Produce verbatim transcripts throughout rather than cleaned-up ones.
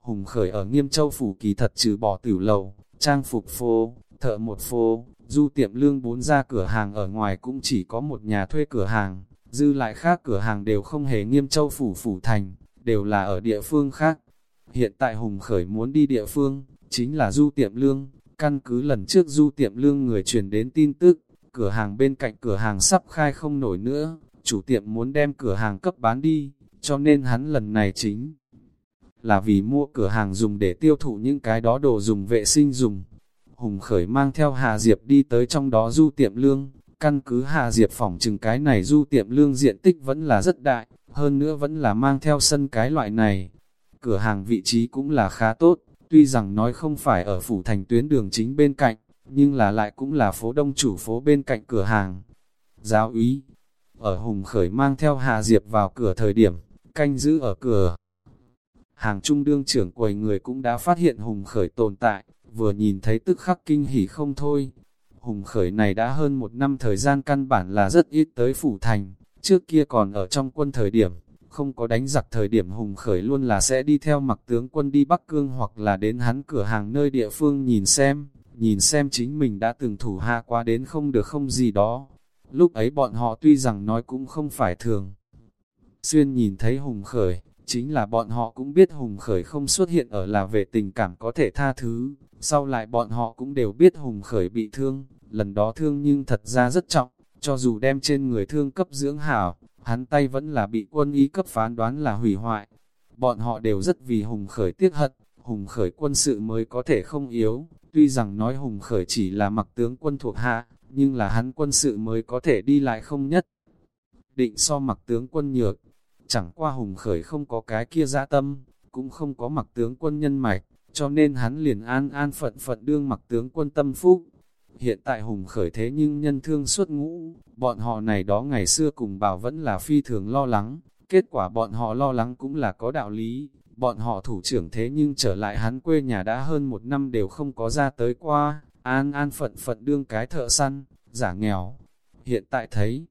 Hùng Khởi ở Nghiêm Châu phủ kỳ thật trừ bỏ tửu lầu, trang phục phố, thợ một phố, du tiệm lương bốn gia cửa hàng ở ngoài cũng chỉ có một nhà thuê cửa hàng, dư lại khác cửa hàng đều không hề Nghiêm Châu phủ phủ thành, đều là ở địa phương khác. Hiện tại Hùng Khởi muốn đi địa phương, chính là du tiệm lương, căn cứ lần trước du tiệm lương người truyền đến tin tức, cửa hàng bên cạnh cửa hàng sắp khai không nổi nữa, chủ tiệm muốn đem cửa hàng cấp bán đi, cho nên hắn lần này chính là vì mua cửa hàng dùng để tiêu thụ những cái đó đồ dùng vệ sinh dùng. Hùng Khởi mang theo Hà Diệp đi tới trong đó du tiệm lương, căn cứ Hà Diệp phỏng chừng cái này du tiệm lương diện tích vẫn là rất đại, hơn nữa vẫn là mang theo sân cái loại này. Cửa hàng vị trí cũng là khá tốt, tuy rằng nói không phải ở phủ thành tuyến đường chính bên cạnh, nhưng là lại cũng là phố đông chủ phố bên cạnh cửa hàng. Giáo úy, ở Hùng Khởi mang theo Hà Diệp vào cửa thời điểm, canh giữ ở cửa hàng trung đương trưởng quầy người cũng đã phát hiện Hùng Khởi tồn tại, vừa nhìn thấy tức khắc kinh hỉ không thôi. Hùng Khởi này đã hơn một năm thời gian căn bản là rất ít tới phủ thành, trước kia còn ở trong quân thời điểm, không có đánh giặc thời điểm Hùng Khởi luôn là sẽ đi theo Mặc tướng quân đi Bắc Cương hoặc là đến hắn cửa hàng nơi địa phương nhìn xem, nhìn xem chính mình đã từng thủ hạ qua đến không được không gì đó. Lúc ấy bọn họ tuy rằng nói cũng không phải thường xuyên nhìn thấy Hùng Khởi, chính là bọn họ cũng biết Hùng Khởi không xuất hiện ở là về tình cảm có thể tha thứ, sau lại bọn họ cũng đều biết Hùng Khởi bị thương, lần đó thương nhưng thật ra rất trọng, cho dù đem trên người thương cấp dưỡng hảo, hắn tay vẫn là bị quân y cấp phán đoán là hủy hoại. Bọn họ đều rất vì Hùng Khởi tiếc hận, Hùng Khởi quân sự mới có thể không yếu, tuy rằng nói Hùng Khởi chỉ là Mặc tướng quân thuộc hạ, nhưng là hắn quân sự mới có thể đi lại không nhất định so Mặc tướng quân nhược. Chẳng qua Hùng Khởi không có cái kia dã tâm, cũng không có Mặc tướng quân nhân mạch, cho nên hắn liền an an phận phận đương Mặc tướng quân tâm phúc. Hiện tại Hùng Khởi thế nhưng nhân thương xuất ngũ, bọn họ này đó ngày xưa cùng bảo vẫn là phi thường lo lắng, kết quả bọn họ lo lắng cũng là có đạo lý, bọn họ thủ trưởng thế nhưng trở lại hắn quê nhà đã hơn một năm đều không có ra tới qua, an an phận phận đương cái thợ săn, giả nghèo. Hiện tại thấy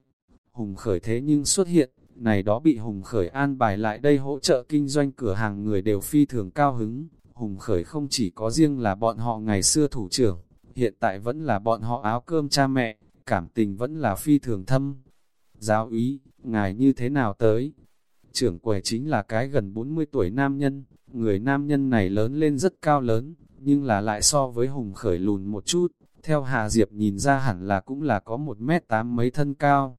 Hùng Khởi thế nhưng xuất hiện, này đó bị Hùng Khởi an bài lại đây hỗ trợ kinh doanh cửa hàng người đều phi thường cao hứng. Hùng Khởi không chỉ có riêng là bọn họ ngày xưa thủ trưởng, hiện tại vẫn là bọn họ áo cơm cha mẹ, cảm tình vẫn là phi thường thâm. Giáo úy, ngài như thế nào tới? Trưởng quầy chính là cái gần bốn mươi tuổi nam nhân, người nam nhân này lớn lên rất cao lớn, nhưng là lại so với Hùng Khởi lùn một chút, theo Hà Diệp nhìn ra hẳn là cũng là có một mét tám mấy thân cao.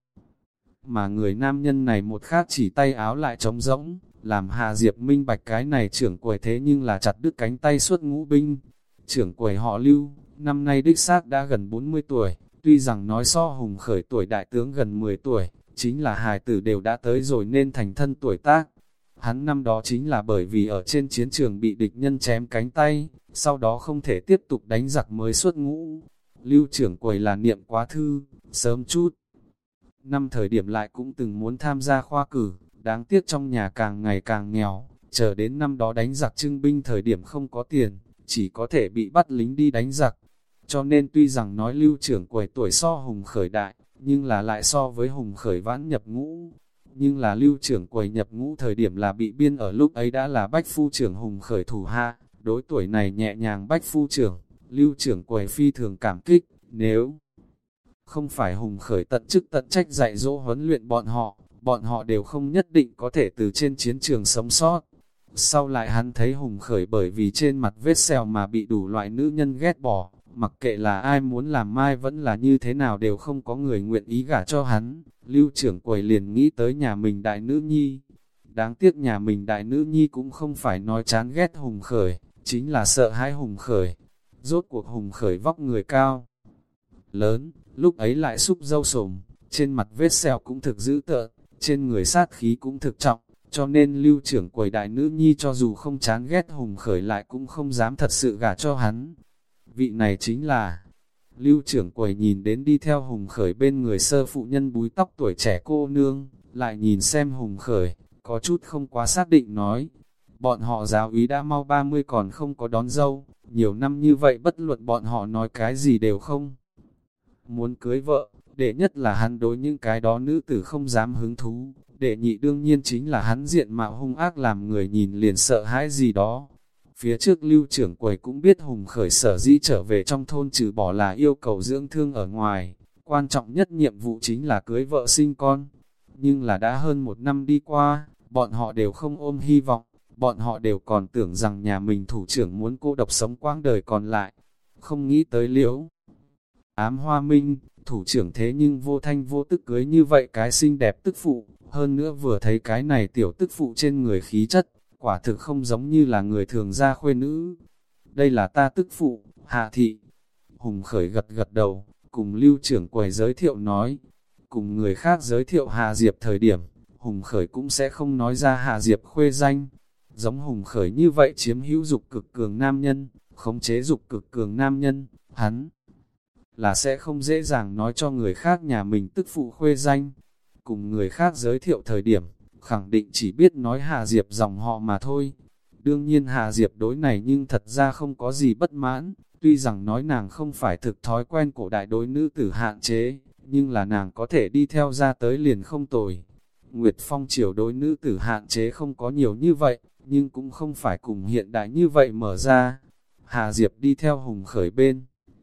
Mà người nam nhân này một khác chỉ tay áo lại trống rỗng, làm Hà Diệp minh bạch cái này trưởng quầy thế nhưng là chặt đứt cánh tay xuất ngũ binh. Trưởng quầy họ Lưu, năm nay đích xác đã gần bốn mươi tuổi, tuy rằng nói so Hùng Khởi tuổi đại tướng gần mười tuổi, chính là hài tử đều đã tới rồi nên thành thân tuổi tác. Hắn năm đó chính là bởi vì ở trên chiến trường bị địch nhân chém cánh tay, sau đó không thể tiếp tục đánh giặc mới xuất ngũ. Lưu trưởng quầy là niệm quá thư, sớm chút năm thời điểm lại cũng từng muốn tham gia khoa cử, đáng tiếc trong nhà càng ngày càng nghèo, chờ đến năm đó đánh giặc trưng binh thời điểm không có tiền, chỉ có thể bị bắt lính đi đánh giặc. Cho nên tuy rằng nói Lưu trưởng quầy tuổi so Hùng Khởi đại, nhưng là lại so với Hùng Khởi vãn nhập ngũ. Nhưng là Lưu trưởng quầy nhập ngũ thời điểm là bị biên ở lúc ấy đã là bách phu trưởng Hùng Khởi thủ hạ, đối tuổi này nhẹ nhàng bách phu trưởng, Lưu trưởng quầy phi thường cảm kích, nếu không phải Hùng Khởi tận chức tận trách dạy dỗ huấn luyện bọn họ, bọn họ đều không nhất định có thể từ trên chiến trường sống sót. Sau lại hắn thấy Hùng Khởi bởi vì trên mặt vết sẹo mà bị đủ loại nữ nhân ghét bỏ, mặc kệ là ai muốn làm mai vẫn là như thế nào đều không có người nguyện ý gả cho hắn. Lưu trưởng quầy liền nghĩ tới nhà mình đại nữ nhi. Đáng tiếc nhà mình đại nữ nhi cũng không phải nói chán ghét Hùng Khởi, chính là sợ hãi Hùng Khởi. Rốt cuộc Hùng Khởi vóc người cao, lớn, lúc ấy lại xúc râu sồm, trên mặt vết sẹo cũng thực dữ tợn, trên người sát khí cũng thực trọng, cho nên Lưu trưởng quầy đại nữ nhi cho dù không chán ghét Hùng Khởi lại cũng không dám thật sự gả cho hắn. Vị này chính là Lưu trưởng quầy nhìn đến đi theo Hùng Khởi bên người sơ phụ nhân búi tóc tuổi trẻ cô nương, lại nhìn xem Hùng Khởi, có chút không quá xác định nói, bọn họ giáo úy đã mau ba mươi còn không có đón dâu, nhiều năm như vậy bất luận bọn họ nói cái gì đều không muốn cưới vợ. Đệ nhất là hắn đối những cái đó nữ tử không dám hứng thú, đệ nhị đương nhiên chính là hắn diện mạo hung ác làm người nhìn liền sợ hãi gì đó. Phía trước Lưu trưởng quầy cũng biết Hùng Khởi sở dĩ trở về trong thôn trừ bỏ là yêu cầu dưỡng thương ở ngoài, quan trọng nhất nhiệm vụ chính là cưới vợ sinh con. Nhưng là đã hơn một năm đi qua, bọn họ đều không ôm hy vọng, bọn họ đều còn tưởng rằng nhà mình thủ trưởng muốn cô độc sống quãng đời còn lại. Không nghĩ tới Liễu Ám Hoa Minh, thủ trưởng thế nhưng vô thanh vô tức cưới như vậy cái xinh đẹp tức phụ, hơn nữa vừa thấy cái này tiểu tức phụ trên người khí chất, quả thực không giống như là người thường gia khuê nữ. Đây là ta tức phụ, Hạ Thị. Hùng Khởi gật gật đầu, cùng Lưu trưởng quầy giới thiệu nói. Cùng người khác giới thiệu Hà Diệp thời điểm, Hùng Khởi cũng sẽ không nói ra Hà Diệp khuê danh. Giống Hùng Khởi như vậy chiếm hữu dục cực cường nam nhân, khống chế dục cực cường nam nhân, hắn là sẽ không dễ dàng nói cho người khác nhà mình tức phụ khuê danh. Cùng người khác giới thiệu thời điểm, khẳng định chỉ biết nói Hà Diệp dòng họ mà thôi. Đương nhiên Hà Diệp đối này nhưng thật ra không có gì bất mãn, tuy rằng nói nàng không phải thực thói quen cổ đại đối nữ tử hạn chế, nhưng là nàng có thể đi theo ra tới liền không tồi. Nguyệt Phong triều đối nữ tử hạn chế không có nhiều như vậy, nhưng cũng không phải cùng hiện đại như vậy mở ra. Hà Diệp đi theo Hùng Khởi bên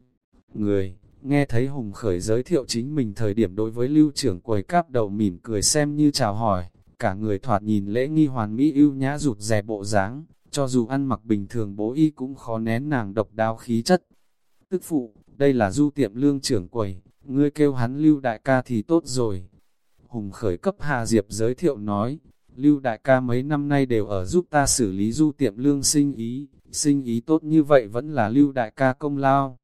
người, nghe thấy Hùng Khởi giới thiệu chính mình thời điểm đối với Lưu trưởng quầy cáp đầu mỉm cười xem như chào hỏi, cả người thoạt nhìn lễ nghi hoàn mỹ ưu nhã rụt rè bộ dáng, cho dù ăn mặc bình thường bố y cũng khó nén nàng độc đáo khí chất. Tức phụ, đây là Du Tiệm Lương trưởng quầy, ngươi kêu hắn Lưu đại ca thì tốt rồi. Hùng Khởi cấp Hà Diệp giới thiệu nói, Lưu đại ca mấy năm nay đều ở giúp ta xử lý Du Tiệm Lương sinh ý, sinh ý tốt như vậy vẫn là Lưu đại ca công lao.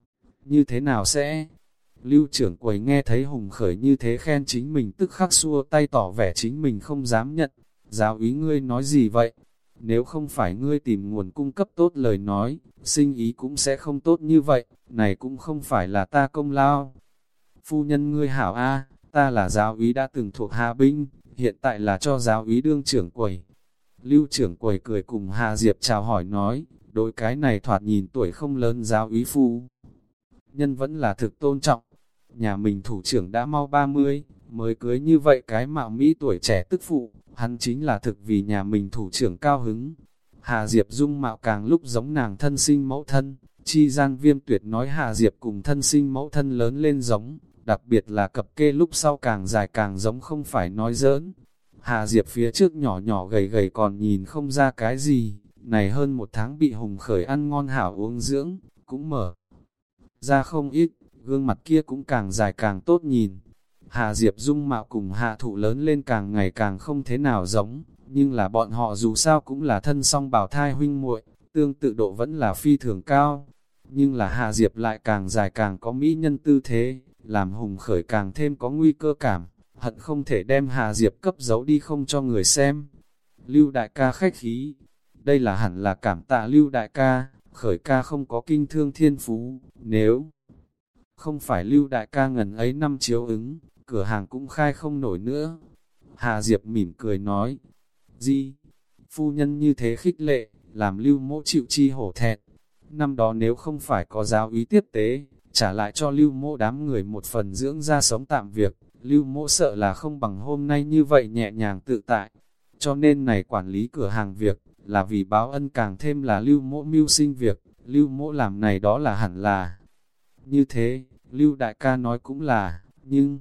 Như thế nào sẽ? Lưu trưởng quầy nghe thấy Hùng Khởi như thế khen chính mình tức khắc xua tay tỏ vẻ chính mình không dám nhận. Giáo úy ngươi nói gì vậy? Nếu không phải ngươi tìm nguồn cung cấp tốt lời nói, sinh ý cũng sẽ không tốt như vậy, này cũng không phải là ta công lao. Phu nhân ngươi hảo a, ta là giáo úy đã từng thuộc Hà Binh, hiện tại là cho giáo úy đương trưởng quầy. Lưu trưởng quầy cười cùng Hà Diệp chào hỏi nói, đối cái này thoạt nhìn tuổi không lớn giáo úy phu nhân vẫn là thực tôn trọng. Nhà mình thủ trưởng đã mau ba mươi, mới cưới như vậy cái mạo mỹ tuổi trẻ tức phụ, hắn chính là thực vì nhà mình thủ trưởng cao hứng. Hà Diệp dung mạo càng lúc giống nàng thân sinh mẫu thân, chi gian Viêm Tuyệt nói Hà Diệp cùng thân sinh mẫu thân lớn lên giống, đặc biệt là cập kê lúc sau càng dài càng giống không phải nói giỡn. Hà Diệp phía trước nhỏ nhỏ gầy gầy còn nhìn không ra cái gì, này hơn một tháng bị Hùng Khởi ăn ngon hảo uống dưỡng, cũng mở ra không ít, gương mặt kia cũng càng dài càng tốt nhìn. Hà Diệp dung mạo cùng Hạ Thụ lớn lên càng ngày càng không thế nào giống, nhưng là bọn họ dù sao cũng là thân song bào thai huynh muội, tương tự độ vẫn là phi thường cao. Nhưng là Hà Diệp lại càng dài càng có mỹ nhân tư thế, làm Hùng Khởi càng thêm có nguy cơ cảm, hận không thể đem Hà Diệp cấp giấu đi không cho người xem. Lưu đại ca khách khí, đây là hẳn là cảm tạ Lưu đại ca, Khởi ca không có kinh thương thiên phú, nếu không phải Lưu đại ca ngần ấy năm chiếu ứng, cửa hàng cũng khai không nổi nữa. Hà Diệp mỉm cười nói, gì? Phu nhân như thế khích lệ, làm Lưu mỗ chịu chi hổ thẹn. Năm đó nếu không phải có giáo úy tiếp tế, trả lại cho Lưu mỗ đám người một phần dưỡng ra sống tạm việc, Lưu mỗ sợ là không bằng hôm nay như vậy nhẹ nhàng tự tại. Cho nên này quản lý cửa hàng việc, là vì báo ân càng thêm là Lưu mỗ mưu sinh việc, Lưu mỗ làm này đó là hẳn là. Như thế, Lưu đại ca nói cũng là, nhưng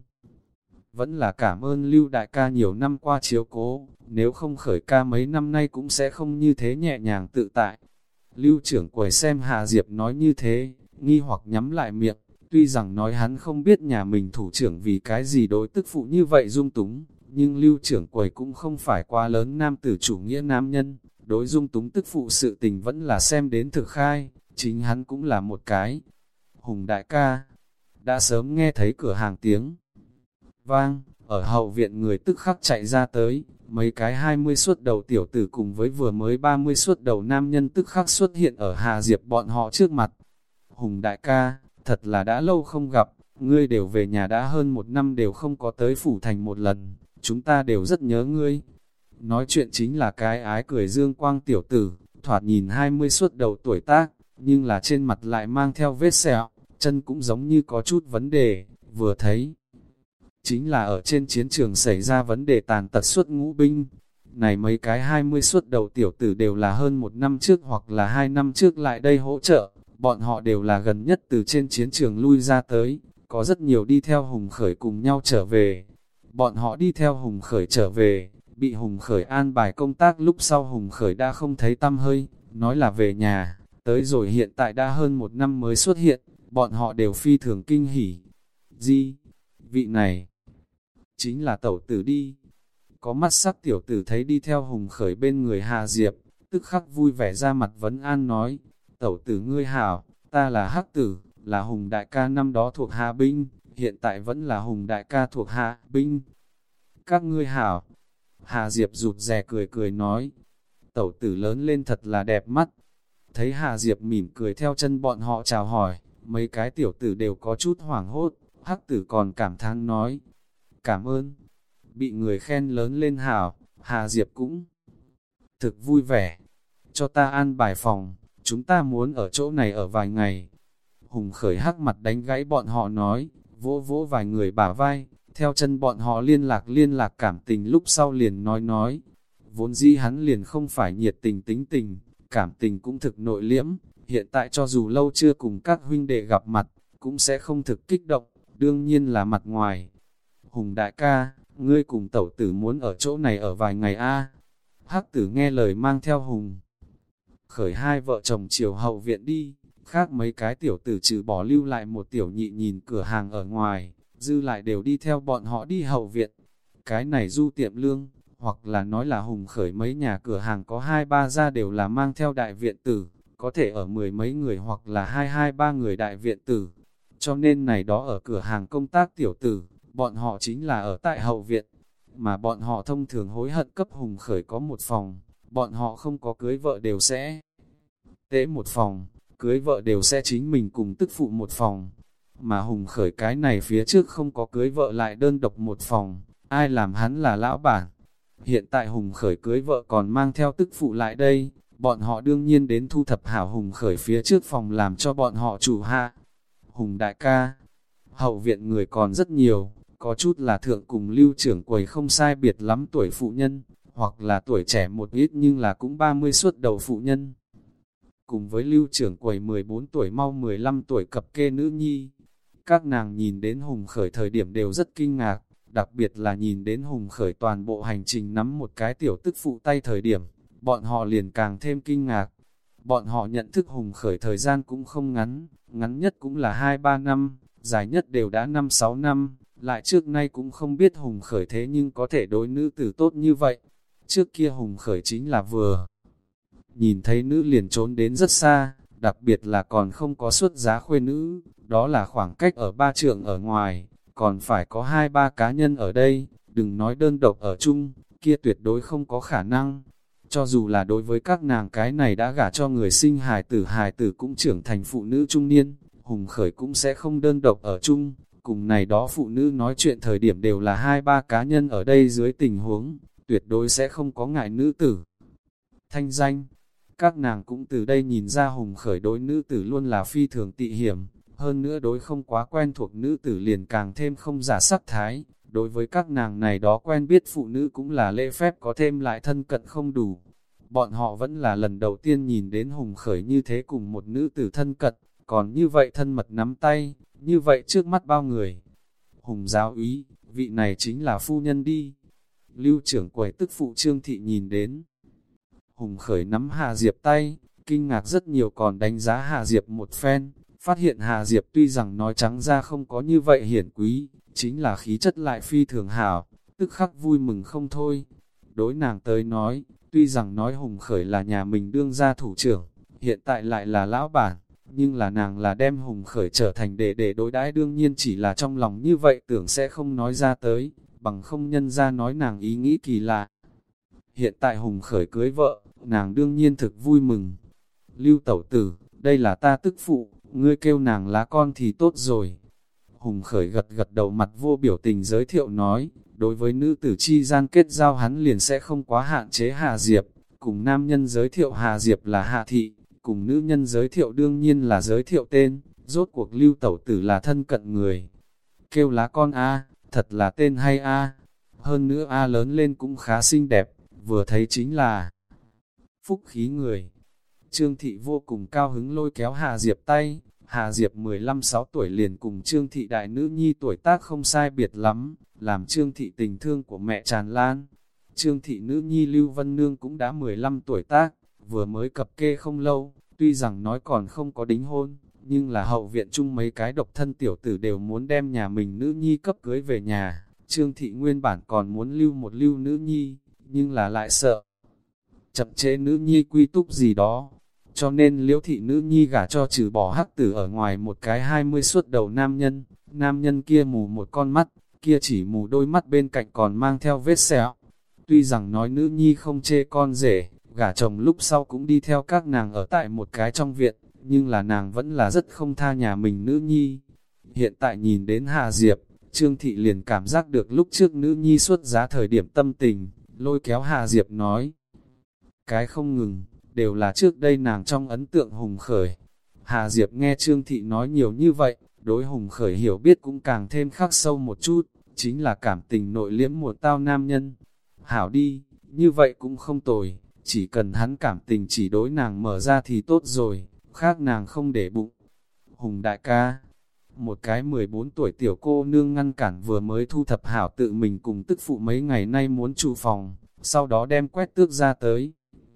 vẫn là cảm ơn Lưu đại ca nhiều năm qua chiếu cố, nếu không Khởi ca mấy năm nay cũng sẽ không như thế nhẹ nhàng tự tại. Lưu trưởng quầy xem Hà Diệp nói như thế, nghi hoặc nhắm lại miệng, tuy rằng nói hắn không biết nhà mình thủ trưởng vì cái gì đối tức phụ như vậy dung túng, nhưng Lưu trưởng quầy cũng không phải quá lớn nam tử chủ nghĩa nam nhân, đối dung túng tức phụ sự tình vẫn là xem đến thực khai, chính hắn cũng là một cái. Hùng đại ca, đã sớm nghe thấy cửa hàng tiếng vang, ở hậu viện người tức khắc chạy ra tới, mấy cái hai mươi suất đầu tiểu tử cùng với vừa mới ba mươi suất đầu nam nhân tức khắc xuất hiện ở Hà Diệp bọn họ trước mặt. Hùng đại ca, thật là đã lâu không gặp, ngươi đều về nhà đã hơn một năm đều không có tới phủ thành một lần, chúng ta đều rất nhớ ngươi. Nói chuyện chính là cái ái cười dương quang tiểu tử, thoạt nhìn hai mươi suất đầu tuổi tác, nhưng là trên mặt lại mang theo vết sẹo, chân cũng giống như có chút vấn đề, vừa thấy chính là ở trên chiến trường xảy ra vấn đề tàn tật xuất ngũ binh. Này mấy cái hai mươi xuất đầu tiểu tử đều là hơn một năm trước hoặc là hai năm trước lại đây hỗ trợ, bọn họ đều là gần nhất từ trên chiến trường lui ra tới, có rất nhiều đi theo Hùng Khởi cùng nhau trở về. Bọn họ đi theo Hùng Khởi trở về, bị Hùng Khởi an bài công tác lúc sau Hùng Khởi đã không thấy tăm hơi, nói là về nhà, tới rồi hiện tại đã hơn một năm mới xuất hiện, bọn họ đều phi thường kinh hỉ. Gì? Vị này chính là tẩu tử đi. Có mắt sắc tiểu tử thấy đi theo Hùng Khởi bên người Hà Diệp, tức khắc vui vẻ ra mặt vấn an nói, tẩu tử ngươi hảo, ta là Hắc Tử, là Hùng đại ca năm đó thuộc Hạ binh, hiện tại vẫn là Hùng đại ca thuộc Hạ binh. Các ngươi hảo. Hà Diệp rụt rè cười cười nói, tẩu tử lớn lên thật là đẹp mắt. Thấy Hà Diệp mỉm cười theo chân bọn họ chào hỏi, mấy cái tiểu tử đều có chút hoảng hốt, Hắc Tử còn cảm thán nói, cảm ơn. Bị người khen lớn lên hảo, Hà Diệp cũng thực vui vẻ. Cho ta an bài phòng, chúng ta muốn ở chỗ này ở vài ngày. Hùng Khởi hắc mặt đánh gãy bọn họ nói, vỗ vỗ vài người bả vai, theo chân bọn họ liên lạc liên lạc cảm tình lúc sau liền nói nói. Vốn dĩ hắn liền không phải nhiệt tình tính tình, cảm tình cũng thực nội liễm, hiện tại cho dù lâu chưa cùng các huynh đệ gặp mặt, cũng sẽ không thực kích động, đương nhiên là mặt ngoài. Hùng đại ca, ngươi cùng tẩu tử muốn ở chỗ này ở vài ngày a. Hắc Tử nghe lời mang theo Hùng Khởi hai vợ chồng chiều hậu viện đi, khác mấy cái tiểu tử trừ bỏ lưu lại một tiểu nhị nhìn cửa hàng ở ngoài, dư lại đều đi theo bọn họ đi hậu viện. Cái này Du Tiệm Lương, hoặc là nói là Hùng Khởi mấy nhà cửa hàng có hai ba gia đều là mang theo đại viện tử, có thể ở mười mấy người hoặc là hai hai ba người đại viện tử. Cho nên này đó ở cửa hàng công tác tiểu tử, bọn họ chính là ở tại hậu viện, mà bọn họ thông thường hối hận cấp Hùng Khởi có một phòng, bọn họ không có cưới vợ đều sẽ tễ một phòng, cưới vợ đều sẽ chính mình cùng tức phụ một phòng, mà Hùng Khởi cái này phía trước không có cưới vợ lại đơn độc một phòng, ai làm hắn là lão bản. Hiện tại Hùng Khởi cưới vợ còn mang theo tức phụ lại đây, bọn họ đương nhiên đến thu thập hảo Hùng Khởi phía trước phòng làm cho bọn họ chủ hạ. Hùng đại ca, hậu viện người còn rất nhiều, có chút là thượng cùng Lưu trưởng quầy không sai biệt lắm tuổi phụ nhân, hoặc là tuổi trẻ một ít nhưng là cũng ba mươi xuất đầu phụ nhân. Cùng với Lưu trưởng quầy mười bốn tuổi mau mười lăm tuổi cập kê nữ nhi. Các nàng nhìn đến Hùng Khởi thời điểm đều rất kinh ngạc, đặc biệt là nhìn đến Hùng Khởi toàn bộ hành trình nắm một cái tiểu tức phụ tay thời điểm, bọn họ liền càng thêm kinh ngạc. Bọn họ nhận thức Hùng Khởi thời gian cũng không ngắn, ngắn nhất cũng là hai ba năm, dài nhất đều đã năm sáu năm, lại trước nay cũng không biết Hùng Khởi thế nhưng có thể đối nữ tử tốt như vậy. Trước kia Hùng Khởi chính là vừa nhìn thấy nữ liền trốn đến rất xa, đặc biệt là còn không có xuất giá khuê nữ, đó là khoảng cách ở ba trượng ở ngoài, còn phải có hai ba cá nhân ở đây, đừng nói đơn độc ở chung, kia tuyệt đối không có khả năng. Cho dù là đối với các nàng cái này đã gả cho người sinh hài tử hài tử cũng trưởng thành phụ nữ trung niên, Hùng Khởi cũng sẽ không đơn độc ở chung, cùng này đó phụ nữ nói chuyện thời điểm đều là hai ba cá nhân ở đây dưới tình huống, tuyệt đối sẽ không có ngại nữ tử. Thanh danh, các nàng cũng từ đây nhìn ra Hùng Khởi đối nữ tử luôn là phi thường tị hiểm, hơn nữa đối không quá quen thuộc nữ tử liền càng thêm không giả sắc thái, đối với các nàng này đó quen biết phụ nữ cũng là lễ phép có thêm lại thân cận không đủ. Bọn họ vẫn là lần đầu tiên nhìn đến Hùng Khởi như thế cùng một nữ tử thân cận, còn như vậy thân mật nắm tay, như vậy trước mắt bao người. Hùng giáo úy, vị này chính là phu nhân đi. Lưu trưởng quầy tức phụ Trương Thị nhìn đến Hùng Khởi nắm Hà Diệp tay, kinh ngạc rất nhiều còn đánh giá Hà Diệp một phen, phát hiện Hà Diệp tuy rằng nói trắng ra không có như vậy hiển quý, chính là khí chất lại phi thường hảo, tức khắc vui mừng không thôi. Đối nàng tới nói, tuy rằng nói Hùng Khởi là nhà mình đương gia thủ trưởng, hiện tại lại là lão bản, nhưng là nàng là đem Hùng Khởi trở thành để để đối đãi đương nhiên chỉ là trong lòng như vậy tưởng sẽ không nói ra tới, bằng không nhân ra nói nàng ý nghĩ kỳ lạ. Hiện tại Hùng Khởi cưới vợ, nàng đương nhiên thực vui mừng. Lưu tẩu tử, đây là ta tức phụ, ngươi kêu nàng lá con thì tốt rồi. Hùng Khởi gật gật đầu mặt vô biểu tình giới thiệu nói, đối với nữ tử chi gian kết giao hắn liền sẽ không quá hạn chế Hà Diệp, cùng nam nhân giới thiệu Hà Diệp là Hạ Thị, cùng nữ nhân giới thiệu đương nhiên là giới thiệu tên, rốt cuộc Lưu tẩu tử là thân cận người. Kêu lá con A, thật là tên hay A, hơn nữa A lớn lên cũng khá xinh đẹp, vừa thấy chính là phúc khí người. Trương Thị vô cùng cao hứng lôi kéo Hà Diệp tay, Hà Diệp mười lăm sáu tuổi liền cùng Trương Thị đại nữ nhi tuổi tác không sai biệt lắm, làm Trương Thị tình thương của mẹ tràn lan. Trương Thị nữ nhi Lưu Vân Nương cũng đã mười lăm tuổi tác, vừa mới cập kê không lâu, tuy rằng nói còn không có đính hôn, nhưng là hậu viện chung mấy cái độc thân tiểu tử đều muốn đem nhà mình nữ nhi cấp cưới về nhà. Trương Thị nguyên bản còn muốn lưu một lưu nữ nhi, nhưng là lại sợ chậm trễ nữ nhi quy túc gì đó. Cho nên Liễu Thị nữ nhi gả cho trừ bỏ hắc tử ở ngoài một cái hai mươi suốt đầu nam nhân, nam nhân kia mù một con mắt, kia chỉ mù đôi mắt bên cạnh còn mang theo vết sẹo. Tuy rằng nói nữ nhi không chê con rể, gả chồng lúc sau cũng đi theo các nàng ở tại một cái trong viện, nhưng là nàng vẫn là rất không tha nhà mình nữ nhi. Hiện tại nhìn đến Hà Diệp, Trương Thị liền cảm giác được lúc trước nữ nhi xuất giá thời điểm tâm tình, lôi kéo Hà Diệp nói. Cái không ngừng, đều là trước đây nàng trong ấn tượng Hùng Khởi. Hà Diệp nghe Trương Thị nói nhiều như vậy, đối Hùng Khởi hiểu biết cũng càng thêm khắc sâu một chút, chính là cảm tình nội liễm một tao nam nhân. Hảo đi, như vậy cũng không tồi, chỉ cần hắn cảm tình chỉ đối nàng mở ra thì tốt rồi, khác nàng không để bụng. Hùng đại ca, một cái mười bốn tuổi tiểu cô nương ngăn cản vừa mới thu thập hảo tự mình cùng tức phụ mấy ngày nay muốn trụ phòng, sau đó đem quét tước ra tới.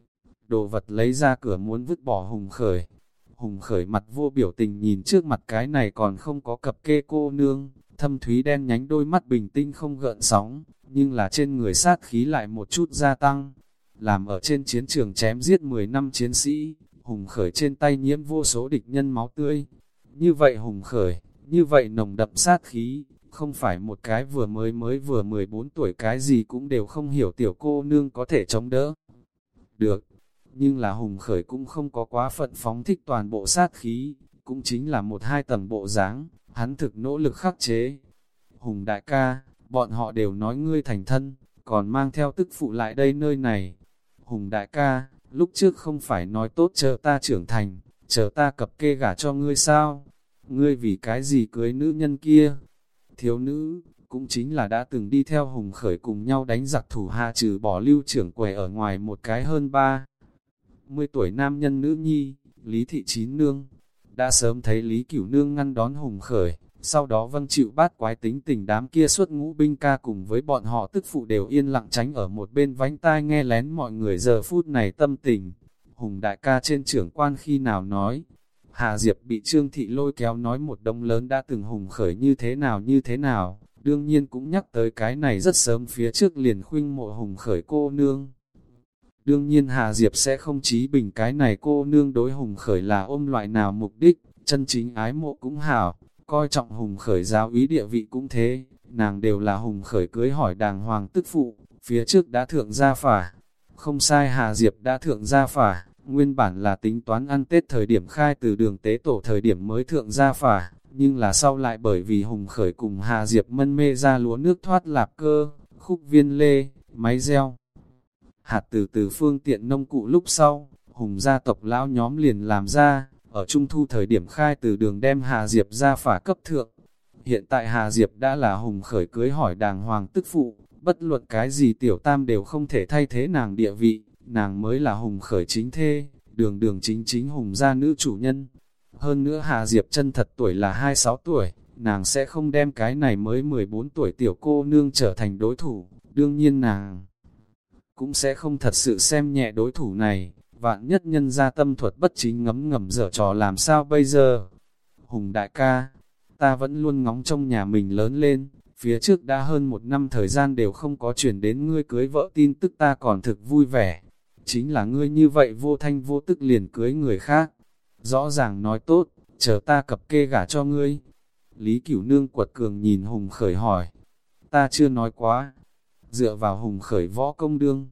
Đồ vật lấy ra cửa muốn vứt bỏ Hùng Khởi. Hùng Khởi mặt vô biểu tình nhìn trước mặt cái này còn không có cập kê cô nương, thâm thúy đen nhánh đôi mắt bình tĩnh không gợn sóng, nhưng là trên người sát khí lại một chút gia tăng. Làm ở trên chiến trường chém giết mười năm chiến sĩ, Hùng Khởi trên tay nhiễm vô số địch nhân máu tươi. Như vậy Hùng Khởi, như vậy nồng đậm sát khí, không phải một cái vừa mới mới vừa mười bốn tuổi cái gì cũng đều không hiểu tiểu cô nương có thể chống đỡ được. Nhưng là Hùng Khởi cũng không có quá phận phóng thích toàn bộ sát khí, cũng chính là một hai tầng bộ dáng, hắn thực nỗ lực khắc chế. Hùng đại ca, bọn họ đều nói ngươi thành thân, còn mang theo tức phụ lại đây nơi này. Hùng đại ca, lúc trước không phải nói tốt chờ ta trưởng thành, chờ ta cập kê gả cho ngươi sao? Ngươi vì cái gì cưới nữ nhân kia? Thiếu nữ, cũng chính là đã từng đi theo Hùng Khởi cùng nhau đánh giặc thủ hạ trừ bỏ Lưu trưởng quầy ở ngoài một cái hơn ba mươi tuổi nam nhân nữ nhi, Lý Thị Chín Nương. Đã sớm thấy Lý Cửu Nương ngăn đón Hùng Khởi, sau đó vâng chịu bát quái tính tình đám kia suốt ngũ binh ca cùng với bọn họ tức phụ đều yên lặng tránh ở một bên vánh tai nghe lén mọi người giờ phút này tâm tình. Hùng đại ca trên trưởng quan khi nào nói, Hà Diệp bị Trương Thị lôi kéo nói một đông lớn đã từng Hùng Khởi như thế nào như thế nào, đương nhiên cũng nhắc tới cái này rất sớm phía trước liền khuynh mộ Hùng Khởi cô nương. Đương nhiên Hà Diệp sẽ không chí bình cái này cô nương đối Hùng Khởi là ôm loại nào mục đích, chân chính ái mộ cũng hảo, coi trọng Hùng Khởi giáo úy địa vị cũng thế, nàng đều là Hùng Khởi cưới hỏi đàng hoàng tức phụ, phía trước đã thượng gia phả. Không sai, Hà Diệp đã thượng gia phả, nguyên bản là tính toán ăn Tết thời điểm khai từ đường tế tổ thời điểm mới thượng gia phả, nhưng là sau lại bởi vì Hùng Khởi cùng Hà Diệp mân mê ra lúa nước thoát lạp cơ, khúc viên lê, máy gieo hạt từ từ phương tiện nông cụ lúc sau, Hùng gia tộc lão nhóm liền làm ra, ở trung thu thời điểm khai từ đường đem Hà Diệp ra phả cấp thượng. Hiện tại Hà Diệp đã là Hùng Khởi cưới hỏi đàng hoàng tức phụ, bất luận cái gì tiểu tam đều không thể thay thế nàng địa vị, nàng mới là Hùng Khởi chính thê, đường đường chính chính Hùng gia nữ chủ nhân. Hơn nữa Hà Diệp chân thật tuổi là hai mươi sáu tuổi, nàng sẽ không đem cái này mới mười bốn tuổi tiểu cô nương trở thành đối thủ, đương nhiên nàng cũng sẽ không thật sự xem nhẹ đối thủ này, vạn nhất nhân ra tâm thuật bất chính ngấm ngầm dở trò làm sao bây giờ. Hùng đại ca, ta vẫn luôn ngóng trong nhà mình lớn lên, phía trước đã hơn một năm thời gian đều không có chuyển đến ngươi cưới vợ tin tức ta còn thực vui vẻ. Chính là ngươi như vậy vô thanh vô tức liền cưới người khác. Rõ ràng nói tốt, chờ ta cập kê gả cho ngươi. Lý Cửu Nương quật cường nhìn Hùng Khởi hỏi. Ta chưa nói quá. Dựa vào Hùng Khởi võ công đương.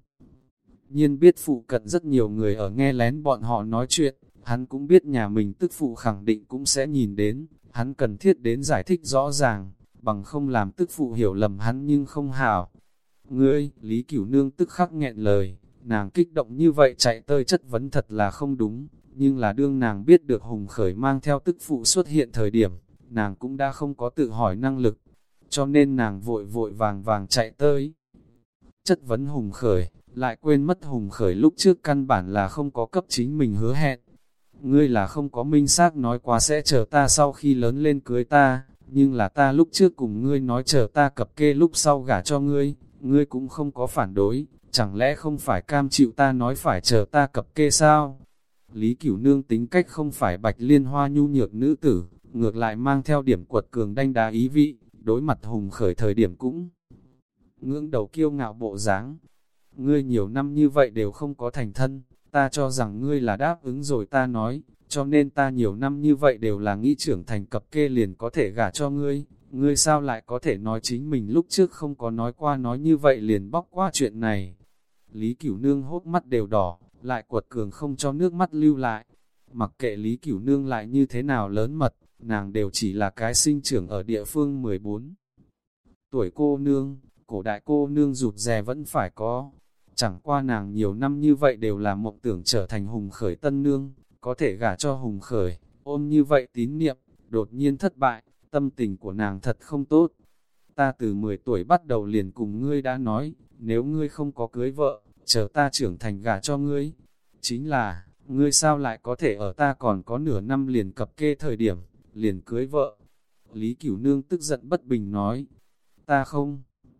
Nhiên biết phụ cận rất nhiều người ở nghe lén bọn họ nói chuyện, hắn cũng biết nhà mình tức phụ khẳng định cũng sẽ nhìn đến, hắn cần thiết đến giải thích rõ ràng, bằng không làm tức phụ hiểu lầm hắn nhưng không hảo. Ngươi, Lý Cửu Nương tức khắc nghẹn lời, nàng kích động như vậy chạy tơi chất vấn thật là không đúng, nhưng là đương nàng biết được Hùng Khởi mang theo tức phụ xuất hiện thời điểm, nàng cũng đã không có tự hỏi năng lực, cho nên nàng vội vội vàng vàng chạy tới. Chất vấn Hùng Khởi, lại quên mất Hùng Khởi lúc trước căn bản là không có cấp chính mình hứa hẹn. Ngươi là không có minh xác nói quá sẽ chờ ta sau khi lớn lên cưới ta, nhưng là ta lúc trước cùng ngươi nói chờ ta cập kê lúc sau gả cho ngươi, ngươi cũng không có phản đối, chẳng lẽ không phải cam chịu ta nói phải chờ ta cập kê sao? Lý Cửu Nương tính cách không phải bạch liên hoa nhu nhược nữ tử, ngược lại mang theo điểm quật cường đanh đá ý vị, đối mặt Hùng Khởi thời điểm cũng ngưỡng đầu kiêu ngạo bộ dáng. Ngươi nhiều năm như vậy đều không có thành thân, ta cho rằng ngươi là đáp ứng rồi ta nói, cho nên ta nhiều năm như vậy đều là nghĩ trưởng thành cập kê liền có thể gả cho ngươi, ngươi sao lại có thể nói chính mình lúc trước không có nói qua nói như vậy liền bóc qua chuyện này. Lý Cửu Nương hốt mắt đều đỏ, lại quật cường không cho nước mắt lưu lại. Mặc kệ Lý Cửu Nương lại như thế nào lớn mật, nàng đều chỉ là cái sinh trưởng ở địa phương mười bốn tuổi cô nương, cổ đại cô nương rụt rè vẫn phải có. Chẳng qua nàng nhiều năm như vậy đều là mộng tưởng trở thành Hùng Khởi tân nương, có thể gả cho Hùng Khởi, ôm như vậy tín niệm, đột nhiên thất bại, tâm tình của nàng thật không tốt. Ta từ mười tuổi bắt đầu liền cùng ngươi đã nói, nếu ngươi không có cưới vợ, chờ ta trưởng thành gả cho ngươi. Chính là, ngươi sao lại có thể ở ta còn có nửa năm liền cập kê thời điểm, liền cưới vợ. Lý Cửu Nương tức giận bất bình nói, ta không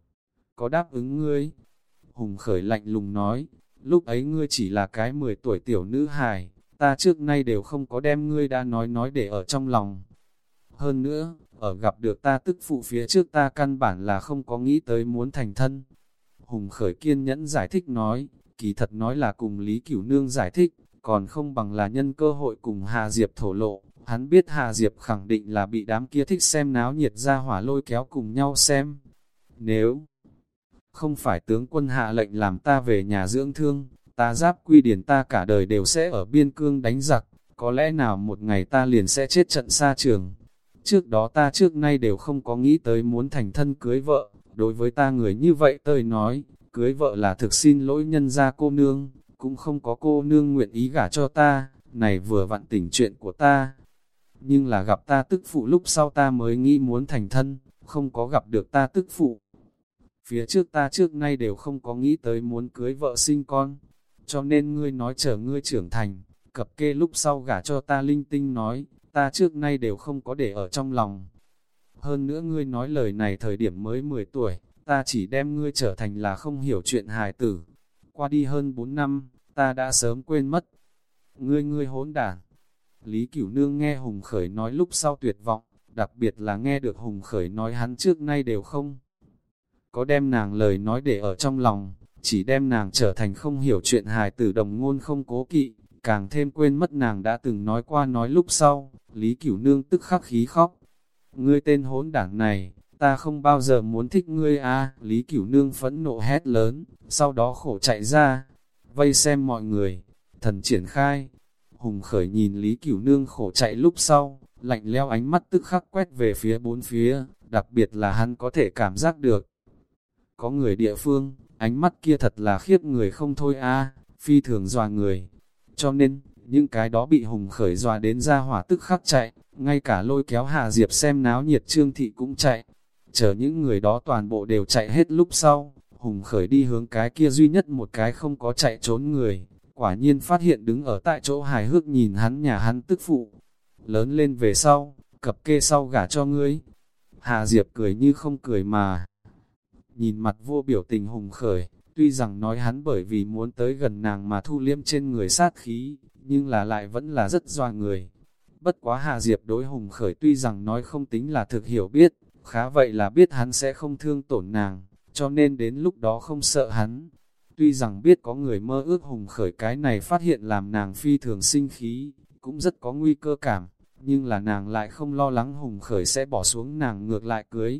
có đáp ứng ngươi. Hùng Khởi lạnh lùng nói, lúc ấy ngươi chỉ là cái mười tuổi tiểu nữ hài, ta trước nay đều không có đem ngươi đã nói nói để ở trong lòng. Hơn nữa, ở gặp được ta tức phụ phía trước ta căn bản là không có nghĩ tới muốn thành thân. Hùng Khởi kiên nhẫn giải thích nói, kỳ thật nói là cùng Lý Cửu Nương giải thích, còn không bằng là nhân cơ hội cùng Hà Diệp thổ lộ. Hắn biết Hà Diệp khẳng định là bị đám kia thích xem náo nhiệt ra hỏa lôi kéo cùng nhau xem. Nếu không phải tướng quân hạ lệnh làm ta về nhà dưỡng thương, ta giáp quy điển ta cả đời đều sẽ ở biên cương đánh giặc, có lẽ nào một ngày ta liền sẽ chết trận xa trường. Trước đó ta trước nay đều không có nghĩ tới muốn thành thân cưới vợ, đối với ta người như vậy tôi nói, cưới vợ là thực xin lỗi nhân gia cô nương, cũng không có cô nương nguyện ý gả cho ta, này vừa vặn tỉnh chuyện của ta. Nhưng là gặp ta tức phụ lúc sau ta mới nghĩ muốn thành thân, không có gặp được ta tức phụ. Phía trước ta trước nay đều không có nghĩ tới muốn cưới vợ sinh con, cho nên ngươi nói chờ ngươi trưởng thành, cập kê lúc sau gả cho ta linh tinh nói, ta trước nay đều không có để ở trong lòng. Hơn nữa ngươi nói lời này thời điểm mới mười tuổi, ta chỉ đem ngươi trở thành là không hiểu chuyện hài tử. Qua đi hơn bốn năm, ta đã sớm quên mất. Ngươi ngươi hỗn đản. Lý Cửu Nương nghe Hùng Khởi nói lúc sau tuyệt vọng, đặc biệt là nghe được Hùng Khởi nói hắn trước nay đều không có đem nàng lời nói để ở trong lòng, chỉ đem nàng trở thành không hiểu chuyện hài tử đồng ngôn không cố kỵ, càng thêm quên mất nàng đã từng nói qua nói lúc sau. Lý Cửu Nương tức khắc khí khóc. Ngươi tên hỗn đảng này, ta không bao giờ muốn thích ngươi a. Lý Cửu Nương phẫn nộ hét lớn, sau đó khổ chạy ra, vây xem mọi người, thần triển khai. Hùng Khởi nhìn Lý Cửu Nương khổ chạy lúc sau, lạnh lẽo ánh mắt tức khắc quét về phía bốn phía, đặc biệt là hắn có thể cảm giác được. Có người địa phương, ánh mắt kia thật là khiếp người không thôi a, phi thường dọa người. Cho nên, những cái đó bị Hùng Khởi dọa đến ra hỏa tức khắc chạy, ngay cả lôi kéo Hà Diệp xem náo nhiệt Trương Thị cũng chạy. Chờ những người đó toàn bộ đều chạy hết lúc sau, Hùng Khởi đi hướng cái kia duy nhất một cái không có chạy trốn người, quả nhiên phát hiện đứng ở tại chỗ hài hước nhìn hắn nhà hắn tức phụ. Lớn lên về sau, cập kê sau gả cho ngươi. Hà Diệp cười như không cười mà nhìn mặt vô biểu tình Hùng Khởi, tuy rằng nói hắn bởi vì muốn tới gần nàng mà thu liêm trên người sát khí, nhưng là lại vẫn là rất doa người. Bất quá Hà Diệp đối Hùng Khởi tuy rằng nói không tính là thực hiểu biết, khá vậy là biết hắn sẽ không thương tổn nàng, cho nên đến lúc đó không sợ hắn. Tuy rằng biết có người mơ ước Hùng Khởi cái này phát hiện làm nàng phi thường sinh khí, cũng rất có nguy cơ cảm, nhưng là nàng lại không lo lắng Hùng Khởi sẽ bỏ xuống nàng ngược lại cưới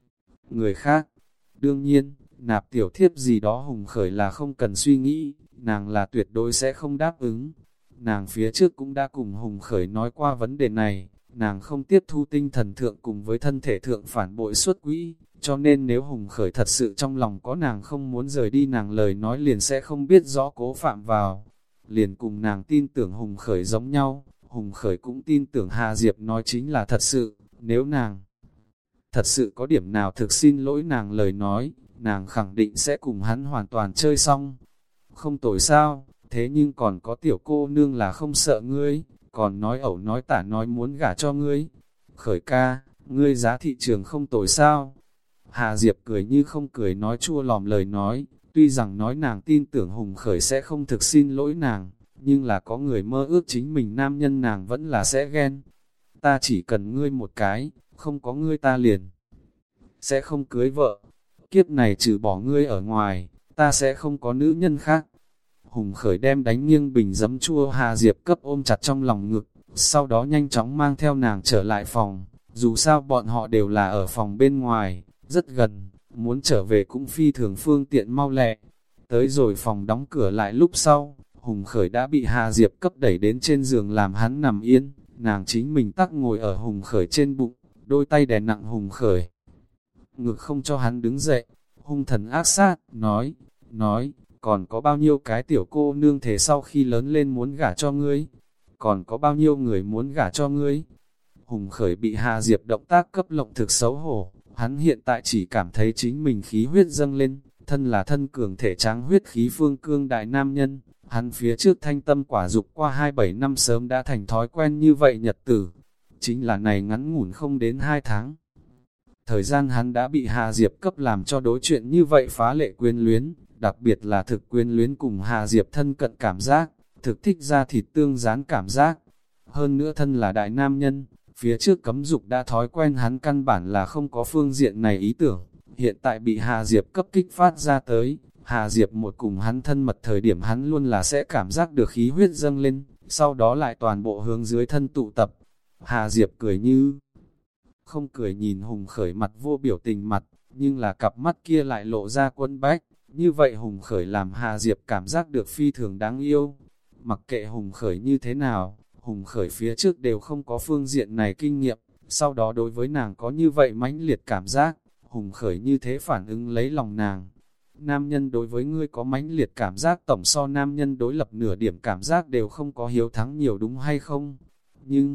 người khác. Đương nhiên, nạp tiểu thiếp gì đó Hùng Khởi là không cần suy nghĩ, nàng là tuyệt đối sẽ không đáp ứng. Nàng phía trước cũng đã cùng Hùng Khởi nói qua vấn đề này, nàng không tiếp thu tinh thần thượng cùng với thân thể thượng phản bội xuất quỹ, cho nên nếu Hùng Khởi thật sự trong lòng có nàng không muốn rời đi nàng lời nói liền sẽ không biết rõ cố phạm vào. Liền cùng nàng tin tưởng Hùng Khởi giống nhau, Hùng Khởi cũng tin tưởng Hà Diệp nói chính là thật sự, nếu nàng thật sự có điểm nào thực xin lỗi nàng lời nói, nàng khẳng định sẽ cùng hắn hoàn toàn chơi xong. không tồi sao, thế nhưng còn có tiểu cô nương là không sợ ngươi, còn nói ẩu nói tả nói muốn gả cho ngươi. Khởi ca, ngươi giá thị trường không tồi sao? Hà Diệp cười như không cười nói chua lòm lời nói, tuy rằng nói nàng tin tưởng Hùng Khởi sẽ không thực xin lỗi nàng, nhưng là có người mơ ước chính mình nam nhân nàng vẫn là sẽ ghen. Ta chỉ cần ngươi một cái, không có ngươi ta liền sẽ không cưới vợ. Kiếp này trừ bỏ ngươi ở ngoài, ta sẽ không có nữ nhân khác. Hùng Khởi đem đánh nghiêng bình giấm chua Hà Diệp cấp ôm chặt trong lòng ngực, sau đó nhanh chóng mang theo nàng trở lại phòng. Dù sao bọn họ đều là ở phòng bên ngoài, rất gần, muốn trở về cũng phi thường phương tiện mau lẹ. Tới rồi phòng đóng cửa lại lúc sau, Hùng Khởi đã bị Hà Diệp cấp đẩy đến trên giường làm hắn nằm yên, nàng chính mình tắc ngồi ở Hùng Khởi trên bụng, đôi tay đè nặng Hùng Khởi. Ngực không cho hắn đứng dậy, hung thần ác sát, nói, nói, còn có bao nhiêu cái tiểu cô nương thể sau khi lớn lên muốn gả cho ngươi? Còn có bao nhiêu người muốn gả cho ngươi? Hùng Khởi bị Hà Diệp động tác cấp lộng thực xấu hổ, hắn hiện tại chỉ cảm thấy chính mình khí huyết dâng lên, thân là thân cường thể tráng huyết khí phương cương đại nam nhân, hắn phía trước thanh tâm quả dục qua hai bảy năm sớm đã thành thói quen như vậy nhật tử, chính là này ngắn ngủn không đến hai tháng. Thời gian hắn đã bị Hà Diệp cấp làm cho đối chuyện như vậy phá lệ quyến luyến, đặc biệt là thực quyến luyến cùng Hà Diệp thân cận cảm giác, thực thích ra thịt tương dán cảm giác. Hơn nữa thân là đại nam nhân, phía trước cấm dục đã thói quen hắn căn bản là không có phương diện này ý tưởng, hiện tại bị Hà Diệp cấp kích phát ra tới, Hà Diệp một cùng hắn thân mật thời điểm hắn luôn là sẽ cảm giác được khí huyết dâng lên, sau đó lại toàn bộ hướng dưới thân tụ tập. Hà Diệp cười như không cười nhìn Hùng Khởi mặt vô biểu tình mặt, nhưng là cặp mắt kia lại lộ ra quân bách, như vậy Hùng Khởi làm Hà Diệp cảm giác được phi thường đáng yêu. Mặc kệ Hùng Khởi như thế nào, Hùng Khởi phía trước đều không có phương diện này kinh nghiệm, sau đó đối với nàng có như vậy mãnh liệt cảm giác, Hùng Khởi như thế phản ứng lấy lòng nàng. Nam nhân đối với ngươi có mãnh liệt cảm giác tổng so nam nhân đối lập nửa điểm cảm giác đều không có hiếu thắng nhiều đúng hay không? Nhưng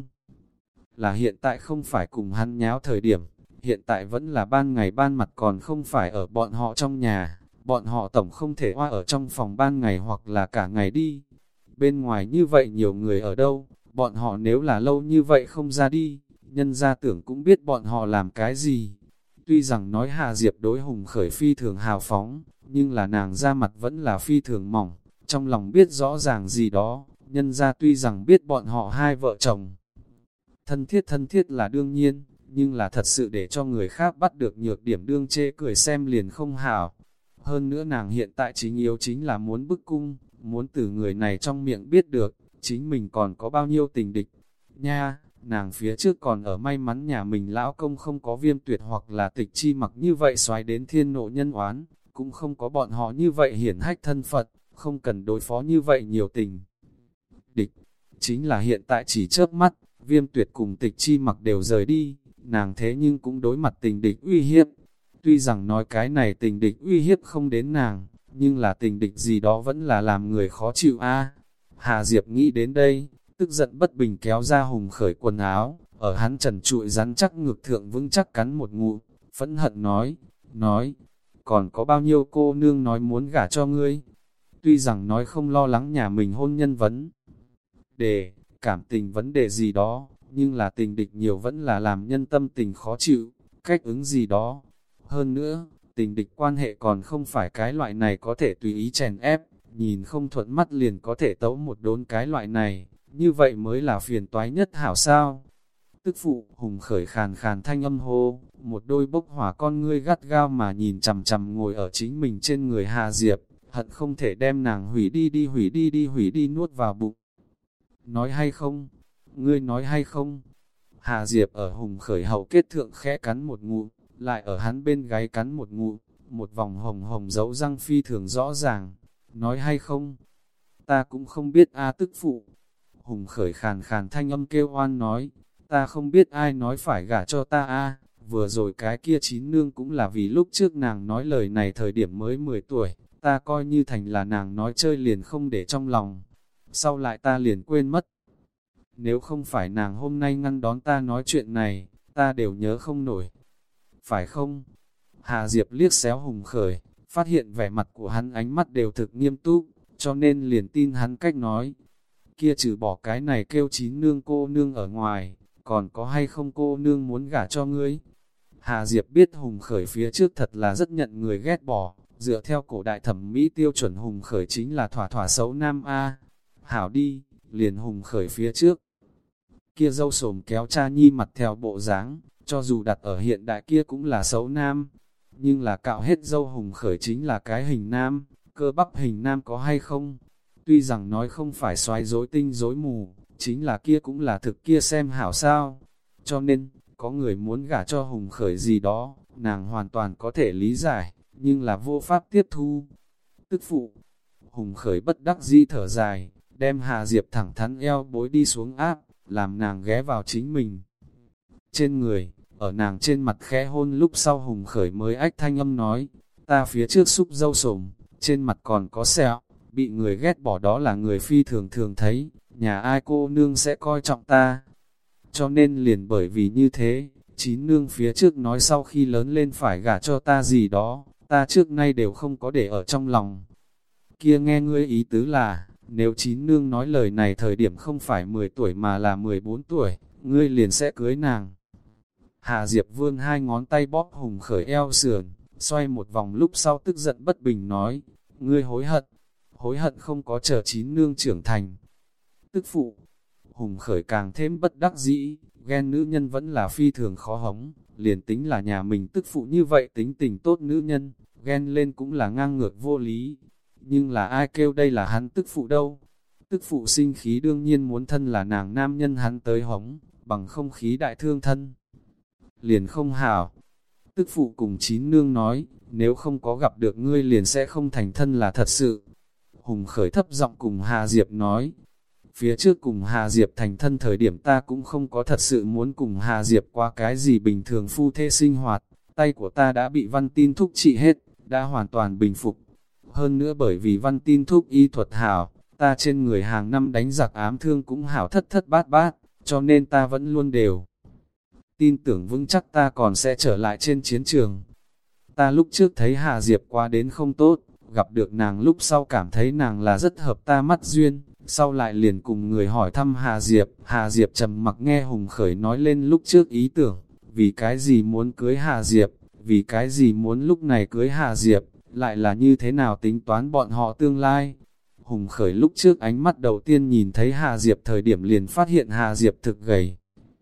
là hiện tại không phải cùng hắn nháo thời điểm, hiện tại vẫn là ban ngày ban mặt còn không phải ở bọn họ trong nhà, bọn họ tổng không thể hoa ở trong phòng ban ngày hoặc là cả ngày đi. Bên ngoài như vậy nhiều người ở đâu, bọn họ nếu là lâu như vậy không ra đi, nhân gia tưởng cũng biết bọn họ làm cái gì. Tuy rằng nói Hà Diệp đối Hùng Khởi phi thường hào phóng, nhưng là nàng ra mặt vẫn là phi thường mỏng, trong lòng biết rõ ràng gì đó, nhân gia tuy rằng biết bọn họ hai vợ chồng. Thân thiết thân thiết là đương nhiên, nhưng là thật sự để cho người khác bắt được nhược điểm đương chê cười xem liền không hảo. Hơn nữa nàng hiện tại chính yếu chính là muốn bức cung, muốn từ người này trong miệng biết được, chính mình còn có bao nhiêu tình địch. Nha, nàng phía trước còn ở may mắn nhà mình lão công không có Viêm Tuyệt hoặc là Tịch Chi Mặc như vậy xoáy đến thiên nộ nhân oán, cũng không có bọn họ như vậy hiển hách thân Phật, không cần đối phó như vậy nhiều tình địch. Chính là hiện tại chỉ chớp mắt, Viêm Tuyệt cùng Tịch Chi Mặc đều rời đi, nàng thế nhưng cũng đối mặt tình địch uy hiếp. Tuy rằng nói cái này tình địch uy hiếp không đến nàng, nhưng là tình địch gì đó vẫn là làm người khó chịu a. Hà Diệp nghĩ đến đây, tức giận bất bình kéo ra Hùng Khởi quần áo, ở hắn trần trụi rắn chắc ngực thượng vững chắc cắn một ngụm, phẫn hận nói, nói, còn có bao nhiêu cô nương nói muốn gả cho ngươi. Tuy rằng nói không lo lắng nhà mình hôn nhân vấn đề, cảm tình vấn đề gì đó, nhưng là tình địch nhiều vẫn là làm nhân tâm tình khó chịu, cách ứng gì đó. Hơn nữa, tình địch quan hệ còn không phải cái loại này có thể tùy ý chèn ép, nhìn không thuận mắt liền có thể tấu một đốn cái loại này, như vậy mới là phiền toái nhất hảo sao. Tức phụ, Hùng Khởi khàn khàn thanh âm hô, một đôi bốc hỏa con ngươi gắt gao mà nhìn chằm chằm ngồi ở chính mình trên người Hà Diệp, hận không thể đem nàng hủy đi đi hủy đi đi hủy đi nuốt vào bụng. Nói hay không? Ngươi nói hay không? Hà Diệp ở Hùng Khởi hậu kết thượng khẽ cắn một ngụm, lại ở hắn bên gáy cắn một ngụm, một vòng hồng hồng dấu răng phi thường rõ ràng. Nói hay không? Ta cũng không biết a tức phụ. Hùng Khởi khàn khàn thanh âm kêu oan nói, ta không biết ai nói phải gả cho ta a. Vừa rồi cái kia chín nương cũng là vì lúc trước nàng nói lời này thời điểm mới mười tuổi, ta coi như thành là nàng nói chơi liền không để trong lòng. Sau lại ta liền quên mất. Nếu không phải nàng hôm nay ngăn đón ta nói chuyện này, ta đều nhớ không nổi. Phải không? Hà Diệp liếc xéo Hùng Khởi, phát hiện vẻ mặt của hắn ánh mắt đều thực nghiêm túc, cho nên liền tin hắn cách nói. Kia trừ bỏ cái này kêu chín nương cô nương ở ngoài, còn có hay không cô nương muốn gả cho ngươi? Hà Diệp biết Hùng Khởi phía trước thật là rất nhận người ghét bỏ, dựa theo cổ đại thẩm mỹ tiêu chuẩn Hùng Khởi chính là thỏa thỏa xấu nam A. Hảo đi, liền Hùng Khởi phía trước. Kia dâu sồm kéo cha nhi mặt theo bộ dáng, cho dù đặt ở hiện đại kia cũng là xấu nam, nhưng là cạo hết dâu Hùng Khởi chính là cái hình nam, cơ bắp hình nam có hay không? Tuy rằng nói không phải xoái rối tinh rối mù, chính là kia cũng là thực kia xem hảo sao. Cho nên, có người muốn gả cho Hùng Khởi gì đó, nàng hoàn toàn có thể lý giải, nhưng là vô pháp tiếp thu. Tức phụ, Hùng Khởi bất đắc dĩ thở dài, đem Hà Diệp thẳng thắn eo bối đi xuống áp, làm nàng ghé vào chính mình. Trên người, ở nàng trên mặt khẽ hôn lúc sau Hùng Khởi mới ách thanh âm nói, ta phía trước xúc dâu sồm, trên mặt còn có sẹo, bị người ghét bỏ đó là người phi thường thường thấy, nhà ai cô nương sẽ coi trọng ta. Cho nên liền bởi vì như thế, chín nương phía trước nói sau khi lớn lên phải gả cho ta gì đó, ta trước nay đều không có để ở trong lòng. Kia nghe ngươi ý tứ là, nếu chín nương nói lời này thời điểm không phải mười tuổi mà là mười bốn tuổi, ngươi liền sẽ cưới nàng. Hà Diệp vươn hai ngón tay bóp Hùng Khởi eo sườn, xoay một vòng lúc sau tức giận bất bình nói, ngươi hối hận, hối hận không có chờ chín nương trưởng thành. Tức phụ, Hùng Khởi càng thêm bất đắc dĩ, ghen nữ nhân vẫn là phi thường khó hống, liền tính là nhà mình tức phụ như vậy tính tình tốt nữ nhân, ghen lên cũng là ngang ngược vô lý. Nhưng là ai kêu đây là hắn tức phụ đâu? Tức phụ sinh khí đương nhiên muốn thân là nàng nam nhân hắn tới hống, bằng không khí đại thương thân. Liền không hảo. Tức phụ cùng chín nương nói, nếu không có gặp được ngươi liền sẽ không thành thân là thật sự. Hùng Khởi thấp giọng cùng Hà Diệp nói, phía trước cùng Hà Diệp thành thân thời điểm ta cũng không có thật sự muốn cùng Hà Diệp qua cái gì bình thường phu thê sinh hoạt, tay của ta đã bị Văn Tin thúc trị hết, đã hoàn toàn bình phục. Hơn nữa bởi vì Văn Tin thúc y thuật hảo, ta trên người hàng năm đánh giặc ám thương cũng hảo thất thất bát bát, cho nên ta vẫn luôn đều tin tưởng vững chắc ta còn sẽ trở lại trên chiến trường. Ta lúc trước thấy Hà Diệp qua đến không tốt, gặp được nàng lúc sau cảm thấy nàng là rất hợp ta mắt duyên, sau lại liền cùng người hỏi thăm Hà Diệp. Hà Diệp trầm mặc nghe Hùng Khởi nói lên lúc trước ý tưởng, vì cái gì muốn cưới Hà Diệp, vì cái gì muốn lúc này cưới Hà Diệp, lại là như thế nào tính toán bọn họ tương lai. Hùng Khởi lúc trước ánh mắt đầu tiên nhìn thấy Hà Diệp thời điểm liền phát hiện Hà Diệp thực gầy.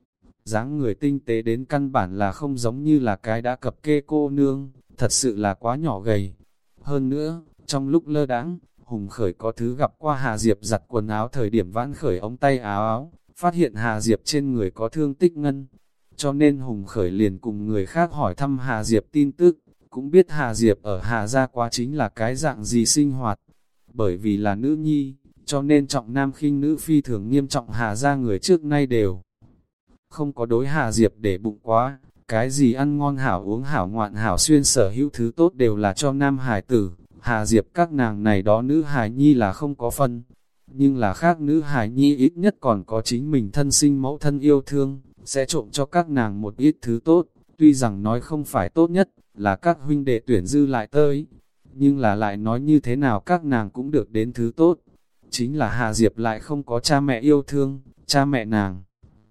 Dáng người tinh tế đến căn bản là không giống như là cái đã cập kê cô nương, thật sự là quá nhỏ gầy. Hơn nữa, trong lúc lơ đãng, Hùng Khởi có thứ gặp qua Hà Diệp giặt quần áo thời điểm vãn khởi ống tay áo áo, phát hiện Hà Diệp trên người có thương tích ngân. Cho nên Hùng Khởi liền cùng người khác hỏi thăm Hà Diệp tin tức, cũng biết Hà Diệp ở Hà gia quá chính là cái dạng gì sinh hoạt. Bởi vì là nữ nhi, cho nên trọng nam khinh nữ phi thường nghiêm trọng Hà gia người trước nay đều không có đối Hà Diệp để bụng quá, cái gì ăn ngon hảo uống hảo ngoạn hảo xuyên sở hữu thứ tốt đều là cho nam hải tử, Hà Diệp các nàng này đó nữ hài nhi là không có phân, nhưng là khác nữ hài nhi ít nhất còn có chính mình thân sinh mẫu thân yêu thương, sẽ trộm cho các nàng một ít thứ tốt, tuy rằng nói không phải tốt nhất, là các huynh đệ tuyển dư lại tới, nhưng là lại nói như thế nào các nàng cũng được đến thứ tốt, chính là Hà Diệp lại không có cha mẹ yêu thương, cha mẹ nàng.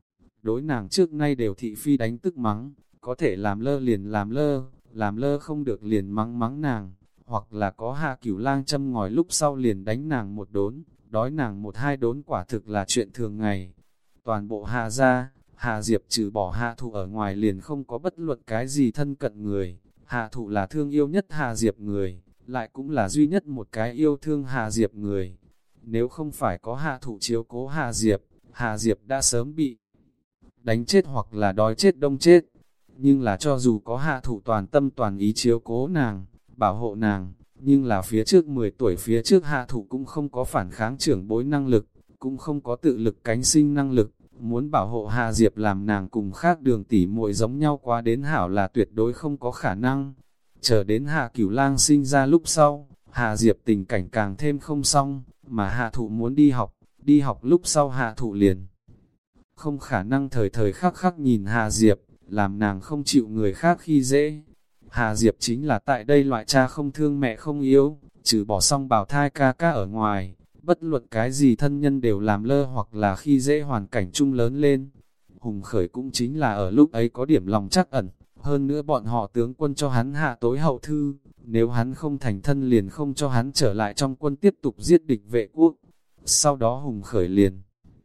Đối nàng trước nay đều thị phi đánh tức mắng, có thể làm lơ liền làm lơ, làm lơ không được liền mắng mắng nàng, hoặc là có Hạ Cửu Lang châm ngòi lúc sau liền đánh nàng một đốn, đói nàng một hai đốn quả thực là chuyện thường ngày. Toàn bộ Hà gia, Hà Diệp trừ bỏ Hạ Thụ ở ngoài liền không có bất luận cái gì thân cận người, Hạ Thụ là thương yêu nhất Hà Diệp người, lại cũng là duy nhất một cái yêu thương Hà Diệp người. Nếu không phải có Hạ Thụ chiếu cố Hà Diệp, Hà Diệp đã sớm bị đánh chết hoặc là đói chết đông chết. Nhưng là cho dù có Hạ Thụ toàn tâm toàn ý chiếu cố nàng, bảo hộ nàng, nhưng là phía trước mười tuổi phía trước Hạ Thụ cũng không có phản kháng trưởng bối năng lực, cũng không có tự lực cánh sinh năng lực, muốn bảo hộ Hà Diệp làm nàng cùng khác đường tỉ muội giống nhau quá đến hảo là tuyệt đối không có khả năng. Chờ đến Hạ Cửu Lang sinh ra lúc sau, Hà Diệp tình cảnh càng thêm không xong, mà Hạ Thụ muốn đi học, đi học lúc sau Hạ Thụ liền không khả năng thời thời khắc khắc nhìn Hà Diệp, làm nàng không chịu người khác khi dễ. Hà Diệp chính là tại đây loại cha không thương mẹ không yếu, trừ bỏ xong bào thai ca ca ở ngoài, bất luận cái gì thân nhân đều làm lơ hoặc là khi dễ hoàn cảnh chung lớn lên. Hùng Khởi cũng chính là ở lúc ấy có điểm lòng trắc ẩn, hơn nữa bọn họ tướng quân cho hắn hạ tối hậu thư, nếu hắn không thành thân liền không cho hắn trở lại trong quân tiếp tục giết địch vệ quốc. Sau đó Hùng Khởi liền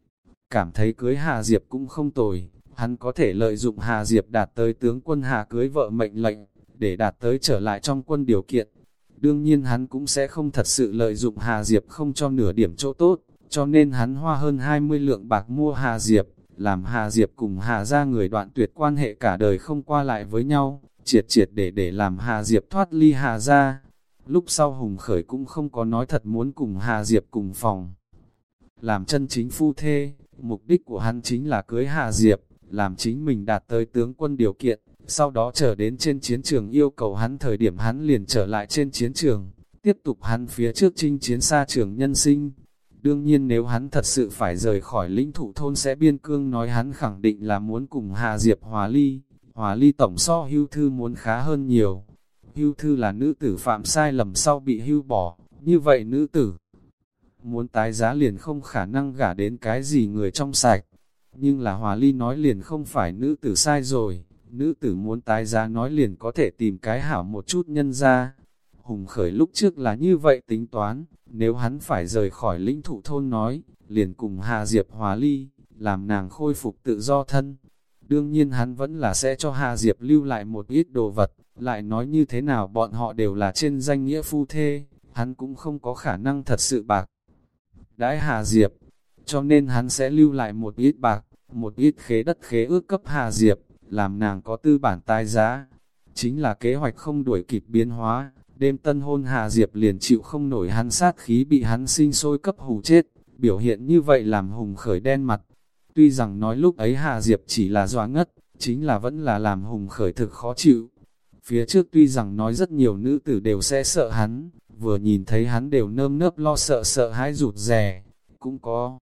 cảm thấy cưới Hà Diệp cũng không tồi, hắn có thể lợi dụng Hà Diệp đạt tới tướng quân Hà cưới vợ mệnh lệnh, để đạt tới trở lại trong quân điều kiện. Đương nhiên hắn cũng sẽ không thật sự lợi dụng Hà Diệp không cho nửa điểm chỗ tốt, cho nên hắn hoa hơn hai mươi lượng bạc mua Hà Diệp, làm Hà Diệp cùng Hà gia người đoạn tuyệt quan hệ cả đời không qua lại với nhau, triệt triệt để để làm Hà Diệp thoát ly Hà gia. Lúc sau Hùng Khởi cũng không có nói thật muốn cùng Hà Diệp cùng phòng, làm chân chính phu thê, mục đích của hắn chính là cưới Hà Diệp, làm chính mình đạt tới tướng quân điều kiện, sau đó trở đến trên chiến trường yêu cầu hắn thời điểm hắn liền trở lại trên chiến trường, tiếp tục hắn phía trước chinh chiến xa trường nhân sinh. Đương nhiên nếu hắn thật sự phải rời khỏi lĩnh thụ thôn sẽ biên cương nói hắn khẳng định là muốn cùng Hà Diệp hòa ly, hòa ly tổng so hưu thư muốn khá hơn nhiều. Hưu thư là nữ tử phạm sai lầm sau bị hưu bỏ, như vậy nữ tử muốn tái giá liền không khả năng gả đến cái gì người trong sạch. Nhưng là hòa ly nói liền không phải nữ tử sai rồi, nữ tử muốn tái giá nói liền có thể tìm cái hảo một chút nhân ra. Hùng Khởi lúc trước là như vậy tính toán, nếu hắn phải rời khỏi lĩnh thụ thôn nói, liền cùng Hà Diệp hòa ly, làm nàng khôi phục tự do thân. Đương nhiên hắn vẫn là sẽ cho Hà Diệp lưu lại một ít đồ vật, lại nói như thế nào bọn họ đều là trên danh nghĩa phu thê, hắn cũng không có khả năng thật sự bạc đãi Hà Diệp, cho nên hắn sẽ lưu lại một ít bạc, một ít khế đất khế ước cấp Hà Diệp, làm nàng có tư bản tái giá. Chính là kế hoạch không đuổi kịp biến hóa, đêm tân hôn Hà Diệp liền chịu không nổi hắn sát khí bị hắn sinh sôi cấp hù chết, biểu hiện như vậy làm Hùng Khởi đen mặt. Tuy rằng nói lúc ấy Hà Diệp chỉ là dọa ngất, chính là vẫn là làm Hùng Khởi thực khó chịu. Phía trước tuy rằng nói rất nhiều nữ tử đều sẽ sợ hắn, vừa nhìn thấy hắn đều nơm nớp lo sợ sợ hãi rụt rè, cũng có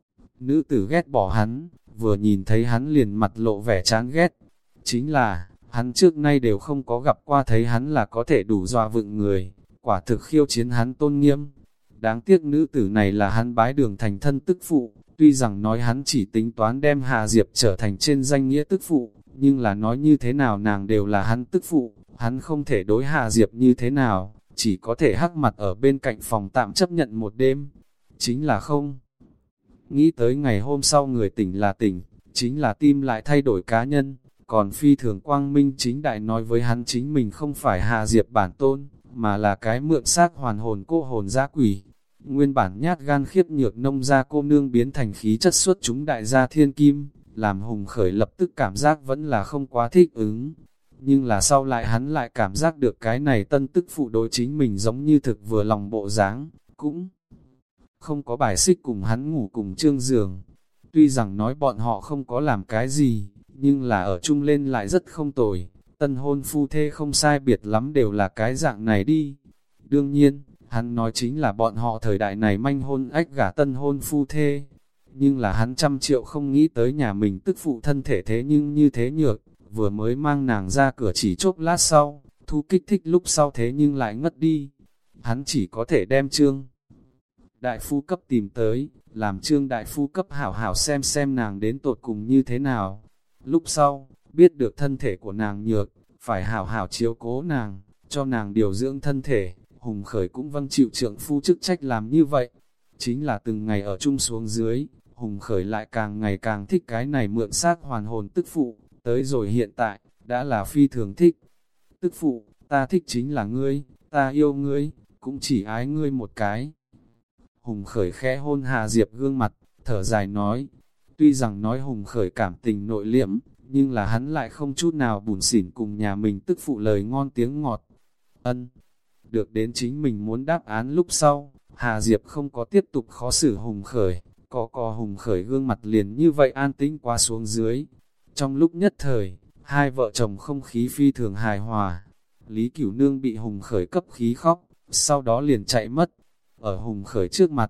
nữ tử ghét bỏ hắn, vừa nhìn thấy hắn liền mặt lộ vẻ chán ghét. Chính là, hắn trước nay đều không có gặp qua thấy hắn là có thể đủ dọa vựng người, quả thực khiêu chiến hắn tôn nghiêm. Đáng tiếc nữ tử này là hắn bái đường thành thân tức phụ, tuy rằng nói hắn chỉ tính toán đem Hà Diệp trở thành trên danh nghĩa tức phụ, nhưng là nói như thế nào nàng đều là hắn tức phụ, hắn không thể đối Hà Diệp như thế nào, chỉ có thể hắc mặt ở bên cạnh phòng tạm chấp nhận một đêm. Chính là không nghĩ tới ngày hôm sau người tỉnh là tỉnh, chính là tim lại thay đổi cá nhân, còn phi thường quang minh chính đại nói với hắn chính mình không phải Hà Diệp bản tôn, mà là cái mượn xác hoàn hồn cô hồn dã quỷ. Nguyên bản nhát gan khiếp nhược nông gia cô nương biến thành khí chất xuất chúng đại gia thiên kim, làm Hùng Khởi lập tức cảm giác vẫn là không quá thích ứng. Nhưng là sau lại hắn lại cảm giác được cái này tân tức phụ đối chính mình giống như thực vừa lòng bộ dáng, cũng không có bài xích cùng hắn ngủ cùng trương giường. Tuy rằng nói bọn họ không có làm cái gì, nhưng là ở chung lên lại rất không tồi. Tân hôn phu thê không sai biệt lắm đều là cái dạng này đi. Đương nhiên, hắn nói chính là bọn họ thời đại này manh hôn ách gả tân hôn phu thê. Nhưng là hắn trăm triệu không nghĩ tới nhà mình tức phụ thân thể thế nhưng như thế nhược, vừa mới mang nàng ra cửa chỉ chốc lát sau, thu kích thích lúc sau thế nhưng lại ngất đi. Hắn chỉ có thể đem Trương đại phu cấp tìm tới, làm Trương đại phu cấp hảo hảo xem xem nàng đến tột cùng như thế nào. Lúc sau, biết được thân thể của nàng nhược, phải hảo hảo chiếu cố nàng, cho nàng điều dưỡng thân thể. Hùng Khởi cũng vâng chịu trượng phu chức trách làm như vậy. Chính là từng ngày ở chung xuống dưới, Hùng Khởi lại càng ngày càng thích cái này mượn xác hoàn hồn tức phụ, tới rồi hiện tại, đã là phi thường thích. Tức phụ, ta thích chính là ngươi, ta yêu ngươi, cũng chỉ ái ngươi một cái. Hùng Khởi khẽ hôn Hà Diệp gương mặt, thở dài nói. Tuy rằng nói Hùng Khởi cảm tình nội liễm, nhưng là hắn lại không chút nào bủn xỉn cùng nhà mình tức phụ lời ngon tiếng ngọt. Ân, được đến chính mình muốn đáp án lúc sau, Hà Diệp không có tiếp tục khó xử Hùng Khởi, có cò Hùng Khởi gương mặt liền như vậy an tĩnh qua xuống dưới. Trong lúc nhất thời, hai vợ chồng không khí phi thường hài hòa. Lý Cửu Nương bị Hùng Khởi cấp khí khóc, sau đó liền chạy mất. Ở Hùng Khởi trước mặt,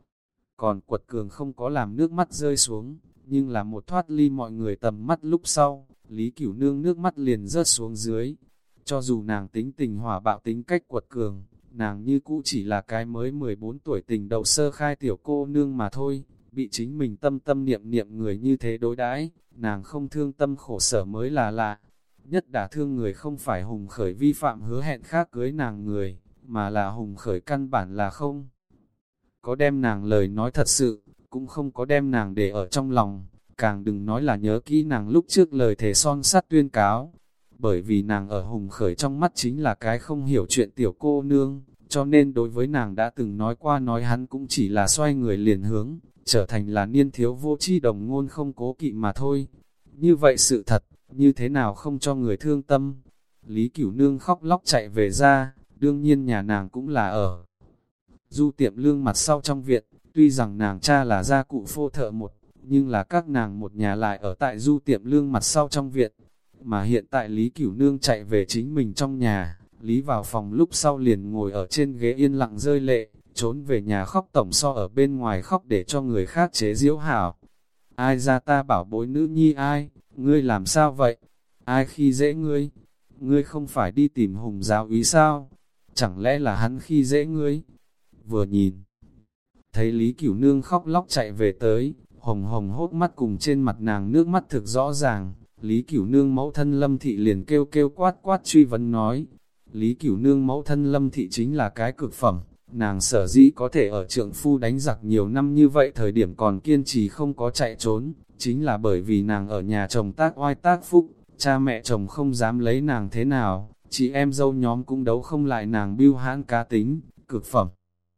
còn Quật Cường không có làm nước mắt rơi xuống, nhưng là một thoát ly mọi người tầm mắt lúc sau, Lý Cửu Nương nước mắt liền rớt xuống dưới. Cho dù nàng tính tình hỏa bạo tính cách Quật Cường, nàng như cũ chỉ là cái mới mười bốn tuổi tình đầu sơ khai tiểu cô nương mà thôi, bị chính mình tâm tâm niệm niệm người như thế đối đãi, nàng không thương tâm khổ sở mới là lạ. Nhất đả thương người không phải Hùng Khởi vi phạm hứa hẹn khác cưới nàng người, mà là Hùng Khởi căn bản là không có đem nàng lời nói thật sự, cũng không có đem nàng để ở trong lòng, càng đừng nói là nhớ kỹ nàng lúc trước lời thề son sắt tuyên cáo. Bởi vì nàng ở Hùng Khởi trong mắt chính là cái không hiểu chuyện tiểu cô nương, cho nên đối với nàng đã từng nói qua nói hắn cũng chỉ là xoay người liền hướng, trở thành là niên thiếu vô tri đồng ngôn không cố kỵ mà thôi. Như vậy sự thật, như thế nào không cho người thương tâm. Lý Cửu Nương khóc lóc chạy về ra, đương nhiên nhà nàng cũng là ở Du Tiệm Lương mặt sau trong viện, tuy rằng nàng cha là gia cụ phô thợ một, nhưng là các nàng một nhà lại ở tại Du Tiệm Lương mặt sau trong viện. Mà hiện tại Lý Cửu Nương chạy về chính mình trong nhà, Lý vào phòng lúc sau liền ngồi ở trên ghế yên lặng rơi lệ, trốn về nhà khóc tổng so ở bên ngoài khóc để cho người khác chế giễu hảo. Ai ra ta bảo bối nữ nhi ai, ngươi làm sao vậy? Ai khi dễ ngươi? Ngươi không phải đi tìm Hùng giáo úy sao? Chẳng lẽ là hắn khi dễ ngươi? Vừa nhìn, thấy Lý Cửu Nương khóc lóc chạy về tới, hồng hồng hốt mắt cùng trên mặt nàng nước mắt thực rõ ràng. Lý Cửu Nương mẫu thân Lâm Thị liền kêu kêu quát quát truy vấn nói. Lý Cửu Nương mẫu thân Lâm Thị chính là cái cực phẩm, nàng sở dĩ có thể ở trượng phu đánh giặc nhiều năm như vậy thời điểm còn kiên trì không có chạy trốn, chính là bởi vì nàng ở nhà chồng tác oai tác phúc, cha mẹ chồng không dám lấy nàng thế nào, chị em dâu nhóm cũng đấu không lại nàng bưu hãn cá tính, cực phẩm.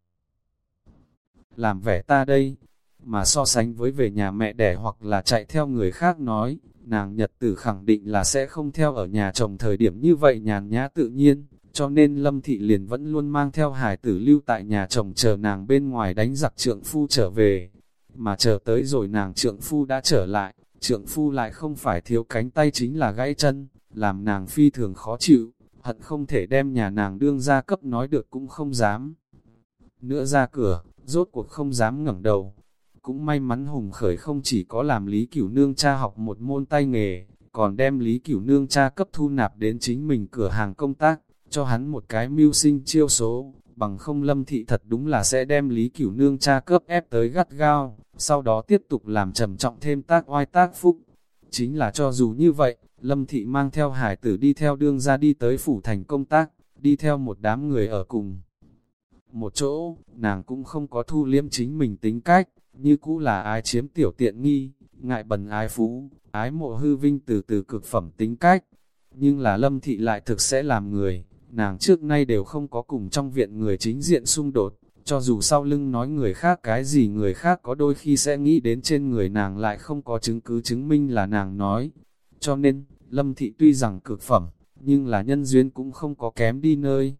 Làm vẻ ta đây, mà so sánh với về nhà mẹ đẻ hoặc là chạy theo người khác nói, nàng nhật tử khẳng định là sẽ không theo ở nhà chồng thời điểm như vậy nhàn nhã tự nhiên, cho nên Lâm Thị liền vẫn luôn mang theo hải tử lưu tại nhà chồng chờ nàng bên ngoài đánh giặc trượng phu trở về. Mà chờ tới rồi nàng trượng phu đã trở lại, trượng phu lại không phải thiếu cánh tay chính là gãy chân, làm nàng phi thường khó chịu, hận không thể đem nhà nàng đương ra cấp nói được cũng không dám. Nữa ra cửa, rốt cuộc không dám ngẩng đầu. Cũng may mắn Hùng Khởi không chỉ có làm Lý Cửu Nương cha học một môn tay nghề, còn đem Lý Cửu Nương cha cấp thu nạp đến chính mình cửa hàng công tác, cho hắn một cái mưu sinh chiêu số, bằng không Lâm Thị thật đúng là sẽ đem Lý Cửu Nương cha cấp ép tới gắt gao, sau đó tiếp tục làm trầm trọng thêm tác oai tác phúc. Chính là cho dù như vậy, Lâm Thị mang theo hải tử đi theo đương ra đi tới phủ thành công tác, đi theo một đám người ở cùng một chỗ, nàng cũng không có thu liếm chính mình tính cách, như cũ là ái chiếm tiểu tiện nghi, ngại bần ái phú, ái mộ hư vinh từ từ cực phẩm tính cách. Nhưng là Lâm Thị lại thực sẽ làm người, nàng trước nay đều không có cùng trong viện người chính diện xung đột, cho dù sau lưng nói người khác cái gì người khác có đôi khi sẽ nghĩ đến trên người nàng lại không có chứng cứ chứng minh là nàng nói. Cho nên, Lâm Thị tuy rằng cực phẩm, nhưng là nhân duyên cũng không có kém đi nơi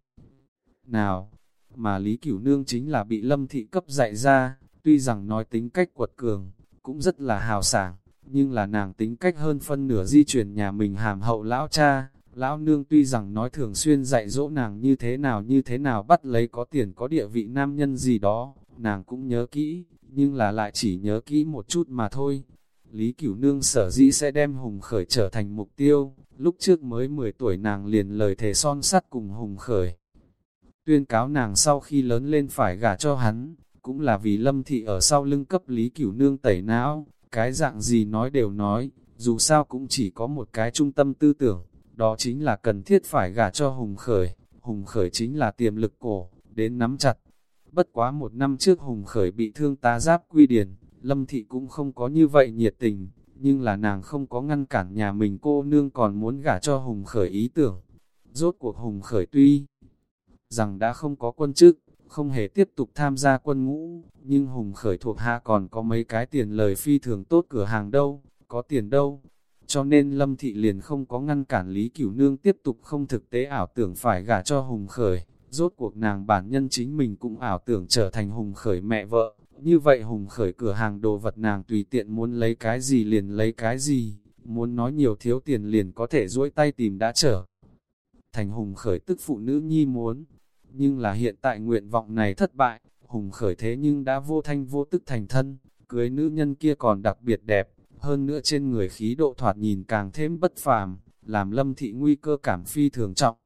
nào, mà Lý Cửu Nương chính là bị Lâm Thị cấp dạy ra. Tuy rằng nói tính cách quật cường, cũng rất là hào sảng, nhưng là nàng tính cách hơn phân nửa di chuyển nhà mình hàm hậu lão cha. Lão nương tuy rằng nói thường xuyên dạy dỗ nàng như thế nào như thế nào bắt lấy có tiền có địa vị nam nhân gì đó, nàng cũng nhớ kỹ, nhưng là lại chỉ nhớ kỹ một chút mà thôi. Lý Cửu Nương sở dĩ sẽ đem Hùng Khởi trở thành mục tiêu, lúc trước mới mười tuổi nàng liền lời thề son sắt cùng Hùng Khởi. Tuyên cáo nàng sau khi lớn lên phải gả cho hắn, cũng là vì Lâm Thị ở sau lưng cấp Lý Cửu Nương tẩy não, cái dạng gì nói đều nói, dù sao cũng chỉ có một cái trung tâm tư tưởng, đó chính là cần thiết phải gả cho Hùng Khởi. Hùng Khởi chính là tiềm lực cổ, đến nắm chặt. Bất quá một năm trước Hùng Khởi bị thương tá giáp quy điển, Lâm Thị cũng không có như vậy nhiệt tình, nhưng là nàng không có ngăn cản nhà mình cô nương còn muốn gả cho Hùng Khởi ý tưởng. Rốt cuộc Hùng Khởi tuy rằng đã không có quân chức, không hề tiếp tục tham gia quân ngũ, nhưng Hùng Khởi thuộc hạ còn có mấy cái tiền lời phi thường tốt cửa hàng đâu, có tiền đâu. Cho nên Lâm Thị liền không có ngăn cản Lý Cửu Nương tiếp tục không thực tế ảo tưởng phải gả cho Hùng Khởi. Rốt cuộc nàng bản nhân chính mình cũng ảo tưởng trở thành Hùng Khởi mẹ vợ. Như vậy Hùng Khởi cửa hàng đồ vật nàng tùy tiện muốn lấy cái gì liền lấy cái gì, muốn nói nhiều thiếu tiền liền có thể duỗi tay tìm đã trở thành Hùng Khởi tức phụ nữ nhi muốn. Nhưng là hiện tại nguyện vọng này thất bại, Hùng Khởi thế nhưng đã vô thanh vô tức thành thân, cưới nữ nhân kia còn đặc biệt đẹp, hơn nữa trên người khí độ thoạt nhìn càng thêm bất phàm, làm Lâm Thị nguy cơ cảm phi thường trọng.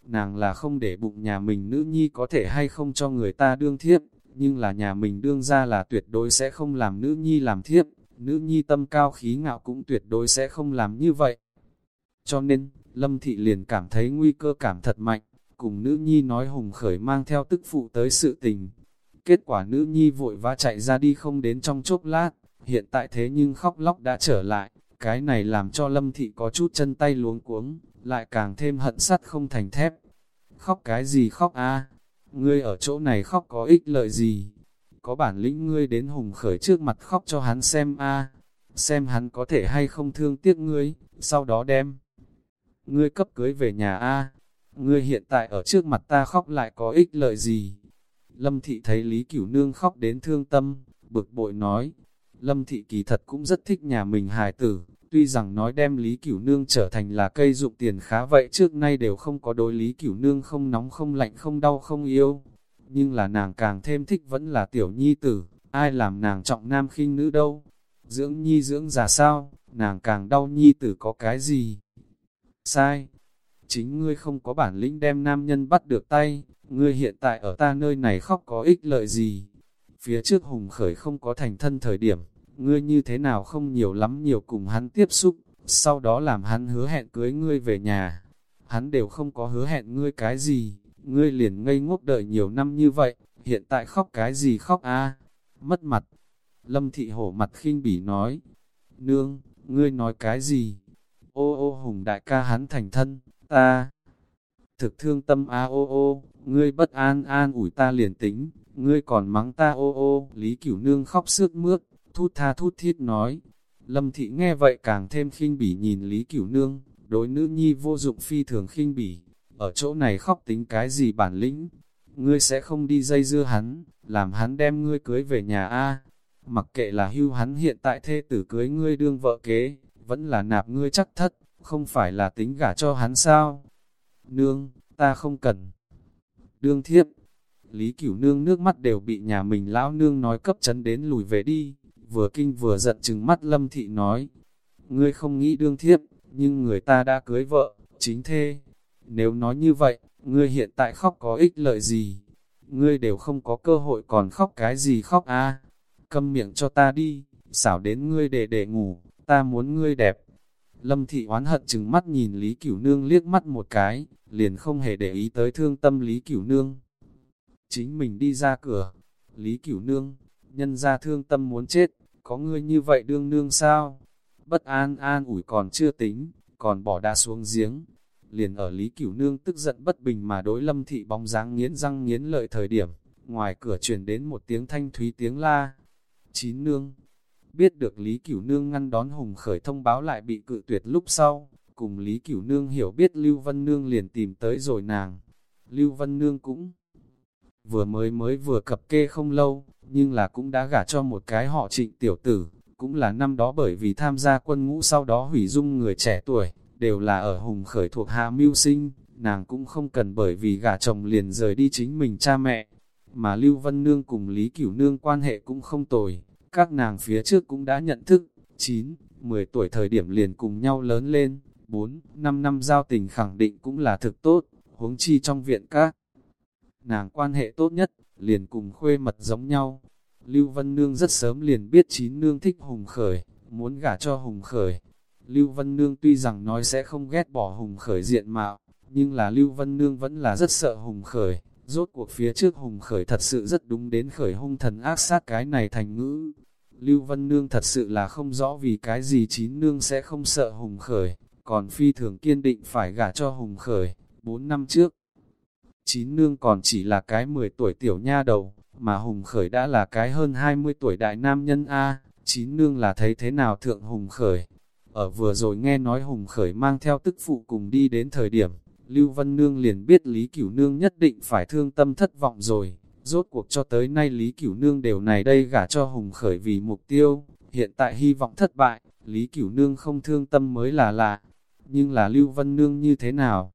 nàng là không để bụng nhà mình nữ nhi có thể hay không cho người ta đương thiếp, nhưng là nhà mình đương ra là tuyệt đối sẽ không làm nữ nhi làm thiếp, nữ nhi tâm cao khí ngạo cũng tuyệt đối sẽ không làm như vậy. Cho nên, Lâm Thị liền cảm thấy nguy cơ cảm thật mạnh, cùng nữ nhi nói Hùng Khởi mang theo tức phụ tới sự tình. Kết quả nữ nhi vội vã chạy ra đi không đến trong chốc lát, hiện tại thế nhưng khóc lóc đã trở lại, cái này làm cho Lâm Thị có chút chân tay luống cuống, lại càng thêm hận sắt không thành thép. Khóc cái gì khóc a? Ngươi ở chỗ này khóc có ích lợi gì? Có bản lĩnh ngươi đến Hùng Khởi trước mặt khóc cho hắn xem a, xem hắn có thể hay không thương tiếc ngươi, sau đó đem ngươi cấp cưới về nhà a. Ngươi hiện tại ở trước mặt ta khóc lại có ích lợi gì? Lâm Thị thấy Lý Cửu Nương khóc đến thương tâm, bực bội nói. Lâm Thị kỳ thật cũng rất thích nhà mình hài tử, tuy rằng nói đem Lý Cửu Nương trở thành là cây dụng tiền khá vậy trước nay đều không có đối Lý Cửu Nương không nóng không lạnh không đau không yêu. Nhưng là nàng càng thêm thích vẫn là tiểu nhi tử, ai làm nàng trọng nam khinh nữ đâu. Dưỡng nhi dưỡng già sao, nàng càng đau nhi tử có cái gì? Sai! Chính ngươi không có bản lĩnh đem nam nhân bắt được tay, ngươi hiện tại ở ta nơi này khóc có ích lợi gì? Phía trước Hùng Khởi không có thành thân thời điểm, ngươi như thế nào không nhiều lắm nhiều cùng hắn tiếp xúc, sau đó làm hắn hứa hẹn cưới ngươi về nhà. Hắn đều không có hứa hẹn ngươi cái gì, ngươi liền ngây ngốc đợi nhiều năm như vậy, hiện tại khóc cái gì khóc a? Mất mặt. Lâm Thị hổ mặt khinh bỉ nói, nương, ngươi nói cái gì? Ô ô Hùng đại ca hắn thành thân, ta thực thương tâm a ô ô, ngươi bất an an ủi ta liền tính, ngươi còn mắng ta ô ô. Lý Cửu Nương khóc sướt mướt, thút tha thút thít nói. Lâm Thị nghe vậy càng thêm khinh bỉ nhìn Lý Cửu Nương, đối nữ nhi vô dụng phi thường khinh bỉ, ở chỗ này khóc tính cái gì bản lĩnh, ngươi sẽ không đi dây dưa hắn, làm hắn đem ngươi cưới về nhà a. Mặc kệ là hưu hắn hiện tại thê tử cưới ngươi đương vợ kế, vẫn là nạp ngươi chắc thất, không phải là tính gả cho hắn sao? Nương, ta không cần đương thiếp. Lý Cửu Nương nước mắt đều bị nhà mình lão nương nói cấp chấn đến lùi về đi, vừa kinh vừa giận trừng mắt Lâm Thị nói, ngươi không nghĩ đương thiếp, nhưng người ta đã cưới vợ, chính thê. Nếu nói như vậy, ngươi hiện tại khóc có ích lợi gì? Ngươi đều không có cơ hội còn khóc cái gì khóc a? Câm miệng cho ta đi, xảo đến ngươi để để ngủ, ta muốn ngươi đẹp. Lâm Thị oán hận chừng mắt nhìn Lý Cửu Nương liếc mắt một cái, liền không hề để ý tới thương tâm Lý Cửu Nương. Chính mình đi ra cửa, Lý Cửu Nương, nhân ra thương tâm muốn chết, có ngươi như vậy đương nương sao? Bất an an ủi còn chưa tính, còn bỏ đá xuống giếng. Liền ở Lý Cửu Nương tức giận bất bình mà đối Lâm Thị bóng dáng nghiến răng nghiến lợi thời điểm, ngoài cửa truyền đến một tiếng thanh thúy tiếng la. Chín nương. Biết được Lý Cửu Nương ngăn đón Hùng Khởi thông báo lại bị cự tuyệt lúc sau, cùng Lý Cửu Nương hiểu biết Lưu Vân Nương liền tìm tới rồi nàng. Lưu Vân Nương cũng vừa mới mới vừa cập kê không lâu, nhưng là cũng đã gả cho một cái họ Trịnh tiểu tử, cũng là năm đó bởi vì tham gia quân ngũ sau đó hủy dung người trẻ tuổi, đều là ở Hùng Khởi thuộc hạ mưu sinh, nàng cũng không cần bởi vì gả chồng liền rời đi chính mình cha mẹ, mà Lưu Vân Nương cùng Lý Cửu Nương quan hệ cũng không tồi, các nàng phía trước cũng đã nhận thức, chín, mười tuổi thời điểm liền cùng nhau lớn lên, bốn, năm năm giao tình khẳng định cũng là thực tốt, huống chi trong viện các nàng quan hệ tốt nhất, liền cùng khuê mật giống nhau. Lưu Vân Nương rất sớm liền biết chín nương thích Hùng Khởi, muốn gả cho Hùng Khởi. Lưu Vân Nương tuy rằng nói sẽ không ghét bỏ Hùng Khởi diện mạo, nhưng là Lưu Vân Nương vẫn là rất sợ Hùng Khởi. Rốt cuộc phía trước Hùng Khởi thật sự rất đúng đến khởi hung thần ác sát cái này thành ngữ. Lưu Vân Nương thật sự là không rõ vì cái gì chín nương sẽ không sợ Hùng Khởi, còn phi thường kiên định phải gả cho Hùng Khởi. Bốn năm trước, chín nương còn chỉ là cái mười tuổi tiểu nha đầu, mà Hùng Khởi đã là cái hơn hai mươi tuổi đại nam nhân A. Chín nương là thấy thế nào thượng Hùng Khởi. Ở vừa rồi nghe nói Hùng Khởi mang theo tức phụ cùng đi đến thời điểm, Lưu Vân Nương liền biết Lý Cửu Nương nhất định phải thương tâm thất vọng rồi. Rốt cuộc cho tới nay Lý Cửu Nương đều này đây gả cho Hùng Khởi vì mục tiêu, hiện tại hy vọng thất bại, Lý Cửu Nương không thương tâm mới là lạ. Nhưng là Lưu Vân Nương như thế nào?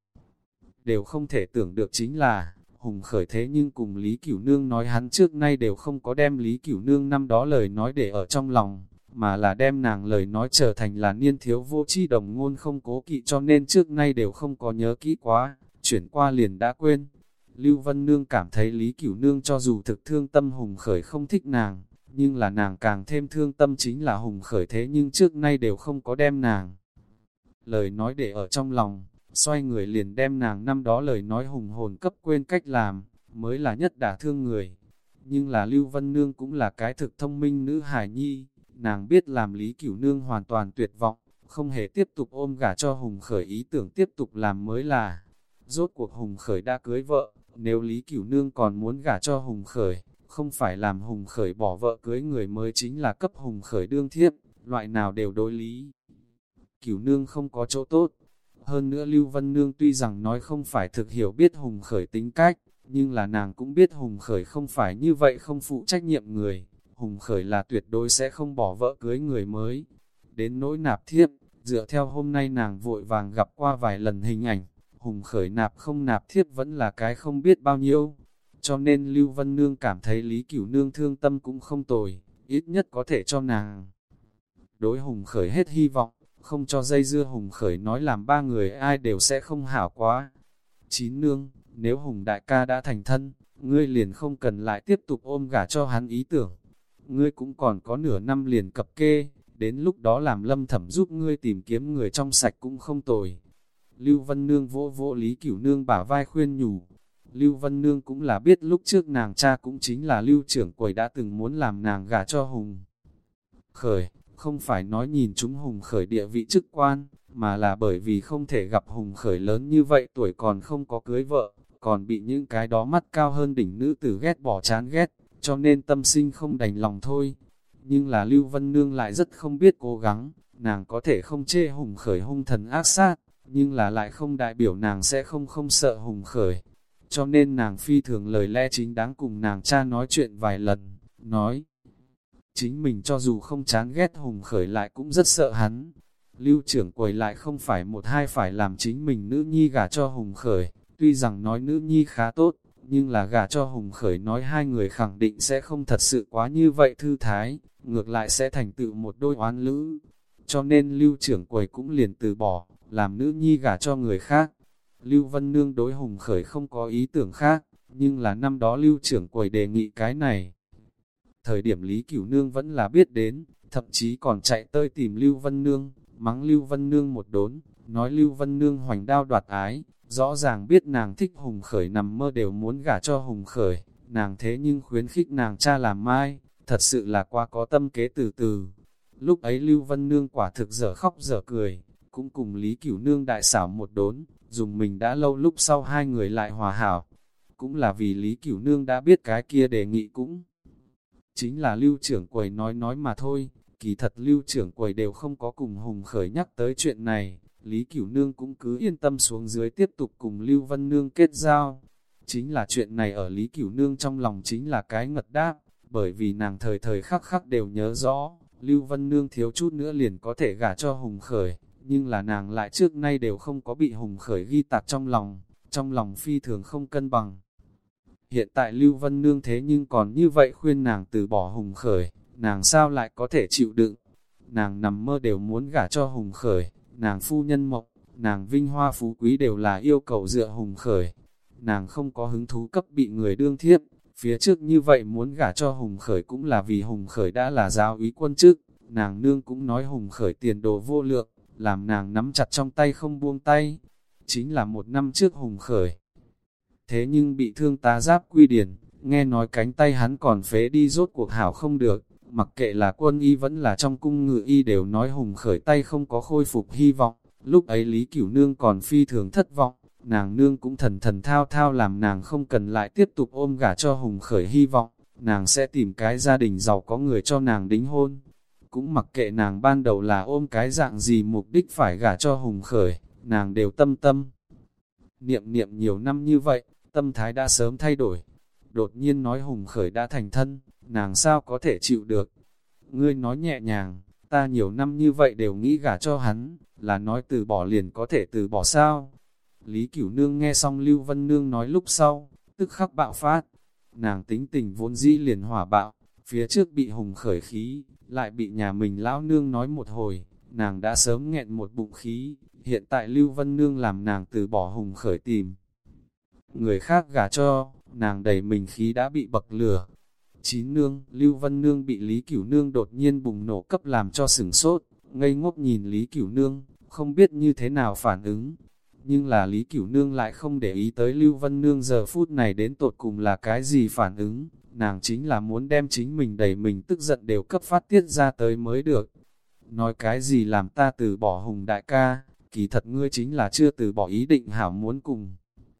Đều không thể tưởng được chính là, Hùng Khởi thế nhưng cùng Lý Cửu Nương nói hắn trước nay đều không có đem Lý Cửu Nương năm đó lời nói để ở trong lòng, mà là đem nàng lời nói trở thành là niên thiếu vô tri đồng ngôn không cố kỵ cho nên trước nay đều không có nhớ kỹ quá. chuyển qua liền đã quên. Lưu Vân Nương cảm thấy Lý Cửu Nương cho dù thực thương tâm Hùng Khởi không thích nàng, nhưng là nàng càng thêm thương tâm chính là Hùng Khởi thế nhưng trước nay đều không có đem nàng lời nói để ở trong lòng, xoay người liền đem nàng năm đó lời nói hùng hồn cấp quên cách làm, mới là nhất đả thương người. Nhưng là Lưu Vân Nương cũng là cái thực thông minh nữ hài nhi, nàng biết làm Lý Cửu Nương hoàn toàn tuyệt vọng, không hề tiếp tục ôm gả cho Hùng Khởi ý tưởng tiếp tục làm mới là. Rốt cuộc Hùng Khởi đã cưới vợ, nếu Lý Cửu Nương còn muốn gả cho Hùng Khởi, không phải làm Hùng Khởi bỏ vợ cưới người mới chính là cấp Hùng Khởi đương thiếp, loại nào đều đối Lý Cửu Nương không có chỗ tốt. Hơn nữa Lưu Vân Nương tuy rằng nói không phải thực hiểu biết Hùng Khởi tính cách, nhưng là nàng cũng biết Hùng Khởi không phải như vậy không phụ trách nhiệm người. Hùng Khởi là tuyệt đối sẽ không bỏ vợ cưới người mới. Đến nỗi nạp thiếp, dựa theo hôm nay nàng vội vàng gặp qua vài lần hình ảnh, Hùng Khởi nạp không nạp thiếp vẫn là cái không biết bao nhiêu. Cho nên Lưu Vân Nương cảm thấy Lý Cửu Nương thương tâm cũng không tồi, ít nhất có thể cho nàng đối Hùng Khởi hết hy vọng, không cho dây dưa. Hùng Khởi nói làm ba người ai đều sẽ không hảo quá. Chín nương, nếu Hùng đại ca đã thành thân, ngươi liền không cần lại tiếp tục ôm gả cho hắn ý tưởng. Ngươi cũng còn có nửa năm liền cập kê, đến lúc đó làm Lâm Thẩm giúp ngươi tìm kiếm người trong sạch cũng không tồi. Lưu Vân Nương vỗ vỗ Lý Cửu Nương bả vai khuyên nhủ. Lưu Vân Nương cũng là biết lúc trước nàng cha cũng chính là Lưu trưởng quầy đã từng muốn làm nàng gả cho Hùng Khởi, không phải nói nhìn chúng Hùng Khởi địa vị chức quan, mà là bởi vì không thể gặp Hùng Khởi lớn như vậy tuổi còn không có cưới vợ, còn bị những cái đó mắt cao hơn đỉnh nữ tử ghét bỏ chán ghét, cho nên tâm sinh không đành lòng thôi. Nhưng là Lưu Vân Nương lại rất không biết cố gắng, nàng có thể không chê Hùng Khởi hung thần ác sát, nhưng là lại không đại biểu nàng sẽ không không sợ Hùng Khởi. Cho nên nàng phi thường lời lẽ chính đáng cùng nàng cha nói chuyện vài lần, nói chính mình cho dù không chán ghét Hùng Khởi lại cũng rất sợ hắn. Lưu trưởng quầy lại không phải một hai phải làm chính mình nữ nhi gả cho Hùng Khởi, tuy rằng nói nữ nhi khá tốt, nhưng là gả cho Hùng Khởi nói hai người khẳng định sẽ không thật sự quá như vậy thư thái, ngược lại sẽ thành tựu một đôi oán lữ. Cho nên Lưu trưởng quầy cũng liền từ bỏ, làm nữ nhi gả cho người khác. Lưu Vân Nương đối Hùng Khởi không có ý tưởng khác, nhưng là năm đó Lưu trưởng quầy đề nghị cái này. Thời điểm Lý Cửu Nương vẫn là biết đến, thậm chí còn chạy tới tìm Lưu Vân Nương, mắng Lưu Vân Nương một đốn, nói Lưu Vân Nương hoành đao đoạt ái, rõ ràng biết nàng thích Hùng Khởi nằm mơ đều muốn gả cho Hùng Khởi, nàng thế nhưng khuyến khích nàng cha làm mai, thật sự là quá có tâm kế từ từ. Lúc ấy Lưu Vân Nương quả thực dở khóc dở cười, cũng cùng Lý Cửu Nương đại xảo một đốn, dùng mình đã lâu lúc sau hai người lại hòa hảo. Cũng là vì Lý Cửu Nương đã biết cái kia đề nghị cũng chính là Lưu trưởng quầy nói nói mà thôi, kỳ thật Lưu trưởng quầy đều không có cùng Hùng Khởi nhắc tới chuyện này, Lý Cửu Nương cũng cứ yên tâm xuống dưới tiếp tục cùng Lưu Vân Nương kết giao. Chính là chuyện này ở Lý Cửu Nương trong lòng chính là cái ngật đáp, bởi vì nàng thời thời khắc khắc đều nhớ rõ, Lưu Vân Nương thiếu chút nữa liền có thể gả cho Hùng Khởi, nhưng là nàng lại trước nay đều không có bị Hùng Khởi ghi tạc trong lòng, trong lòng phi thường không cân bằng. Hiện tại Lưu Vân Nương thế nhưng còn như vậy khuyên nàng từ bỏ Hùng Khởi, nàng sao lại có thể chịu đựng. Nàng nằm mơ đều muốn gả cho Hùng Khởi, nàng phu nhân mộng, nàng vinh hoa phú quý đều là yêu cầu dựa Hùng Khởi. Nàng không có hứng thú cấp bị người đương thiếp, phía trước như vậy muốn gả cho Hùng Khởi cũng là vì Hùng Khởi đã là giáo úy quân chức, nàng nương cũng nói Hùng Khởi tiền đồ vô lượng, làm nàng nắm chặt trong tay không buông tay. Chính là một năm trước Hùng Khởi thế nhưng bị thương tá giáp quy điển, nghe nói cánh tay hắn còn phế đi rốt cuộc hảo không được, mặc kệ là quân y vẫn là trong cung ngự y đều nói Hùng Khởi tay không có khôi phục hy vọng. Lúc ấy Lý Cửu Nương còn phi thường thất vọng, nàng nương cũng thần thần thao thao làm nàng không cần lại tiếp tục ôm gả cho Hùng Khởi hy vọng, nàng sẽ tìm cái gia đình giàu có người cho nàng đính hôn. Cũng mặc kệ nàng ban đầu là ôm cái dạng gì mục đích phải gả cho Hùng Khởi, nàng đều tâm tâm niệm niệm nhiều năm như vậy, tâm thái đã sớm thay đổi. Đột nhiên nói Hùng Khởi đã thành thân, nàng sao có thể chịu được. Ngươi nói nhẹ nhàng, ta nhiều năm như vậy đều nghĩ gả cho hắn, là nói từ bỏ liền có thể từ bỏ sao. Lý Cửu Nương nghe xong Lưu Vân Nương nói lúc sau, tức khắc bạo phát. Nàng tính tình vốn dĩ liền hỏa bạo, phía trước bị Hùng Khởi khí, lại bị nhà mình lão nương nói một hồi, nàng đã sớm nghẹn một bụng khí. Hiện tại Lưu Vân Nương làm nàng từ bỏ Hùng Khởi tìm người khác gả cho, nàng đầy mình khí đã bị bậc lửa. Chín nương, Lưu Vân Nương bị Lý Cửu Nương đột nhiên bùng nổ cấp làm cho sửng sốt, ngây ngốc nhìn Lý Cửu Nương, không biết như thế nào phản ứng. Nhưng là Lý Cửu Nương lại không để ý tới Lưu Vân Nương giờ phút này đến tột cùng là cái gì phản ứng, nàng chính là muốn đem chính mình đầy mình tức giận đều cấp phát tiết ra tới mới được. Nói cái gì làm ta từ bỏ Hùng đại ca, kỳ thật ngươi chính là chưa từ bỏ ý định hảo muốn cùng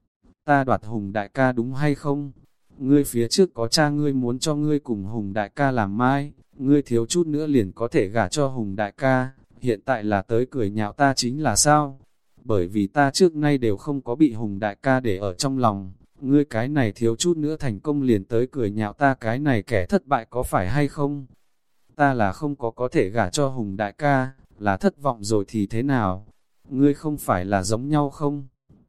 ta đoạt Hùng đại ca đúng hay không? Ngươi phía trước có cha ngươi muốn cho ngươi cùng Hùng đại ca làm mai, ngươi thiếu chút nữa liền có thể gả cho Hùng đại ca, hiện tại là tới cười nhạo ta chính là sao? Bởi vì ta trước nay đều không có bị Hùng đại ca để ở trong lòng, ngươi cái này thiếu chút nữa thành công liền tới cười nhạo ta cái này kẻ thất bại có phải hay không? Ta là không có có thể gả cho Hùng đại ca, là thất vọng rồi thì thế nào? Ngươi không phải là giống nhau không?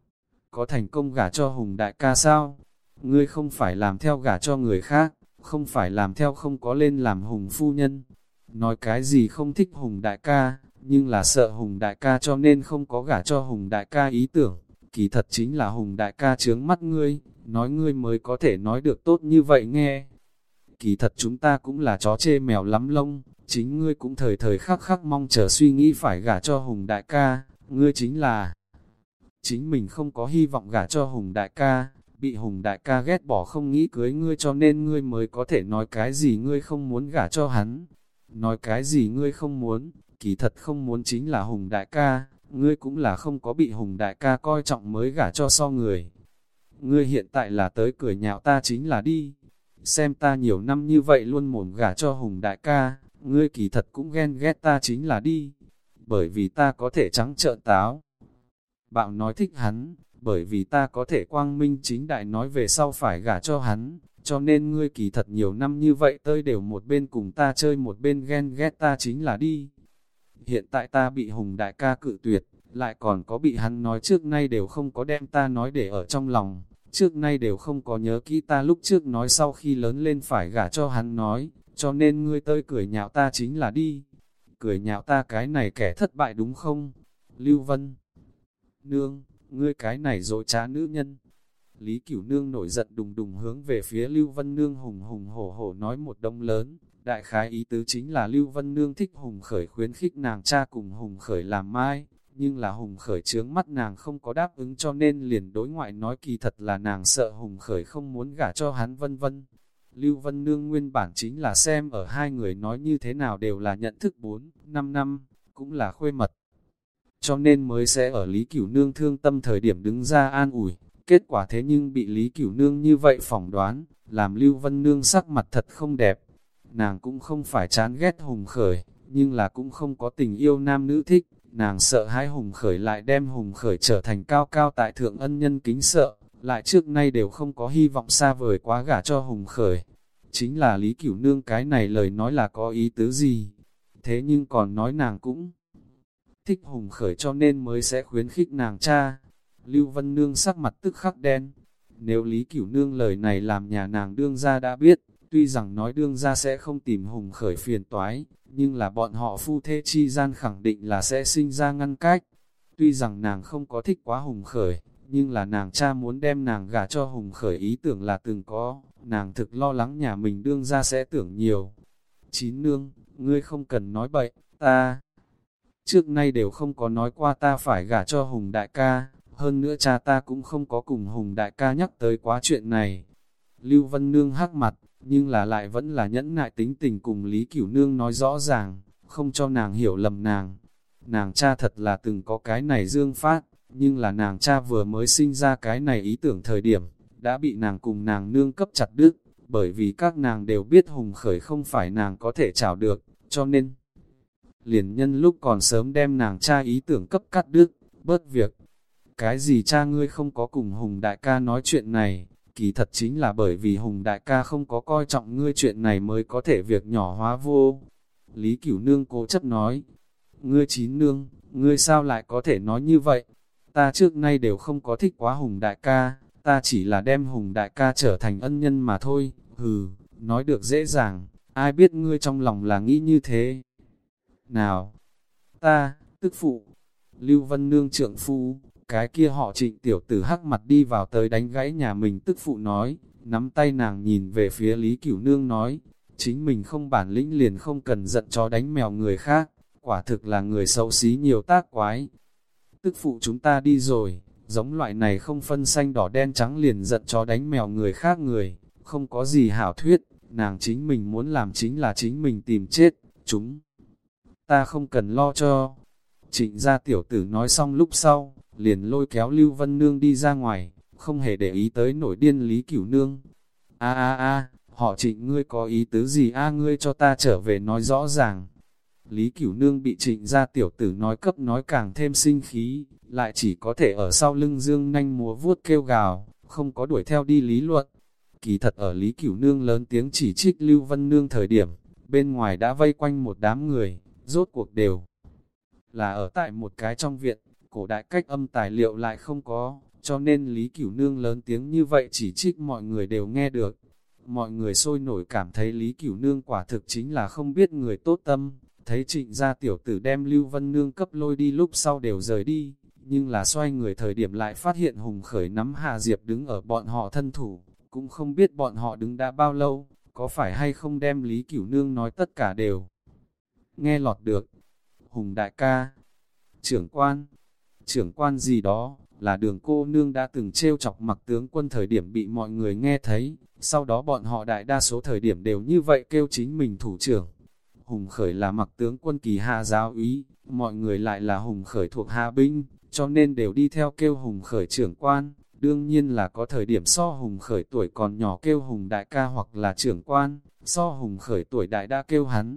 Có thành công gả cho Hùng đại ca sao? Ngươi không phải làm theo gả cho người khác, không phải làm theo không có lên làm Hùng phu nhân. Nói cái gì không thích Hùng đại ca, nhưng là sợ Hùng đại ca cho nên không có gả cho Hùng đại ca ý tưởng. Kỳ thật chính là Hùng đại ca chướng mắt ngươi, nói ngươi mới có thể nói được tốt như vậy nghe. Kỳ thật chúng ta cũng là chó chê mèo lắm lông, chính ngươi cũng thời thời khắc khắc mong chờ suy nghĩ phải gả cho Hùng đại ca, ngươi chính là chính mình không có hy vọng gả cho Hùng đại ca, bị Hùng đại ca ghét bỏ không nghĩ cưới ngươi cho nên ngươi mới có thể nói cái gì ngươi không muốn gả cho hắn. Nói cái gì ngươi không muốn, kỳ thật không muốn chính là Hùng đại ca, ngươi cũng là không có bị Hùng đại ca coi trọng mới gả cho so người. Ngươi hiện tại là tới cười nhạo ta chính là đi. Xem ta nhiều năm như vậy luôn mồm gả cho Hùng đại ca, ngươi kỳ thật cũng ghen ghét ta chính là đi. Bởi vì ta có thể trắng trợn táo bạo nói thích hắn, bởi vì ta có thể quang minh chính đại nói về sau phải gả cho hắn, cho nên ngươi kỳ thật nhiều năm như vậy tới đều một bên cùng ta chơi một bên ghen ghét ta chính là đi. Hiện tại ta bị Hùng đại ca cự tuyệt, lại còn có bị hắn nói trước nay đều không có đem ta nói để ở trong lòng, trước nay đều không có nhớ kỹ ta lúc trước nói sau khi lớn lên phải gả cho hắn nói, cho nên ngươi tới cười nhạo ta chính là đi. Cười nhạo ta cái này kẻ thất bại đúng không? Lưu Vân Nương, ngươi cái này dối trá nữ nhân. Lý Cửu Nương nổi giận đùng đùng hướng về phía Lưu Vân Nương hùng hùng hổ hổ nói một đông lớn. Đại khái ý tứ chính là Lưu Vân Nương thích Hùng Khởi khuyến khích nàng cha cùng Hùng Khởi làm mai, nhưng là Hùng Khởi chướng mắt nàng không có đáp ứng cho nên liền đối ngoại nói kỳ thật là nàng sợ Hùng Khởi không muốn gả cho hắn vân vân. Lưu Vân Nương nguyên bản chính là xem ở hai người nói như thế nào đều là nhận thức bốn, năm năm, cũng là khuê mật. Cho nên mới sẽ ở Lý Cửu Nương thương tâm thời điểm đứng ra an ủi, kết quả thế nhưng bị Lý Cửu Nương như vậy phỏng đoán, làm Lưu Vân Nương sắc mặt thật không đẹp. Nàng cũng không phải chán ghét Hùng Khởi, nhưng là cũng không có tình yêu nam nữ thích, nàng sợ hãi Hùng Khởi lại đem Hùng Khởi trở thành cao cao tại thượng ân nhân kính sợ, lại trước nay đều không có hy vọng xa vời quá gả cho Hùng Khởi. Chính là Lý Cửu Nương cái này lời nói là có ý tứ gì? Thế nhưng còn nói nàng cũng thích Hùng Khởi cho nên mới sẽ khuyến khích nàng cha. Lưu Vân Nương sắc mặt tức khắc đen. Nếu Lý Cửu Nương lời này làm nhà nàng đương gia đã biết, tuy rằng nói đương gia sẽ không tìm Hùng Khởi phiền toái, nhưng là bọn họ phu thê chi gian khẳng định là sẽ sinh ra ngăn cách. Tuy rằng nàng không có thích quá Hùng Khởi, nhưng là nàng cha muốn đem nàng gả cho Hùng Khởi ý tưởng là từng có, nàng thực lo lắng nhà mình đương gia sẽ tưởng nhiều. Chín nương, ngươi không cần nói bậy, ta trước nay đều không có nói qua ta phải gả cho Hùng đại ca, hơn nữa cha ta cũng không có cùng Hùng đại ca nhắc tới quá chuyện này. Lưu Vân Nương hắc mặt, nhưng là lại vẫn là nhẫn nại tính tình cùng Lý Cửu Nương nói rõ ràng, không cho nàng hiểu lầm nàng. Nàng cha thật là từng có cái này dương phát, nhưng là nàng cha vừa mới sinh ra cái này ý tưởng thời điểm, đã bị nàng cùng nàng nương cấp chặt đứt, bởi vì các nàng đều biết Hùng Khởi không phải nàng có thể chảo được, cho nên liền nhân lúc còn sớm đem nàng cha ý tưởng cấp cắt đứt, bớt việc. Cái gì cha ngươi không có cùng Hùng đại ca nói chuyện này, kỳ thật chính là bởi vì Hùng đại ca không có coi trọng ngươi chuyện này mới có thể việc nhỏ hóa vô. Lý Cửu Nương cố chấp nói, ngươi Chín nương, ngươi sao lại có thể nói như vậy? Ta trước nay đều không có thích quá Hùng đại ca, ta chỉ là đem Hùng đại ca trở thành ân nhân mà thôi, hừ, nói được dễ dàng, ai biết ngươi trong lòng là nghĩ như thế. Nào, ta, tức phụ, Lưu Vân Nương trượng phu, cái kia họ Trịnh tiểu tử hắc mặt đi vào tới đánh gãy nhà mình tức phụ nói, nắm tay nàng nhìn về phía Lý Cửu Nương nói, chính mình không bản lĩnh liền không cần giận chó đánh mèo người khác, quả thực là người xấu xí nhiều tác quái. Tức phụ chúng ta đi rồi, giống loại này không phân xanh đỏ đen trắng liền giận chó đánh mèo người khác người, không có gì hảo thuyết, nàng chính mình muốn làm chính là chính mình tìm chết, chúng ta không cần lo cho. Trịnh gia tiểu tử nói xong lúc sau, liền lôi kéo Lưu Vân Nương đi ra ngoài, không hề để ý tới nổi điên Lý Cửu Nương. A a a, họ Trịnh ngươi có ý tứ gì a, ngươi cho ta trở về nói rõ ràng. Lý Cửu Nương bị Trịnh gia tiểu tử nói cấp nói càng thêm sinh khí, lại chỉ có thể ở sau lưng dương nanh múa vuốt kêu gào, không có đuổi theo đi lý luận. Kỳ thật ở Lý Cửu Nương lớn tiếng chỉ trích Lưu Vân Nương thời điểm, bên ngoài đã vây quanh một đám người, rốt cuộc đều là ở tại một cái trong viện, cổ đại cách âm tài liệu lại không có, cho nên Lý Cửu Nương lớn tiếng như vậy chỉ trích mọi người đều nghe được. Mọi người sôi nổi cảm thấy Lý Cửu Nương quả thực chính là không biết người tốt tâm, thấy Trịnh gia tiểu tử đem Lưu Vân Nương cấp lôi đi lúc sau đều rời đi, nhưng là xoay người thời điểm lại phát hiện Hùng Khởi nắm Hà Diệp đứng ở bọn họ thân thủ, cũng không biết bọn họ đứng đã bao lâu, có phải hay không đem Lý Cửu Nương nói tất cả đều nghe lọt được. Hùng đại ca, trưởng quan, trưởng quan gì đó, là Đường cô nương đã từng trêu chọc Mặc tướng quân thời điểm bị mọi người nghe thấy, sau đó bọn họ đại đa số thời điểm đều như vậy kêu chính mình thủ trưởng. Hùng Khởi là Mặc tướng quân kỳ hạ giáo úy, mọi người lại là Hùng Khởi thuộc hạ binh, cho nên đều đi theo kêu Hùng Khởi trưởng quan. Đương nhiên là có thời điểm so Hùng Khởi tuổi còn nhỏ kêu Hùng đại ca hoặc là trưởng quan, so Hùng Khởi tuổi đại đã kêu hắn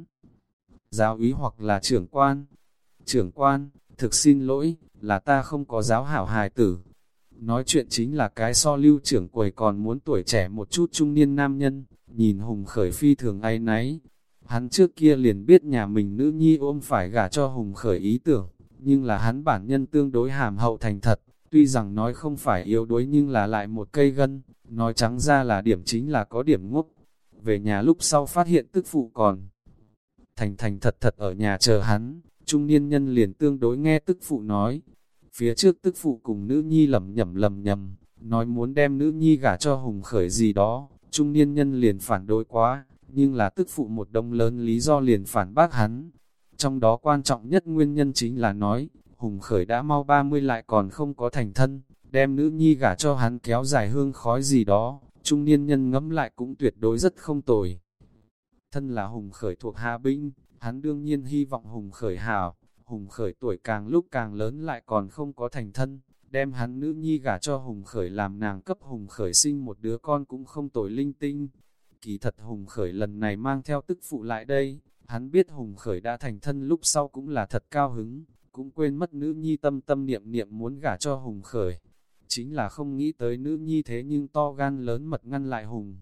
giáo úy hoặc là trưởng quan. Trưởng quan, thực xin lỗi, là ta không có giáo hảo hài tử. Nói chuyện chính là cái so Lưu trưởng quầy còn muốn tuổi trẻ một chút trung niên nam nhân, nhìn Hùng Khởi phi thường áy náy. Hắn trước kia liền biết nhà mình nữ nhi ôm phải gả cho Hùng Khởi ý tưởng, nhưng là hắn bản nhân tương đối hàm hậu thành thật, tuy rằng nói không phải yếu đuối nhưng là lại một cây gân, nói trắng ra là điểm chính là có điểm ngốc. Về nhà lúc sau phát hiện tức phụ còn thành thành thật thật ở nhà chờ hắn, trung niên nhân liền tương đối nghe tức phụ nói. Phía trước tức phụ cùng nữ nhi lầm nhầm lầm nhầm, nói muốn đem nữ nhi gả cho Hùng Khởi gì đó, trung niên nhân liền phản đối quá, nhưng là tức phụ một đông lớn lý do liền phản bác hắn. Trong đó quan trọng nhất nguyên nhân chính là nói, Hùng Khởi đã mau ba mươi lại còn không có thành thân, đem nữ nhi gả cho hắn kéo dài hương khói gì đó, trung niên nhân ngẫm lại cũng tuyệt đối rất không tồi. Thân là Hùng Khởi thuộc hạ binh, hắn đương nhiên hy vọng Hùng Khởi hảo, Hùng Khởi tuổi càng lúc càng lớn lại còn không có thành thân, đem hắn nữ nhi gả cho Hùng Khởi làm nàng cấp Hùng Khởi sinh một đứa con cũng không tồi linh tinh. Kỳ thật Hùng Khởi lần này mang theo tức phụ lại đây, hắn biết Hùng Khởi đã thành thân lúc sau cũng là thật cao hứng, cũng quên mất nữ nhi tâm tâm niệm niệm muốn gả cho Hùng Khởi. Chính là không nghĩ tới nữ nhi thế nhưng to gan lớn mật ngăn lại Hùng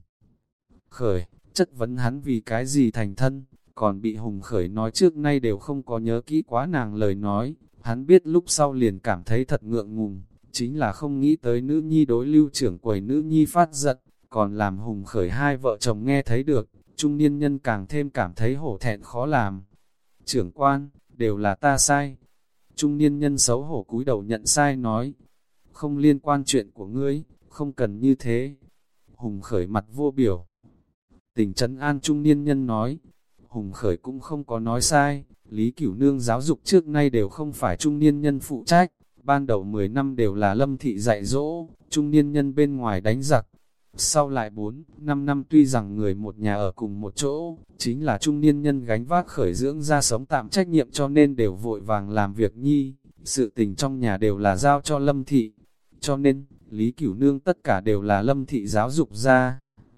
Khởi, chất vấn hắn vì cái gì thành thân, còn bị Hùng Khởi nói trước nay đều không có nhớ kỹ quá nàng lời nói, hắn biết lúc sau liền cảm thấy thật ngượng ngùng, chính là không nghĩ tới nữ nhi đối Lưu trưởng quầy nữ nhi phát giận, còn làm Hùng Khởi hai vợ chồng nghe thấy được, trung niên nhân càng thêm cảm thấy hổ thẹn khó làm. Trưởng quan, đều là ta sai. Trung niên nhân xấu hổ cúi đầu nhận sai nói, không liên quan chuyện của ngươi, không cần như thế. Hùng Khởi mặt vô biểu tình trấn an trung niên nhân nói, Hùng Khởi cũng không có nói sai, Lý Cửu Nương giáo dục trước nay đều không phải trung niên nhân phụ trách, ban đầu mười năm đều là Lâm thị dạy dỗ, trung niên nhân bên ngoài đánh giặc. Sau lại bốn, năm năm tuy rằng người một nhà ở cùng một chỗ, chính là trung niên nhân gánh vác khởi dưỡng ra sống tạm trách nhiệm cho nên đều vội vàng làm việc nhi, sự tình trong nhà đều là giao cho Lâm thị. Cho nên, Lý Cửu Nương tất cả đều là Lâm thị giáo dục ra.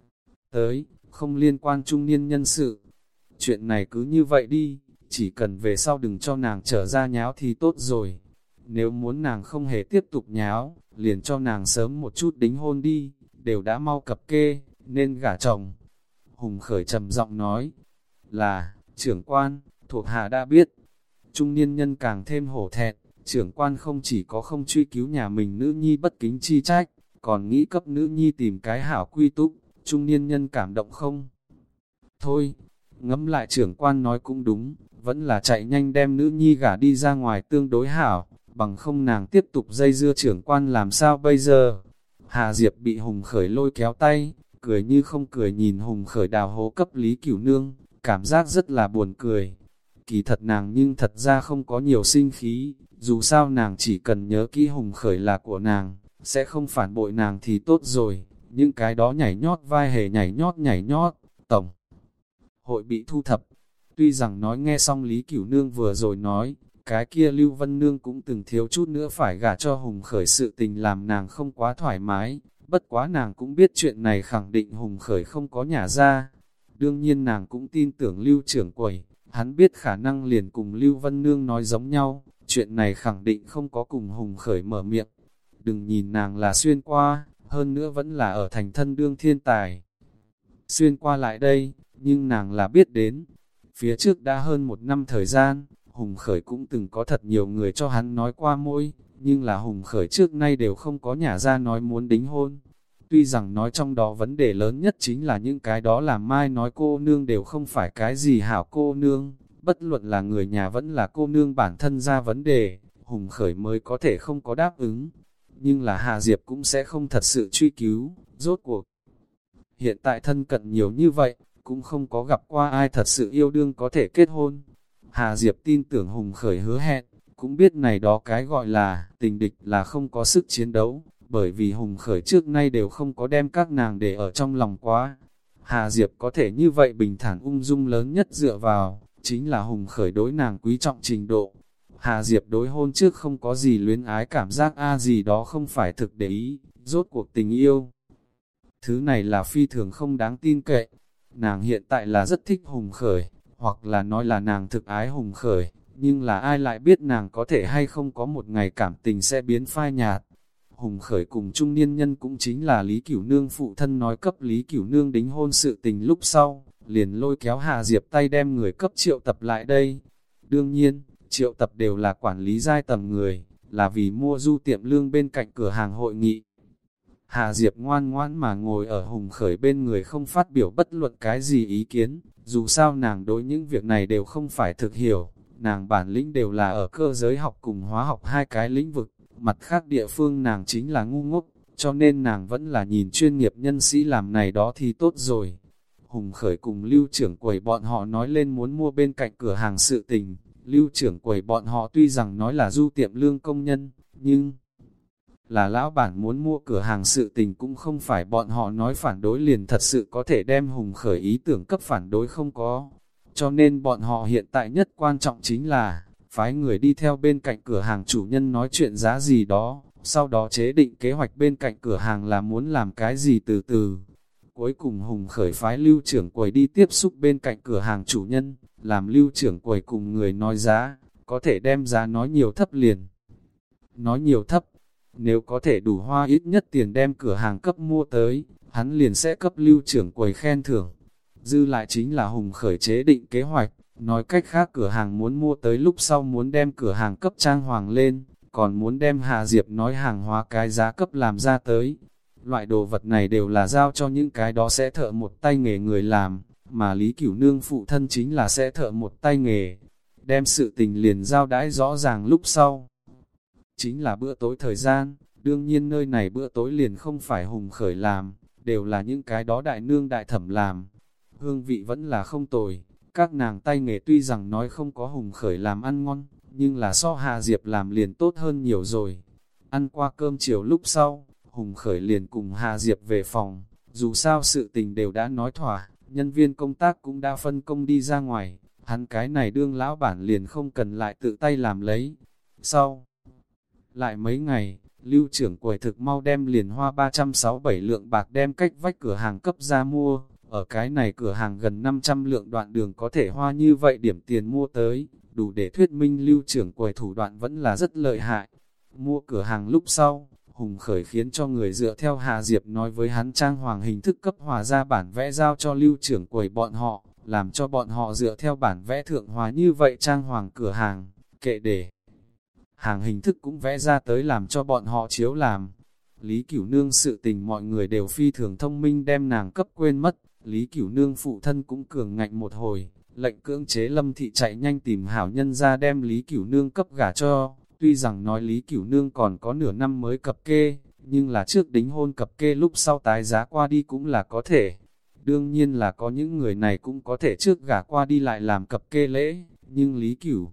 Tới, không liên quan trung niên nhân sự. Chuyện này cứ như vậy đi, chỉ cần về sau đừng cho nàng trở ra nháo thì tốt rồi. Nếu muốn nàng không hề tiếp tục nháo, liền cho nàng sớm một chút đính hôn đi, đều đã mau cập kê, nên gả chồng. Hùng Khởi trầm giọng nói, là, trưởng quan, thuộc hạ đã biết. Trung niên nhân càng thêm hổ thẹn, trưởng quan không chỉ có không truy cứu nhà mình nữ nhi bất kính chi trách, còn nghĩ cấp nữ nhi tìm cái hảo quy túc, trung niên nhân cảm động không? Thôi, ngẫm lại trưởng quan nói cũng đúng, vẫn là chạy nhanh đem nữ nhi gả đi ra ngoài tương đối hảo, bằng không nàng tiếp tục dây dưa trưởng quan làm sao bây giờ. Hà Diệp bị Hùng Khởi lôi kéo tay, cười như không cười nhìn Hùng Khởi đào hố cấp Lý Cửu Nương, cảm giác rất là buồn cười. Kỳ thật nàng nhưng thật ra không có nhiều sinh khí, dù sao nàng chỉ cần nhớ kỹ Hùng Khởi là của nàng, sẽ không phản bội nàng thì tốt rồi. Những cái đó nhảy nhót vai hề nhảy nhót nhảy nhót, tổng hội bị thu thập. Tuy rằng nói nghe xong Lý Cửu Nương vừa rồi nói, cái kia Lưu Vân Nương cũng từng thiếu chút nữa phải gả cho Hùng Khởi, sự tình làm nàng không quá thoải mái, bất quá nàng cũng biết chuyện này khẳng định Hùng Khởi không có nhà ra. Đương nhiên nàng cũng tin tưởng Lưu trưởng quầy, hắn biết khả năng liền cùng Lưu Vân Nương nói giống nhau, chuyện này khẳng định không có cùng Hùng Khởi mở miệng. Đừng nhìn nàng là xuyên qua, hơn nữa vẫn là ở thành thân đương thiên tài. Xuyên qua lại đây, nhưng nàng là biết đến. Phía trước đã hơn một năm thời gian, Hùng Khởi cũng từng có thật nhiều người cho hắn nói qua môi, nhưng là Hùng Khởi trước nay đều không có nhả ra nói muốn đính hôn. Tuy rằng nói trong đó vấn đề lớn nhất chính là những cái đó làm mai nói cô nương đều không phải cái gì hảo cô nương, bất luận là người nhà vẫn là cô nương bản thân ra vấn đề, Hùng Khởi mới có thể không có đáp ứng. Nhưng là Hà Diệp cũng sẽ không thật sự truy cứu, rốt cuộc. Hiện tại thân cận nhiều như vậy, cũng không có gặp qua ai thật sự yêu đương có thể kết hôn. Hà Diệp tin tưởng Hùng Khởi hứa hẹn, cũng biết này đó cái gọi là tình địch là không có sức chiến đấu, bởi vì Hùng Khởi trước nay đều không có đem các nàng để ở trong lòng quá. Hà Diệp có thể như vậy bình thản ung dung lớn nhất dựa vào, chính là Hùng Khởi đối nàng quý trọng trình độ. Hà Diệp đối hôn trước không có gì luyến ái cảm giác a gì đó không phải thực để ý, rốt cuộc tình yêu. Thứ này là phi thường không đáng tin cậy. Nàng hiện tại là rất thích Hùng Khởi, hoặc là nói là nàng thực ái Hùng Khởi, nhưng là ai lại biết nàng có thể hay không có một ngày cảm tình sẽ biến phai nhạt. Hùng Khởi cùng trung niên nhân cũng chính là Lý Cửu Nương phụ thân nói cấp Lý Cửu Nương đính hôn sự tình lúc sau, liền lôi kéo Hà Diệp tay đem người cấp triệu tập lại đây. Đương nhiên, triệu tập đều là quản lý giai tầm người, là vì mua du tiệm lương bên cạnh cửa hàng hội nghị. Hà Diệp ngoan ngoãn mà ngồi ở Hùng Khởi bên người không phát biểu bất luận cái gì ý kiến, dù sao nàng đối những việc này đều không phải thực hiểu, nàng bản lĩnh đều là ở cơ giới học cùng hóa học hai cái lĩnh vực, mặt khác địa phương nàng chính là ngu ngốc, cho nên nàng vẫn là nhìn chuyên nghiệp nhân sĩ làm này đó thì tốt rồi. Hùng Khởi cùng Lưu trưởng quầy bọn họ nói lên muốn mua bên cạnh cửa hàng sự tình, Lưu trưởng quầy bọn họ tuy rằng nói là du tiệm lương công nhân, nhưng là lão bản muốn mua cửa hàng sự tình cũng không phải bọn họ nói phản đối liền thật sự có thể đem Hùng Khởi ý tưởng cấp phản đối không có. Cho nên bọn họ hiện tại nhất quan trọng chính là phái người đi theo bên cạnh cửa hàng chủ nhân nói chuyện giá gì đó, sau đó chế định kế hoạch bên cạnh cửa hàng là muốn làm cái gì từ từ. Cuối cùng Hùng Khởi phái Lưu trưởng quầy đi tiếp xúc bên cạnh cửa hàng chủ nhân, làm Lưu trưởng quầy cùng người nói giá, có thể đem giá nói nhiều thấp liền. Nói nhiều thấp, nếu có thể đủ hoa ít nhất tiền đem cửa hàng cấp mua tới, hắn liền sẽ cấp Lưu trưởng quầy khen thưởng. Dư lại chính là Hùng Khởi chế định kế hoạch, nói cách khác cửa hàng muốn mua tới lúc sau muốn đem cửa hàng cấp trang hoàng lên, còn muốn đem Hà Diệp nói hàng hóa cái giá cấp làm ra tới. Loại đồ vật này đều là giao cho những cái đó sẽ thợ một tay nghề người làm, mà Lý Cửu Nương phụ thân chính là sẽ thợ một tay nghề. Đem sự tình liền giao đãi rõ ràng lúc sau. Chính là bữa tối thời gian, đương nhiên nơi này bữa tối liền không phải Hùng Khởi làm, đều là những cái đó đại nương đại thẩm làm. Hương vị vẫn là không tồi, các nàng tay nghề tuy rằng nói không có Hùng Khởi làm ăn ngon, nhưng là so Hà Diệp làm liền tốt hơn nhiều rồi. Ăn qua cơm chiều lúc sau, Hùng Khởi liền cùng Hà Diệp về phòng, dù sao sự tình đều đã nói thỏa, nhân viên công tác cũng đã phân công đi ra ngoài, hắn cái này đương lão bản liền không cần lại tự tay làm lấy. Sau lại mấy ngày, Lưu trưởng quầy thực mau đem liền hoa ba trăm sáu mươi bảy lượng bạc đem cách vách cửa hàng cấp ra mua, ở cái này cửa hàng gần năm trăm lượng đoạn đường có thể hoa như vậy điểm tiền mua tới, đủ để thuyết minh Lưu trưởng quầy thủ đoạn vẫn là rất lợi hại. Mua cửa hàng lúc sau, Hùng Khởi khiến cho người dựa theo Hà Diệp nói với hắn trang hoàng hình thức cấp hòa ra bản vẽ giao cho Lưu trưởng quầy bọn họ, làm cho bọn họ dựa theo bản vẽ thượng hòa như vậy trang hoàng cửa hàng, kệ để hàng hình thức cũng vẽ ra tới làm cho bọn họ chiếu làm. Lý Cửu Nương sự tình mọi người đều phi thường thông minh đem nàng cấp quên mất, Lý Cửu Nương phụ thân cũng cường ngạnh một hồi, lệnh cưỡng chế Lâm Thị chạy nhanh tìm hảo nhân ra đem Lý Cửu Nương cấp gả cho, Tuy rằng nói Lý Cửu Nương còn có nửa năm mới cập kê, nhưng là trước đính hôn cập kê lúc sau tái giá qua đi cũng là có thể. Đương nhiên là có những người này cũng có thể trước gả qua đi lại làm cập kê lễ, nhưng Lý Cửu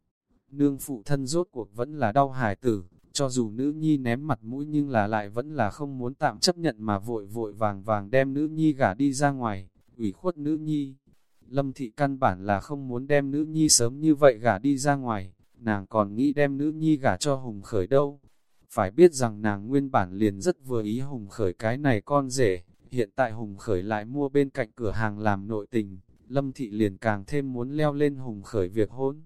Nương phụ thân rốt cuộc vẫn là đau hài tử, cho dù nữ nhi ném mặt mũi nhưng là lại vẫn là không muốn tạm chấp nhận mà vội vội vàng vàng đem nữ nhi gả đi ra ngoài, ủy khuất nữ nhi. Lâm thị căn bản là không muốn đem nữ nhi sớm như vậy gả đi ra ngoài, nàng còn nghĩ đem nữ nhi gả cho Hùng Khởi đâu. Phải biết rằng nàng nguyên bản liền rất vừa ý Hùng Khởi cái này con rể, hiện tại Hùng Khởi lại mua bên cạnh cửa hàng làm nội tình, Lâm thị liền càng thêm muốn leo lên Hùng Khởi việc hôn.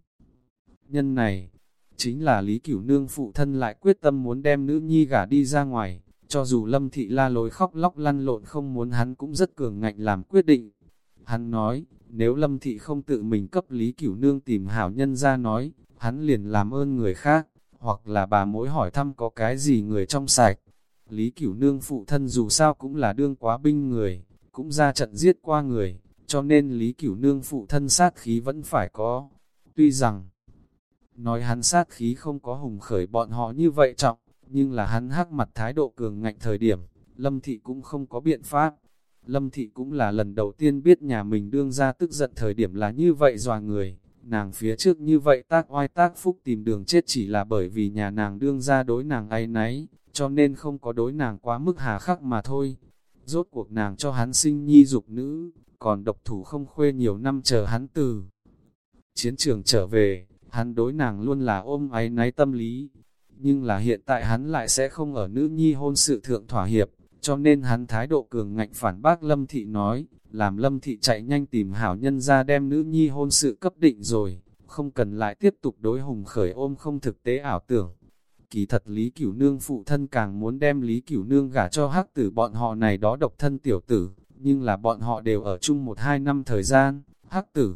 Nhân này, chính là Lý Cửu Nương phụ thân lại quyết tâm muốn đem nữ nhi gả đi ra ngoài, cho dù Lâm thị la lối khóc lóc lăn lộn không muốn hắn cũng rất cường ngạnh làm quyết định. Hắn nói, nếu Lâm thị không tự mình cấp Lý Cửu Nương tìm hảo nhân ra nói, hắn liền làm ơn người khác, hoặc là bà mối hỏi thăm có cái gì người trong sạch. Lý Cửu Nương phụ thân dù sao cũng là đương quá binh người, cũng ra trận giết qua người, cho nên Lý Cửu Nương phụ thân sát khí vẫn phải có. Tuy rằng, nói hắn sát khí không có Hùng Khởi bọn họ như vậy trọng, nhưng là hắn hắc mặt thái độ cường ngạnh thời điểm, Lâm thị cũng không có biện pháp. Lâm thị cũng là lần đầu tiên biết nhà mình đương ra tức giận thời điểm là như vậy dọa người. Nàng phía trước như vậy tác oai tác phúc tìm đường chết chỉ là bởi vì nhà nàng đương ra đối nàng áy náy, cho nên không có đối nàng quá mức hà khắc mà thôi. Rốt cuộc nàng cho hắn sinh nhi dục nữ, còn độc thủ không khuê nhiều năm chờ hắn từ chiến trường trở về, hắn đối nàng luôn là ôm áy náy tâm lý. Nhưng là hiện tại hắn lại sẽ không ở nữ nhi hôn sự thượng thỏa hiệp, cho nên hắn thái độ cường ngạnh phản bác Lâm thị nói, làm Lâm thị chạy nhanh tìm hảo nhân ra đem nữ nhi hôn sự cấp định rồi, không cần lại tiếp tục đối Hùng Khởi ôm không thực tế ảo tưởng. Kỳ thật Lý Cửu Nương phụ thân càng muốn đem Lý Cửu Nương gả cho hắc tử bọn họ này đó độc thân tiểu tử, nhưng là bọn họ đều ở chung một hai năm thời gian, hắc tử.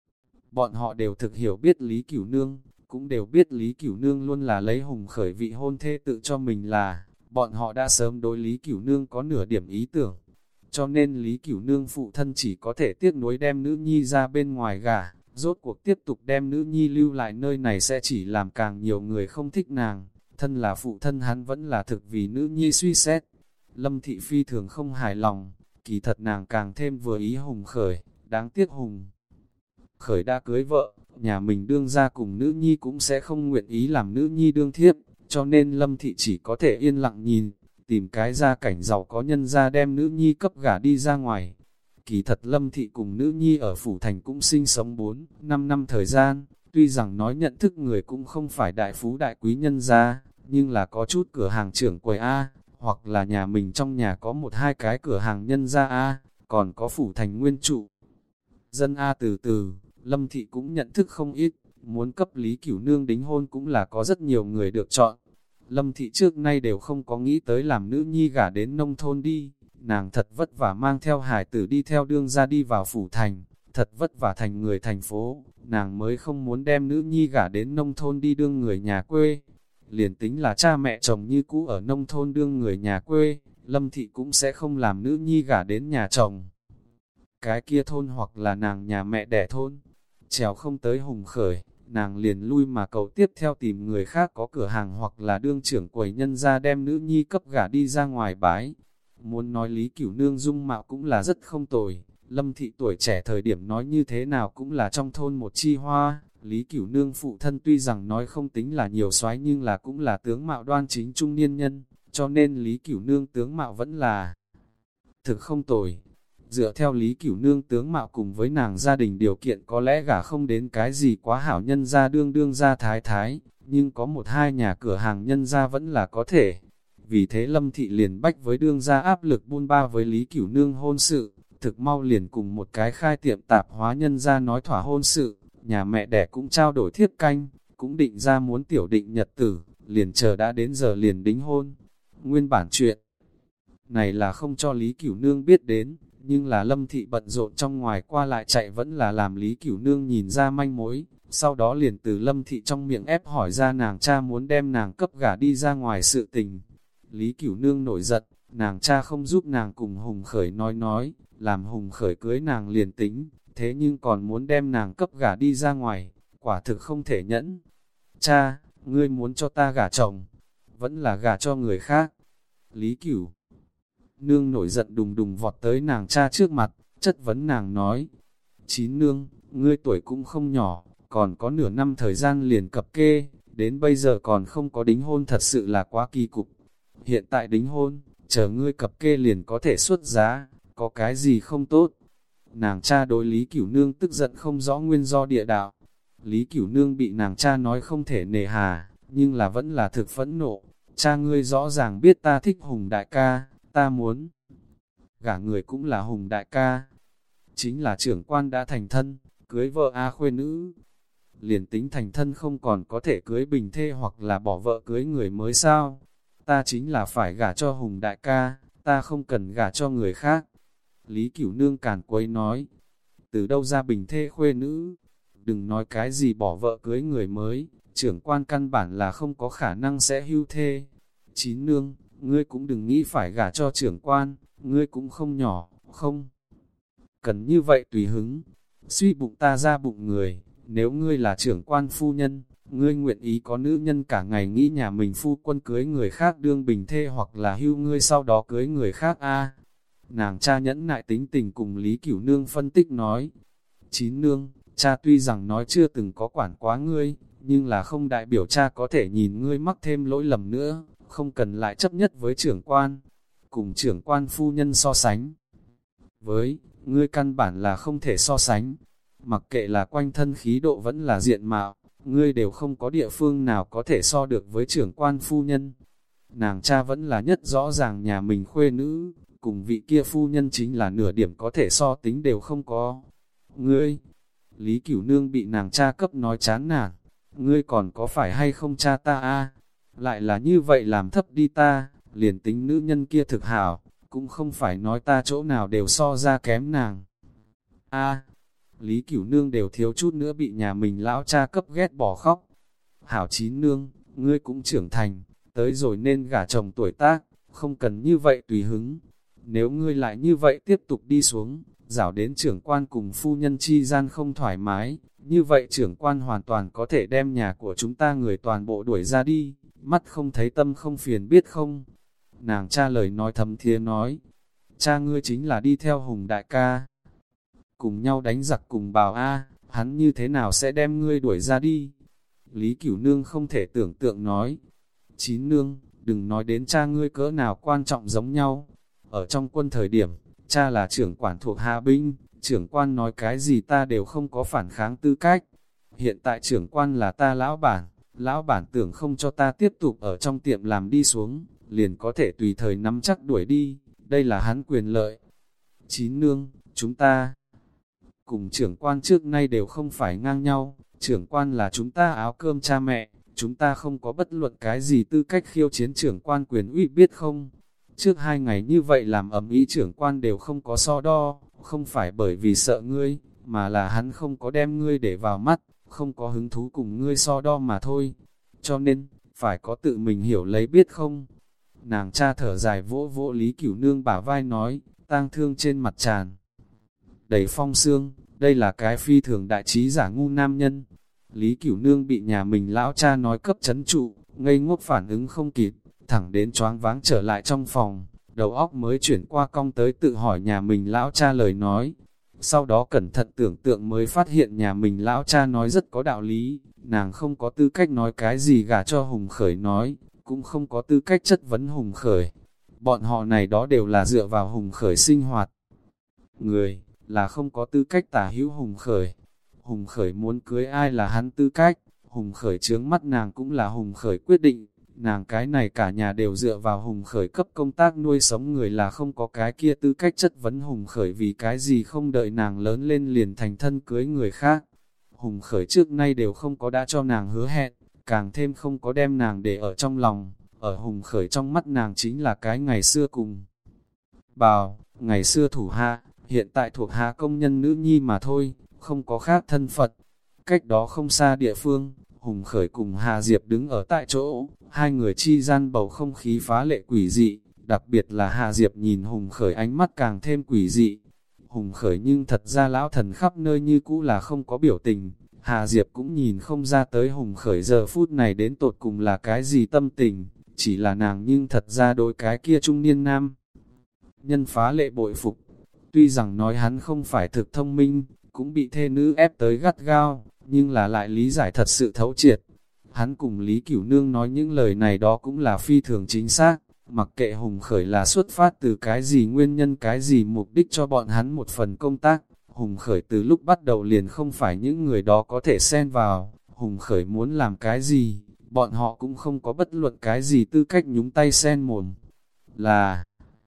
Bọn họ đều thực hiểu biết Lý Cửu Nương, cũng đều biết Lý Cửu Nương luôn là lấy Hùng Khởi vị hôn thê tự cho mình là, bọn họ đã sớm đối Lý Cửu Nương có nửa điểm ý tưởng. Cho nên Lý Cửu Nương phụ thân chỉ có thể tiếc nuối đem nữ nhi ra bên ngoài gả, rốt cuộc tiếp tục đem nữ nhi lưu lại nơi này sẽ chỉ làm càng nhiều người không thích nàng. Thân là phụ thân hắn vẫn là thực vì nữ nhi suy xét. Lâm thị phi thường không hài lòng, kỳ thật nàng càng thêm vừa ý Hùng Khởi, đáng tiếc Hùng Khởi đã cưới vợ, nhà mình đương ra cùng nữ nhi cũng sẽ không nguyện ý làm nữ nhi đương thiếp, cho nên Lâm thị chỉ có thể yên lặng nhìn, tìm cái gia cảnh giàu có nhân ra đem nữ nhi cấp gả đi ra ngoài. Kỳ thật Lâm thị cùng nữ nhi ở Phủ Thành cũng sinh sống bốn năm năm thời gian, tuy rằng nói nhận thức người cũng không phải đại phú đại quý nhân gia, nhưng là có chút cửa hàng trưởng quầy A, hoặc là nhà mình trong nhà có một hai cái cửa hàng nhân gia A, còn có Phủ Thành nguyên trụ. Dân A từ từ, Lâm thị cũng nhận thức không ít, muốn cấp Lý Cửu Nương đính hôn cũng là có rất nhiều người được chọn. Lâm thị trước nay đều không có nghĩ tới làm nữ nhi gả đến nông thôn đi, nàng thật vất vả mang theo hải tử đi theo đương ra đi vào Phủ Thành, thật vất vả thành người thành phố, nàng mới không muốn đem nữ nhi gả đến nông thôn đi đương người nhà quê. Liền tính là cha mẹ chồng như cũ ở nông thôn đương người nhà quê, Lâm thị cũng sẽ không làm nữ nhi gả đến nhà chồng cái kia thôn hoặc là nàng nhà mẹ đẻ thôn. Trèo không tới Hùng Khởi, nàng liền lui mà cầu tiếp theo tìm người khác có cửa hàng hoặc là đương trưởng quầy nhân ra đem nữ nhi cấp gả đi ra ngoài bái. Muốn nói Lý Cửu Nương dung mạo cũng là rất không tồi, Lâm thị tuổi trẻ thời điểm nói như thế nào cũng là trong thôn một chi hoa. Lý Cửu Nương phụ thân tuy rằng nói không tính là nhiều soái nhưng là cũng là tướng mạo đoan chính trung niên nhân, cho nên Lý Cửu Nương tướng mạo vẫn là thực không tồi. Dựa theo Lý Cửu Nương tướng mạo cùng với nàng gia đình điều kiện có lẽ gả không đến cái gì quá hảo nhân gia đương đương gia thái thái, nhưng có một hai nhà cửa hàng nhân gia vẫn là có thể. Vì thế Lâm thị liền bách với đương gia áp lực buôn ba với Lý Cửu Nương hôn sự, thực mau liền cùng một cái khai tiệm tạp hóa nhân gia nói thỏa hôn sự, nhà mẹ đẻ cũng trao đổi thiếp canh, cũng định ra muốn tiểu định nhật tử, liền chờ đã đến giờ liền đính hôn. Nguyên bản chuyện này là không cho Lý Cửu Nương biết đến, nhưng là Lâm thị bận rộn trong ngoài qua lại chạy vẫn là làm Lý Cửu Nương nhìn ra manh mối, sau đó liền từ Lâm thị trong miệng ép hỏi ra nàng cha muốn đem nàng cấp gả đi ra ngoài sự tình. Lý Cửu Nương nổi giận, nàng cha không giúp nàng cùng Hùng Khởi nói nói, làm Hùng Khởi cưới nàng liền tính, thế nhưng còn muốn đem nàng cấp gả đi ra ngoài, quả thực không thể nhẫn. Cha, ngươi muốn cho ta gả chồng, vẫn là gả cho người khác. Lý Cửu Nương nổi giận đùng đùng vọt tới nàng cha trước mặt, chất vấn nàng nói, Chín nương, ngươi tuổi cũng không nhỏ, còn có nửa năm thời gian liền cập kê, đến bây giờ còn không có đính hôn thật sự là quá kỳ cục. Hiện tại đính hôn, chờ ngươi cập kê liền có thể xuất giá, có cái gì không tốt. Nàng cha đối Lý Cửu Nương tức giận không rõ nguyên do địa đạo. Lý Cửu Nương bị nàng cha nói không thể nề hà, nhưng là vẫn là thực phẫn nộ. Cha ngươi rõ ràng biết ta thích Hùng đại ca, ta muốn gả người cũng là Hùng đại ca. Chính là trưởng quan đã thành thân, cưới vợ A khuê nữ. Liền tính thành thân không còn có thể cưới bình thê hoặc là bỏ vợ cưới người mới sao. Ta chính là phải gả cho Hùng đại ca, ta không cần gả cho người khác. Lý Cửu Nương càn quấy nói, từ đâu ra bình thê khuê nữ? Đừng nói cái gì bỏ vợ cưới người mới, trưởng quan căn bản là không có khả năng sẽ hưu thê. Chín nương, ngươi cũng đừng nghĩ phải gả cho trưởng quan, ngươi cũng không nhỏ, không cần như vậy tùy hứng. Suy bụng ta ra bụng người, nếu ngươi là trưởng quan phu nhân, ngươi nguyện ý có nữ nhân cả ngày nghĩ nhà mình phu quân cưới người khác đương bình thê hoặc là hưu ngươi sau đó cưới người khác a. Nàng cha nhẫn nại tính tình cùng Lý Cửu Nương phân tích nói, Chín nương, cha tuy rằng nói chưa từng có quản quá ngươi, nhưng là không đại biểu cha có thể nhìn ngươi mắc thêm lỗi lầm nữa, không cần lại chấp nhất với trưởng quan, cùng trưởng quan phu nhân so sánh. Với, ngươi căn bản là không thể so sánh, mặc kệ là quanh thân khí độ vẫn là diện mạo, ngươi đều không có địa phương nào có thể so được với trưởng quan phu nhân. Nàng cha vẫn là nhất rõ ràng nhà mình khuê nữ, cùng vị kia phu nhân chính là nửa điểm có thể so tính đều không có. Ngươi, Lý Cửu Nương bị nàng cha cấp nói chán nản, ngươi còn có phải hay không cha ta a? Lại là như vậy làm thấp đi ta, liền tính nữ nhân kia thực hảo, cũng không phải nói ta chỗ nào đều so ra kém nàng. A, Lý Cửu Nương đều thiếu chút nữa bị nhà mình lão cha cấp ghét bỏ khóc. Hảo Chín nương, ngươi cũng trưởng thành, tới rồi nên gả chồng tuổi tác, không cần như vậy tùy hứng. Nếu ngươi lại như vậy tiếp tục đi xuống, rảo đến trưởng quan cùng phu nhân chi gian không thoải mái, như vậy trưởng quan hoàn toàn có thể đem nhà của chúng ta người toàn bộ đuổi ra đi, mắt không thấy tâm không phiền biết không. Nàng cha lời nói thầm thía nói, cha ngươi chính là đi theo Hùng đại ca, cùng nhau đánh giặc cùng bào A, hắn như thế nào sẽ đem ngươi đuổi ra đi. Lý Cửu Nương không thể tưởng tượng nói, Chín nương, đừng nói đến cha ngươi cỡ nào quan trọng giống nhau. Ở trong quân thời điểm, cha là trưởng quản thuộc hạ binh, trưởng quan nói cái gì ta đều không có phản kháng tư cách. Hiện tại trưởng quan là ta lão bản, lão bản tưởng không cho ta tiếp tục ở trong tiệm làm đi xuống, liền có thể tùy thời nắm chắc đuổi đi, đây là hắn quyền lợi. Chín nương, chúng ta cùng trưởng quan trước nay đều không phải ngang nhau, trưởng quan là chúng ta áo cơm cha mẹ, chúng ta không có bất luận cái gì tư cách khiêu chiến trưởng quan quyền uy biết không. Trước hai ngày như vậy làm ầm ĩ trưởng quan đều không có so đo, không phải bởi vì sợ ngươi, mà là hắn không có đem ngươi để vào mắt, không có hứng thú cùng ngươi so đo mà thôi. Cho nên, phải có tự mình hiểu lấy biết không. Nàng cha thở dài vỗ vỗ Lý Cửu Nương bả vai nói, tang thương trên mặt tràn đầy phong sương, đây là cái phi thường đại trí giả ngu nam nhân. Lý Cửu Nương bị nhà mình lão cha nói cấp chấn trụ, ngây ngốc phản ứng không kịp, thẳng đến choáng váng trở lại trong phòng, đầu óc mới chuyển qua cong tới tự hỏi nhà mình lão cha lời nói. Sau đó cẩn thận tưởng tượng mới phát hiện nhà mình lão cha nói rất có đạo lý, nàng không có tư cách nói cái gì gả cho Hùng Khởi nói, cũng không có tư cách chất vấn Hùng Khởi. Bọn họ này đó đều là dựa vào Hùng Khởi sinh hoạt. Người, là không có tư cách tả hữu Hùng Khởi. Hùng Khởi muốn cưới ai là hắn tư cách, Hùng Khởi chướng mắt nàng cũng là Hùng Khởi quyết định. Nàng cái này cả nhà đều dựa vào Hùng Khởi cấp công tác nuôi sống người là không có cái kia tư cách chất vấn Hùng Khởi vì cái gì không đợi nàng lớn lên liền thành thân cưới người khác. Hùng Khởi trước nay đều không có đã cho nàng hứa hẹn, càng thêm không có đem nàng để ở trong lòng, ở Hùng Khởi trong mắt nàng chính là cái ngày xưa cùng. Bào, ngày xưa thủ hạ, hiện tại thuộc hạ công nhân nữ nhi mà thôi, không có khác thân Phật. Cách đó không xa địa phương, Hùng Khởi cùng Hà Diệp đứng ở tại chỗ, hai người chi gian bầu không khí phá lệ quỷ dị, đặc biệt là Hà Diệp nhìn Hùng Khởi ánh mắt càng thêm quỷ dị. Hùng Khởi nhưng thật ra lão thần khắp nơi như cũ là không có biểu tình, Hà Diệp cũng nhìn không ra tới Hùng Khởi giờ phút này đến tột cùng là cái gì tâm tình, chỉ là nàng nhưng thật ra đối cái kia trung niên nam. Nhân phá lệ bội phục, tuy rằng nói hắn không phải thực thông minh, cũng bị thê nữ ép tới gắt gao, nhưng là lại lý giải thật sự thấu triệt. Hắn cùng Lý Cửu Nương nói những lời này đó cũng là phi thường chính xác, mặc kệ Hùng Khởi là xuất phát từ cái gì nguyên nhân cái gì mục đích cho bọn hắn một phần công tác. Hùng Khởi từ lúc bắt đầu liền không phải những người đó có thể xen vào, Hùng Khởi muốn làm cái gì, bọn họ cũng không có bất luận cái gì tư cách nhúng tay xen mồm. Là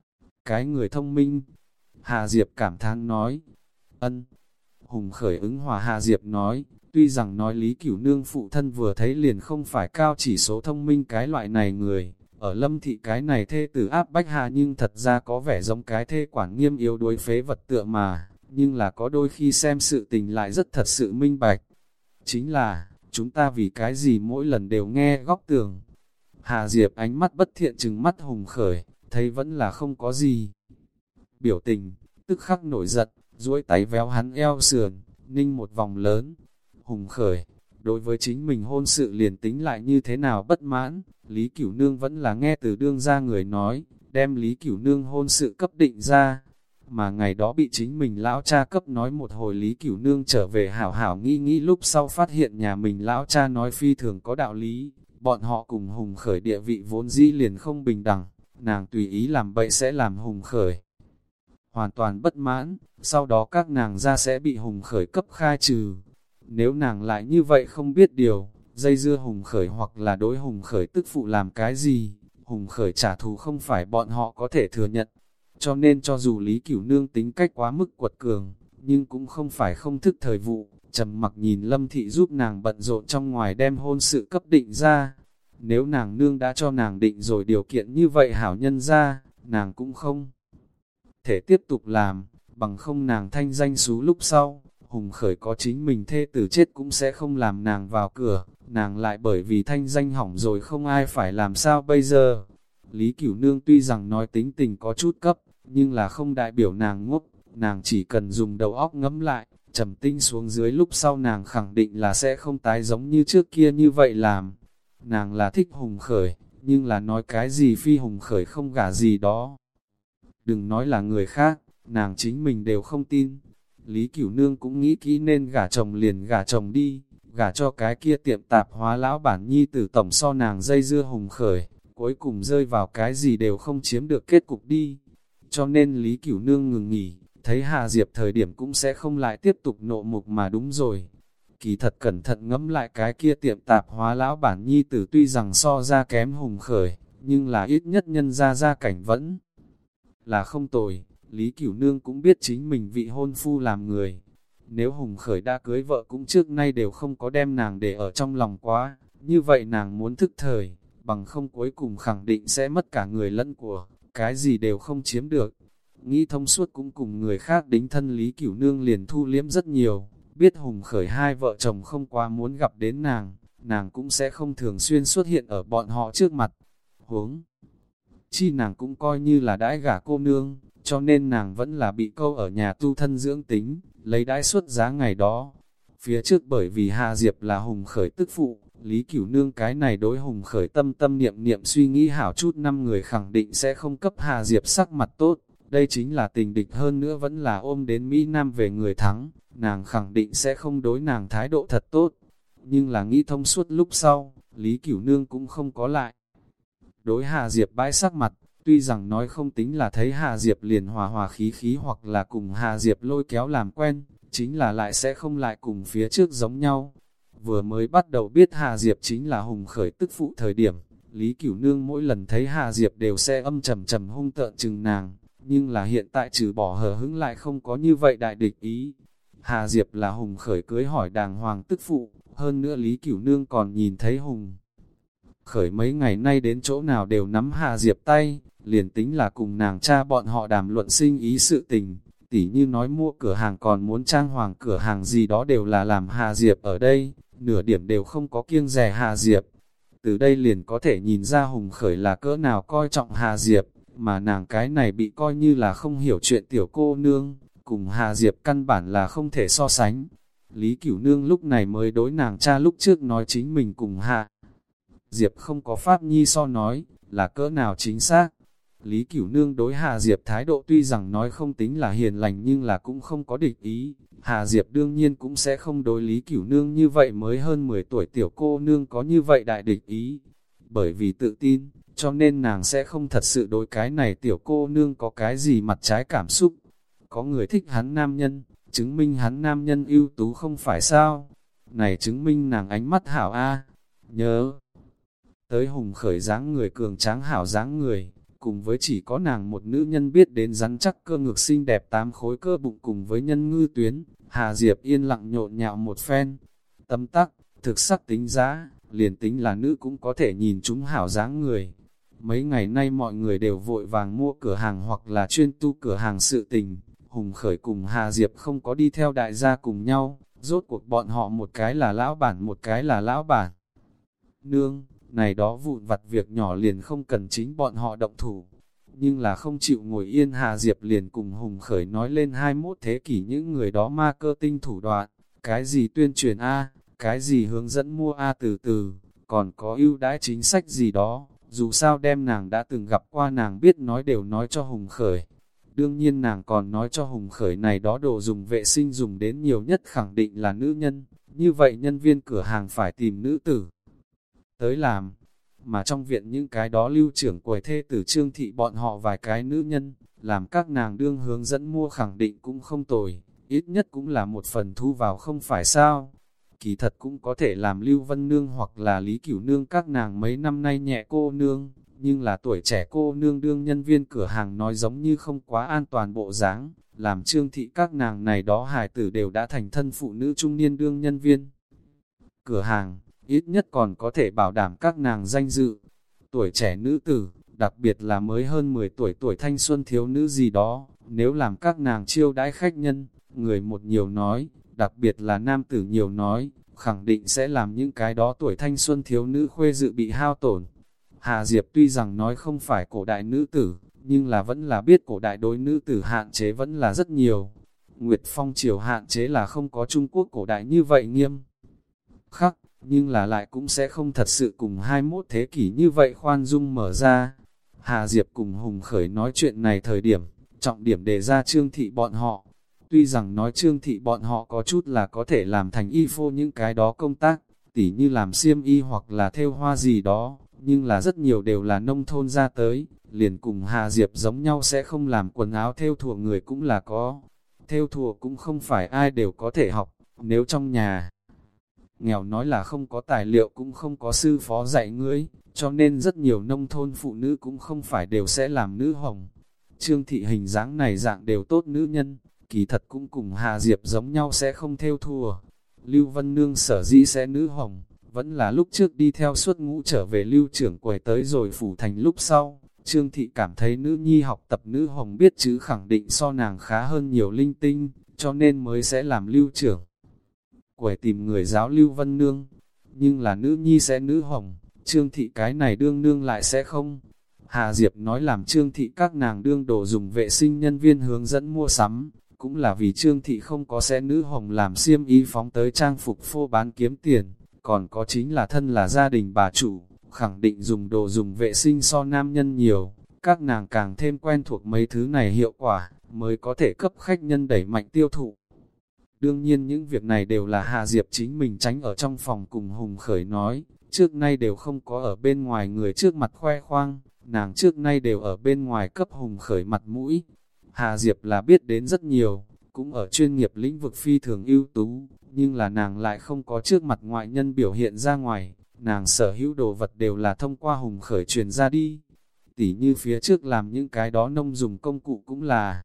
cái người thông minh, Hà Diệp cảm thán nói. Ân. Hùng Khởi ứng hòa Hà Diệp nói, tuy rằng nói Lý Cửu Nương phụ thân vừa thấy liền không phải cao chỉ số thông minh cái loại này người, ở Lâm thị cái này thê tử áp bách hạ nhưng thật ra có vẻ giống cái thê quản nghiêm yếu đuối phế vật tựa mà, nhưng là có đôi khi xem sự tình lại rất thật sự minh bạch. Chính là, chúng ta vì cái gì mỗi lần đều nghe góc tường. Hà Diệp ánh mắt bất thiện trừng mắt Hùng Khởi, thấy vẫn là không có gì. Biểu tình, tức khắc nổi giận, duỗi tay véo hắn eo sườn, ninh một vòng lớn. Hùng Khởi, đối với chính mình hôn sự liền tính lại như thế nào bất mãn, Lý Cửu Nương vẫn là nghe từ đương ra người nói, đem Lý Cửu Nương hôn sự cấp định ra. Mà ngày đó bị chính mình lão cha cấp nói một hồi Lý Cửu Nương trở về hảo hảo nghĩ nghĩ lúc sau phát hiện nhà mình lão cha nói phi thường có đạo lý, bọn họ cùng Hùng Khởi địa vị vốn dĩ liền không bình đẳng, nàng tùy ý làm bậy sẽ làm Hùng Khởi hoàn toàn bất mãn, sau đó các nàng ra sẽ bị Hùng Khởi cấp khai trừ. Nếu nàng lại như vậy không biết điều, dây dưa Hùng Khởi hoặc là đối Hùng Khởi tức phụ làm cái gì, Hùng Khởi trả thù không phải bọn họ có thể thừa nhận. Cho nên cho dù Lý Cửu Nương tính cách quá mức quật cường, nhưng cũng không phải không thức thời vụ, trầm mặc nhìn Lâm thị giúp nàng bận rộn trong ngoài đem hôn sự cấp định ra. Nếu nàng nương đã cho nàng định rồi điều kiện như vậy hảo nhân ra, nàng cũng không thể tiếp tục làm, bằng không nàng thanh danh xú lúc sau, Hùng Khởi có chính mình thê tử chết cũng sẽ không làm nàng vào cửa, nàng lại bởi vì thanh danh hỏng rồi không ai phải làm sao bây giờ. Lý Cửu Nương tuy rằng nói tính tình có chút cấp, nhưng là không đại biểu nàng ngốc, nàng chỉ cần dùng đầu óc ngẫm lại, trầm tinh xuống dưới lúc sau nàng khẳng định là sẽ không tái giống như trước kia như vậy làm. Nàng là thích Hùng Khởi, nhưng là nói cái gì phi Hùng Khởi không gả gì đó. Đừng nói là người khác, nàng chính mình đều không tin. Lý Cửu Nương cũng nghĩ kỹ nên gả chồng liền gả chồng đi, gả cho cái kia tiệm tạp hóa lão bản nhi tử tổng so nàng dây dưa Hùng Khởi, cuối cùng rơi vào cái gì đều không chiếm được kết cục đi. Cho nên Lý Cửu Nương ngừng nghỉ, thấy Hà Diệp thời điểm cũng sẽ không lại tiếp tục nộ mục mà đúng rồi. Kỳ thật cẩn thận ngẫm lại cái kia tiệm tạp hóa lão bản nhi tử tuy rằng so ra kém Hùng Khởi, nhưng là ít nhất nhân ra gia cảnh vẫn là không tồi. Lý Cửu Nương cũng biết chính mình vị hôn phu làm người. Nếu Hùng Khởi đã cưới vợ cũng trước nay đều không có đem nàng để ở trong lòng quá, như vậy nàng muốn thức thời, bằng không cuối cùng khẳng định sẽ mất cả người lẫn của, cái gì đều không chiếm được. Nghĩ thông suốt cũng cùng người khác đính thân Lý Cửu Nương liền thu liếm rất nhiều, biết Hùng Khởi hai vợ chồng không quá muốn gặp đến nàng, nàng cũng sẽ không thường xuyên xuất hiện ở bọn họ trước mặt. Huống chi nàng cũng coi như là đãi gả cô nương, cho nên nàng vẫn là bị câu ở nhà tu thân dưỡng tính, lấy đãi suất giá ngày đó. Phía trước bởi vì Hà Diệp là Hùng Khởi tức phụ, Lý Cửu Nương cái này đối Hùng Khởi tâm tâm niệm niệm suy nghĩ hảo chút năm người khẳng định sẽ không cấp Hà Diệp sắc mặt tốt, đây chính là tình địch hơn nữa vẫn là ôm đến Mỹ Nam về người thắng, nàng khẳng định sẽ không đối nàng thái độ thật tốt. Nhưng là nghĩ thông suốt lúc sau, Lý Cửu Nương cũng không có lại đối Hà Diệp bãi sắc mặt, tuy rằng nói không tính là thấy Hà Diệp liền hòa hòa khí khí hoặc là cùng Hà Diệp lôi kéo làm quen, chính là lại sẽ không lại cùng phía trước giống nhau. Vừa mới bắt đầu biết Hà Diệp chính là Hùng Khởi tức phụ thời điểm, Lý Cửu Nương mỗi lần thấy Hà Diệp đều sẽ âm trầm trầm hung tợn chừng nàng, nhưng là hiện tại trừ bỏ hờ hững lại không có như vậy đại địch ý. Hà Diệp là Hùng Khởi cưới hỏi đàng hoàng tức phụ, hơn nữa Lý Cửu Nương còn nhìn thấy Hùng Khởi mấy ngày nay đến chỗ nào đều nắm Hà Diệp tay, liền tính là cùng nàng cha bọn họ đàm luận sinh ý sự tình, tỉ như nói mua cửa hàng còn muốn trang hoàng cửa hàng gì đó đều là làm Hà Diệp ở đây, nửa điểm đều không có kiêng dè Hà Diệp. Từ đây liền có thể nhìn ra Hùng Khởi là cỡ nào coi trọng Hà Diệp, mà nàng cái này bị coi như là không hiểu chuyện tiểu cô nương, cùng Hà Diệp căn bản là không thể so sánh. Lý Cửu Nương lúc này mới đối nàng cha lúc trước nói chính mình cùng Hạ Diệp không có pháp nhi so nói, là cỡ nào chính xác. Lý Cửu Nương đối Hà Diệp thái độ tuy rằng nói không tính là hiền lành nhưng là cũng không có địch ý. Hà Diệp đương nhiên cũng sẽ không đối Lý Cửu Nương như vậy, mới hơn mười tuổi tiểu cô nương có như vậy đại địch ý. Bởi vì tự tin, cho nên nàng sẽ không thật sự đối cái này tiểu cô nương có cái gì mặt trái cảm xúc. Có người thích hắn nam nhân, chứng minh hắn nam nhân ưu tú không phải sao. Này chứng minh nàng ánh mắt hảo a. Nhớ tới Hùng Khởi dáng người cường tráng hảo dáng người, cùng với chỉ có nàng một nữ nhân biết đến rắn chắc cơ ngực xinh đẹp tám khối cơ bụng cùng với nhân ngư tuyến, Hà Diệp yên lặng nhộn nhạo một phen. Tâm tắc, thực sắc tính giá, liền tính là nữ cũng có thể nhìn chúng hảo dáng người. Mấy ngày nay mọi người đều vội vàng mua cửa hàng hoặc là chuyên tu cửa hàng sự tình. Hùng Khởi cùng Hà Diệp không có đi theo đại gia cùng nhau, rốt cuộc bọn họ một cái là lão bản một cái là lão bản nương, này đó vụn vặt việc nhỏ liền không cần chính bọn họ động thủ. Nhưng là không chịu ngồi yên, Hà Diệp liền cùng Hùng Khởi nói lên hai mươi mốt thế kỷ những người đó ma cơ tinh thủ đoạn, cái gì tuyên truyền A, cái gì hướng dẫn mua A từ từ, còn có ưu đãi chính sách gì đó, dù sao đem nàng đã từng gặp qua nàng biết nói đều nói cho Hùng Khởi. Đương nhiên nàng còn nói cho Hùng Khởi này đó đồ dùng vệ sinh dùng đến nhiều nhất khẳng định là nữ nhân, như vậy nhân viên cửa hàng phải tìm nữ tử tới làm. Mà trong viện những cái đó lưu trưởng quầy thê tử Trương Thị bọn họ vài cái nữ nhân, làm các nàng đương hướng dẫn mua khẳng định cũng không tồi, ít nhất cũng là một phần thu vào không phải sao. Kỳ thật cũng có thể làm Lưu Vân Nương hoặc là Lý Cửu Nương các nàng mấy năm nay nhẹ cô nương, nhưng là tuổi trẻ cô nương đương nhân viên cửa hàng nói giống như không quá an toàn bộ dáng, làm Trương Thị các nàng này đó hài tử đều đã thành thân phụ nữ trung niên đương nhân viên cửa hàng, ít nhất còn có thể bảo đảm các nàng danh dự. Tuổi trẻ nữ tử, đặc biệt là mới hơn mười tuổi tuổi thanh xuân thiếu nữ gì đó, nếu làm các nàng chiêu đãi khách nhân, người một nhiều nói, đặc biệt là nam tử nhiều nói, khẳng định sẽ làm những cái đó tuổi thanh xuân thiếu nữ khuê dự bị hao tổn. Hà Diệp tuy rằng nói không phải cổ đại nữ tử, nhưng là vẫn là biết cổ đại đối nữ tử hạn chế vẫn là rất nhiều. Nguyệt Phong triều hạn chế là không có Trung Quốc cổ đại như vậy nghiêm khắc, nhưng là lại cũng sẽ không thật sự cùng hai mươi mốt thế kỷ như vậy khoan dung mở ra. Hà Diệp cùng Hùng Khởi nói chuyện này thời điểm, trọng điểm đề ra Trương Thị bọn họ. Tuy rằng nói Trương Thị bọn họ có chút là có thể làm thành y phô những cái đó công tác, tỉ như làm xiêm y hoặc là thêu hoa gì đó, nhưng là rất nhiều đều là nông thôn ra tới, liền cùng Hà Diệp giống nhau sẽ không làm quần áo thêu thùa người cũng là có. Thêu thùa cũng không phải ai đều có thể học, nếu trong nhà nghèo nói là không có tài liệu cũng không có sư phó dạy ngươi, cho nên rất nhiều nông thôn phụ nữ cũng không phải đều sẽ làm nữ hồng. Trương Thị hình dáng này dạng đều tốt nữ nhân, kỳ thật cũng cùng Hà Diệp giống nhau sẽ không theo thua. Lưu Vân Nương sở dĩ sẽ nữ hồng, vẫn là lúc trước đi theo suốt ngũ trở về lưu trưởng quầy tới rồi phủ thành lúc sau. Trương Thị cảm thấy nữ nhi học tập nữ hồng biết chữ khẳng định so nàng khá hơn nhiều linh tinh, cho nên mới sẽ làm lưu trưởng quầy tìm người giáo Lưu Vân Nương. Nhưng là nữ nhi sẽ nữ hồng, Trương Thị cái này đương nương lại sẽ không. Hà Diệp nói làm Trương Thị các nàng đương đồ dùng vệ sinh nhân viên hướng dẫn mua sắm, cũng là vì Trương Thị không có sẽ nữ hồng làm xiêm y phóng tới trang phục phô bán kiếm tiền, còn có chính là thân là gia đình bà chủ, khẳng định dùng đồ dùng vệ sinh so nam nhân nhiều, các nàng càng thêm quen thuộc mấy thứ này hiệu quả, mới có thể cấp khách nhân đẩy mạnh tiêu thụ. Đương nhiên những việc này đều là Hà Diệp chính mình tránh ở trong phòng cùng Hùng Khởi nói, trước nay đều không có ở bên ngoài người trước mặt khoe khoang, nàng trước nay đều ở bên ngoài cấp Hùng Khởi mặt mũi. Hà Diệp là biết đến rất nhiều, cũng ở chuyên nghiệp lĩnh vực phi thường ưu tú, nhưng là nàng lại không có trước mặt ngoại nhân biểu hiện ra ngoài, nàng sở hữu đồ vật đều là thông qua Hùng Khởi truyền ra đi. Tỉ như phía trước làm những cái đó nông dùng công cụ cũng là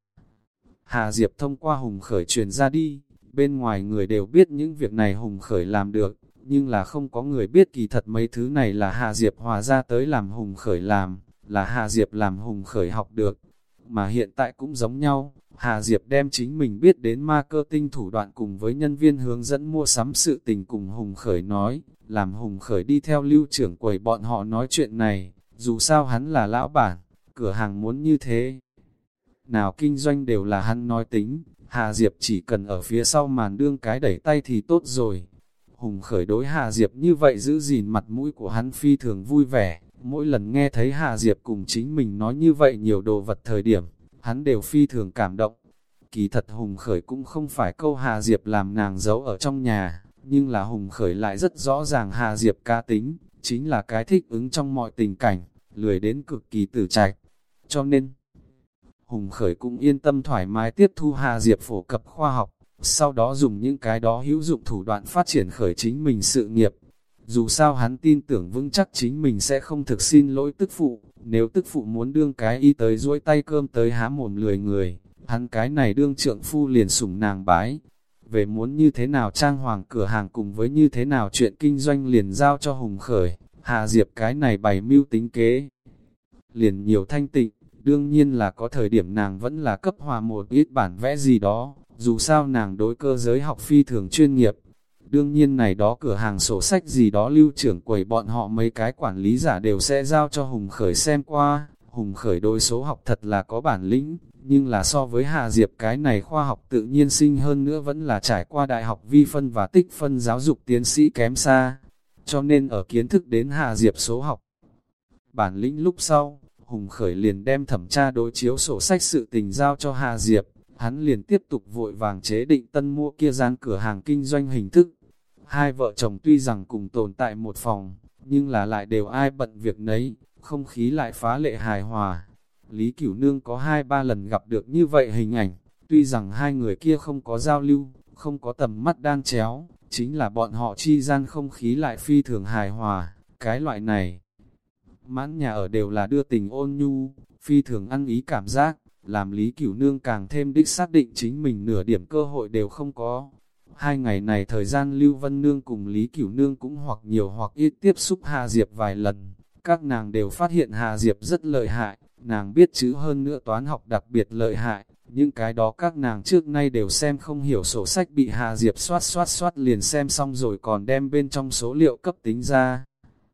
Hà Diệp thông qua Hùng Khởi truyền ra đi, bên ngoài người đều biết những việc này Hùng Khởi làm được, nhưng là không có người biết kỳ thật mấy thứ này là Hà Diệp hòa ra tới làm Hùng Khởi làm, là Hà Diệp làm Hùng Khởi học được. Mà hiện tại cũng giống nhau, Hà Diệp đem chính mình biết đến marketing thủ đoạn cùng với nhân viên hướng dẫn mua sắm sự tình cùng Hùng Khởi nói, làm Hùng Khởi đi theo lưu trưởng quầy bọn họ nói chuyện này, dù sao hắn là lão bản, cửa hàng muốn như thế nào kinh doanh đều là hắn nói tính. Hà Diệp chỉ cần ở phía sau màn đương cái đẩy tay thì tốt rồi. Hùng Khởi đối Hà Diệp như vậy giữ gìn mặt mũi của hắn phi thường vui vẻ, mỗi lần nghe thấy Hà Diệp cùng chính mình nói như vậy nhiều đồ vật thời điểm, hắn đều phi thường cảm động. Kỳ thật Hùng Khởi cũng không phải câu Hà Diệp làm nàng giấu ở trong nhà, nhưng là Hùng Khởi lại rất rõ ràng Hà Diệp cá tính, chính là cái thích ứng trong mọi tình cảnh, lười đến cực kỳ tử trạch. Cho nên, Hùng Khởi cũng yên tâm thoải mái tiếp thu Hà Diệp phổ cập khoa học, sau đó dùng những cái đó hữu dụng thủ đoạn phát triển khởi chính mình sự nghiệp. Dù sao hắn tin tưởng vững chắc chính mình sẽ không thực xin lỗi tức phụ, nếu tức phụ muốn đương cái y tới duỗi tay cơm tới há mồm lười người, hắn cái này đương trượng phu liền sủng nàng bái. Về muốn như thế nào trang hoàng cửa hàng cùng với như thế nào chuyện kinh doanh liền giao cho Hùng Khởi, Hà Diệp cái này bày mưu tính kế. Liền nhiều thanh tịnh, đương nhiên là có thời điểm nàng vẫn là cấp hòa một ít bản vẽ gì đó, dù sao nàng đối cơ giới học phi thường chuyên nghiệp. Đương nhiên này đó cửa hàng sổ sách gì đó lưu trưởng quầy bọn họ mấy cái quản lý giả đều sẽ giao cho Hùng Khởi xem qua. Hùng Khởi đối số học thật là có bản lĩnh, nhưng là so với Hà Diệp cái này khoa học tự nhiên sinh hơn nữa vẫn là trải qua đại học vi phân và tích phân giáo dục tiến sĩ kém xa. Cho nên ở kiến thức đến Hà Diệp số học bản lĩnh lúc sau, Hùng Khởi liền đem thẩm tra đối chiếu sổ sách sự tình giao cho Hà Diệp. Hắn liền tiếp tục vội vàng chế định tân mua kia gian cửa hàng kinh doanh hình thức. Hai vợ chồng tuy rằng cùng tồn tại một phòng, nhưng là lại đều ai bận việc nấy, không khí lại phá lệ hài hòa. Lý Cửu Nương có hai ba lần gặp được như vậy hình ảnh, tuy rằng hai người kia không có giao lưu, không có tầm mắt đan chéo, chính là bọn họ chi gian không khí lại phi thường hài hòa, cái loại này. Mãn nhà ở đều là đưa tình ôn nhu, phi thường ăn ý cảm giác, làm Lý Cửu Nương càng thêm đích xác định chính mình nửa điểm cơ hội đều không có. Hai ngày này thời gian Lưu Vân Nương cùng Lý Cửu Nương cũng hoặc nhiều hoặc ít tiếp xúc Hà Diệp vài lần, các nàng đều phát hiện Hà Diệp rất lợi hại, nàng biết chữ hơn nữa toán học đặc biệt lợi hại, những cái đó các nàng trước nay đều xem không hiểu sổ sách bị Hà Diệp soát soát soát liền xem xong rồi còn đem bên trong số liệu cấp tính ra.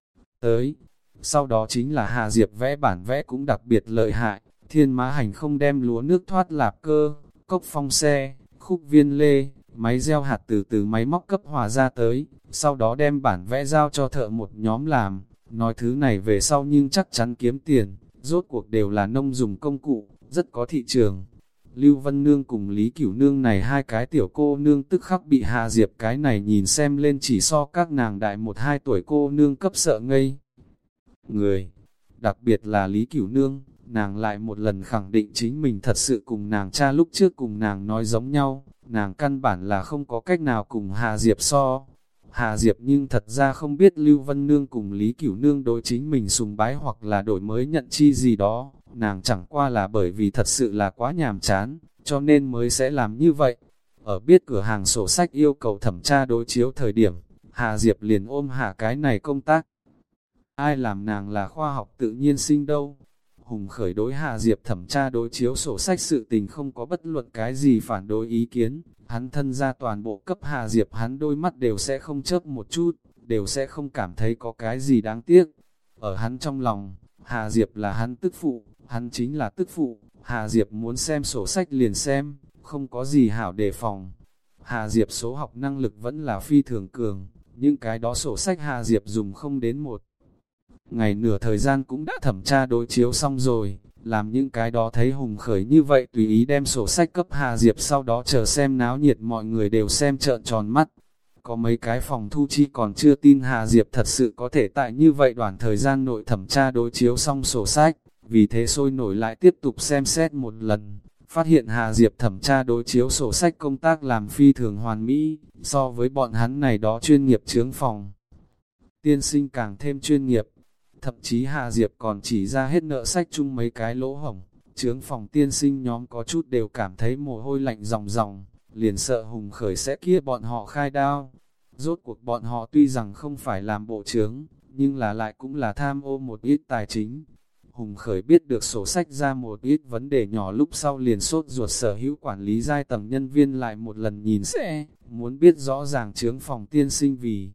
Tới, sau đó chính là Hà Diệp vẽ bản vẽ cũng đặc biệt lợi hại, thiên mã hành không đem lúa nước thoát lạp cơ, cốc phong xe, khúc viên lê, máy gieo hạt từ từ máy móc cấp hòa ra tới, sau đó đem bản vẽ giao cho thợ một nhóm làm, nói thứ này về sau nhưng chắc chắn kiếm tiền, rốt cuộc đều là nông dùng công cụ, rất có thị trường. Lưu Vân Nương cùng Lý Cửu Nương này hai cái tiểu cô nương tức khắc bị Hà Diệp cái này nhìn xem lên chỉ so các nàng đại một hai tuổi cô nương cấp sợ ngây người. Đặc biệt là Lý Cửu Nương, nàng lại một lần khẳng định chính mình thật sự cùng nàng cha lúc trước cùng nàng nói giống nhau, nàng căn bản là không có cách nào cùng Hà Diệp so. Hà Diệp nhưng thật ra không biết Lưu Vân Nương cùng Lý Cửu Nương đối chính mình sùng bái hoặc là đổi mới nhận chi gì đó, nàng chẳng qua là bởi vì thật sự là quá nhàm chán, cho nên mới sẽ làm như vậy. Ở biết cửa hàng sổ sách yêu cầu thẩm tra đối chiếu thời điểm, Hà Diệp liền ôm hạ cái này công tác. Ai làm nàng là khoa học tự nhiên sinh đâu? Hùng Khởi đối Hà Diệp thẩm tra đối chiếu sổ sách sự tình không có bất luận cái gì phản đối ý kiến, hắn thân ra toàn bộ cấp Hà Diệp hắn đôi mắt đều sẽ không chớp một chút, đều sẽ không cảm thấy có cái gì đáng tiếc. Ở hắn trong lòng, Hà Diệp là hắn tức phụ, hắn chính là tức phụ, Hà Diệp muốn xem sổ sách liền xem, không có gì hảo đề phòng. Hà Diệp số học năng lực vẫn là phi thường cường, những cái đó sổ sách Hà Diệp dùng không đến một ngày nửa thời gian cũng đã thẩm tra đối chiếu xong rồi, làm những cái đó thấy Hùng Khởi như vậy tùy ý đem sổ sách cấp Hà Diệp sau đó chờ xem náo nhiệt mọi người đều xem trợn tròn mắt. Có mấy cái phòng thu chi còn chưa tin Hà Diệp thật sự có thể tại như vậy đoạn thời gian nội thẩm tra đối chiếu xong sổ sách, vì thế sôi nổi lại tiếp tục xem xét một lần, phát hiện Hà Diệp thẩm tra đối chiếu sổ sách công tác làm phi thường hoàn mỹ, so với bọn hắn này đó chuyên nghiệp chướng phòng. Tiên sinh càng thêm chuyên nghiệp. Thậm chí Hà Diệp còn chỉ ra hết nợ sách chung mấy cái lỗ hổng, chướng phòng tiên sinh nhóm có chút đều cảm thấy mồ hôi lạnh ròng ròng, liền sợ Hùng Khởi sẽ kia bọn họ khai đao. Rốt cuộc bọn họ tuy rằng không phải làm bộ chướng, nhưng là lại cũng là tham ô một ít tài chính. Hùng Khởi biết được sổ sách ra một ít vấn đề nhỏ lúc sau liền sốt ruột sở hữu quản lý giai tầng nhân viên lại một lần nhìn sẽ, muốn biết rõ ràng chướng phòng tiên sinh vì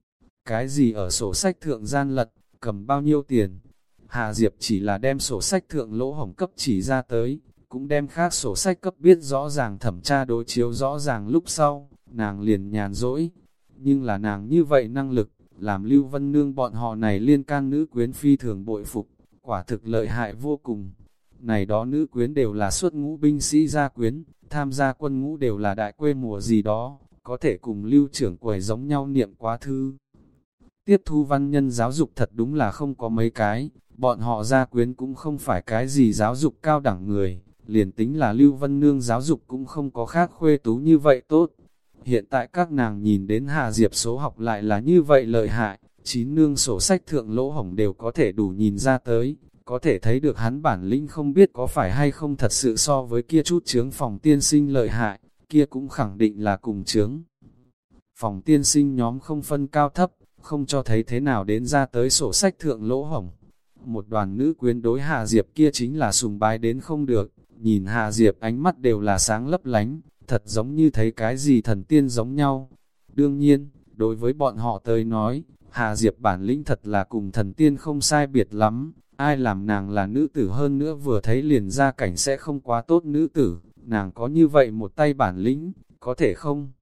cái gì ở sổ sách thượng gian lật, cầm bao nhiêu tiền. Hà Diệp chỉ là đem sổ sách thượng lỗ hổng cấp chỉ ra tới, cũng đem khác sổ sách cấp biết rõ ràng, thẩm tra đối chiếu rõ ràng lúc sau, nàng liền nhàn rỗi. Nhưng là nàng như vậy năng lực, làm Lưu Vân Nương bọn họ này liên can nữ quyến phi thường bội phục, quả thực lợi hại vô cùng. Này đó nữ quyến đều là xuất ngũ binh sĩ gia quyến, tham gia quân ngũ đều là đại quê mùa gì đó, có thể cùng Lưu trưởng quầy giống nhau niệm quá thư. Tiếp thu văn nhân giáo dục thật đúng là không có mấy cái, bọn họ gia quyến cũng không phải cái gì giáo dục cao đẳng người, liền tính là Lưu Vân Nương giáo dục cũng không có khác khuê tú như vậy tốt. Hiện tại các nàng nhìn đến Hà Diệp số học lại là như vậy lợi hại, chín nương sổ sách thượng lỗ hổng đều có thể đủ nhìn ra tới, có thể thấy được hắn bản lĩnh không biết có phải hay không thật sự so với kia chút chướng phòng tiên sinh lợi hại, kia cũng khẳng định là cùng chướng. Phòng tiên sinh nhóm không phân cao thấp, không cho thấy thế nào đến ra tới sổ sách thượng lỗ hổng. Một đoàn nữ quyến đối Hà Diệp kia chính là sùng bái đến không được, nhìn Hà Diệp ánh mắt đều là sáng lấp lánh, thật giống như thấy cái gì thần tiên giống nhau. Đương nhiên, đối với bọn họ tới nói, Hà Diệp bản lĩnh thật là cùng thần tiên không sai biệt lắm, ai làm nàng là nữ tử hơn nữa vừa thấy liền ra cảnh sẽ không quá tốt nữ tử, nàng có như vậy một tay bản lĩnh, có thể không?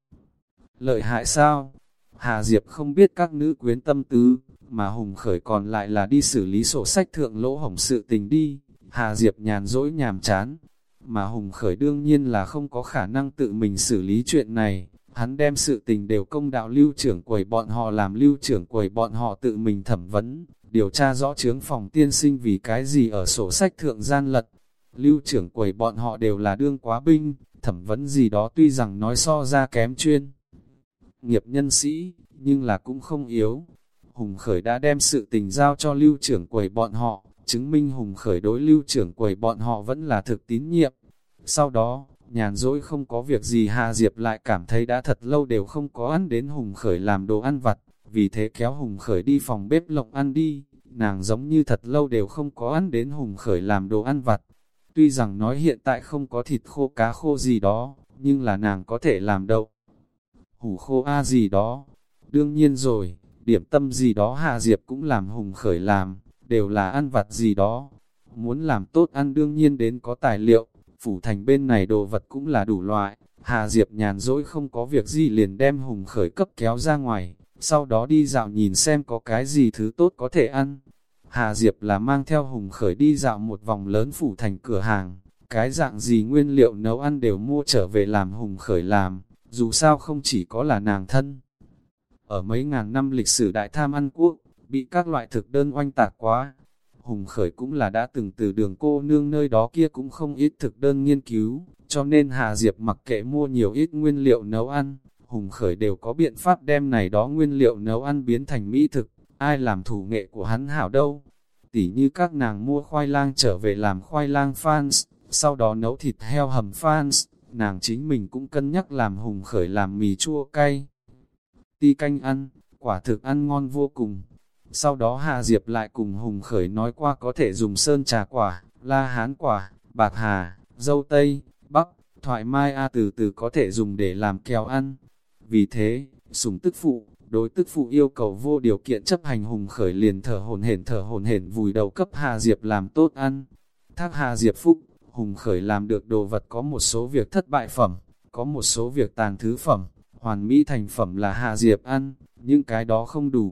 Lợi hại sao? Hà Diệp không biết các nữ quyến tâm tư, mà Hùng Khởi còn lại là đi xử lý sổ sách thượng lỗ hổng sự tình đi. Hà Diệp nhàn dỗi nhàm chán, mà Hùng Khởi đương nhiên là không có khả năng tự mình xử lý chuyện này. Hắn đem sự tình đều công đạo Lưu trưởng quầy bọn họ làm, Lưu trưởng quầy bọn họ tự mình thẩm vấn, điều tra rõ chướng phòng tiên sinh vì cái gì ở sổ sách thượng gian lật. Lưu trưởng quầy bọn họ đều là đương quá binh, thẩm vấn gì đó tuy rằng nói so ra kém chuyên nghiệp nhân sĩ, nhưng là cũng không yếu. Hùng Khởi đã đem sự tình giao cho Lưu trưởng quầy bọn họ, chứng minh Hùng Khởi đối Lưu trưởng quầy bọn họ vẫn là thực tín nhiệm. Sau đó, nhàn rỗi không có việc gì, Hà Diệp lại cảm thấy đã thật lâu đều không có ăn đến Hùng Khởi làm đồ ăn vặt, vì thế kéo Hùng Khởi đi phòng bếp lộng ăn đi. Nàng giống như thật lâu đều không có ăn đến Hùng Khởi làm đồ ăn vặt. Tuy rằng nói hiện tại không có thịt khô cá khô gì đó, nhưng là nàng có thể làm đậu hủ khô a gì đó. Đương nhiên rồi, điểm tâm gì đó Hà Diệp cũng làm Hùng Khởi làm, đều là ăn vặt gì đó. Muốn làm tốt ăn đương nhiên đến có tài liệu, phủ thành bên này đồ vật cũng là đủ loại. Hà Diệp nhàn rỗi không có việc gì liền đem Hùng Khởi cấp kéo ra ngoài, sau đó đi dạo nhìn xem có cái gì thứ tốt có thể ăn. Hà Diệp là mang theo Hùng Khởi đi dạo một vòng lớn phủ thành cửa hàng, cái dạng gì nguyên liệu nấu ăn đều mua trở về làm Hùng Khởi làm, dù sao không chỉ có là nàng thân. Ở mấy ngàn năm lịch sử đại tham ăn quốc, bị các loại thực đơn oanh tạc quá. Hùng Khởi cũng là đã từng từ Đường cô nương nơi đó kia cũng không ít thực đơn nghiên cứu, cho nên Hà Diệp mặc kệ mua nhiều ít nguyên liệu nấu ăn, Hùng Khởi đều có biện pháp đem này đó nguyên liệu nấu ăn biến thành mỹ thực. Ai làm thủ nghệ của hắn hảo đâu? Tỉ như các nàng mua khoai lang trở về làm khoai lang fans, sau đó nấu thịt heo hầm fans, nàng chính mình cũng cân nhắc làm Hùng Khởi làm mì chua cay ti canh ăn, quả thực ăn ngon vô cùng. Sau đó Hà Diệp lại cùng Hùng Khởi nói qua có thể dùng sơn trà quả, la hán quả, bạc hà, dâu tây, bắc, thoại mai a từ từ có thể dùng để làm kẹo ăn. Vì thế, sủng tức phụ, đối tức phụ yêu cầu vô điều kiện chấp hành, Hùng Khởi liền thở hổn hển thở hổn hển vùi đầu cấp Hà Diệp làm tốt ăn. Thác Hà Diệp phúc, Hùng Khởi làm được đồ vật có một số việc thất bại phẩm, có một số việc tàn thứ phẩm, hoàn mỹ thành phẩm là Hà Diệp ăn, những cái đó không đủ.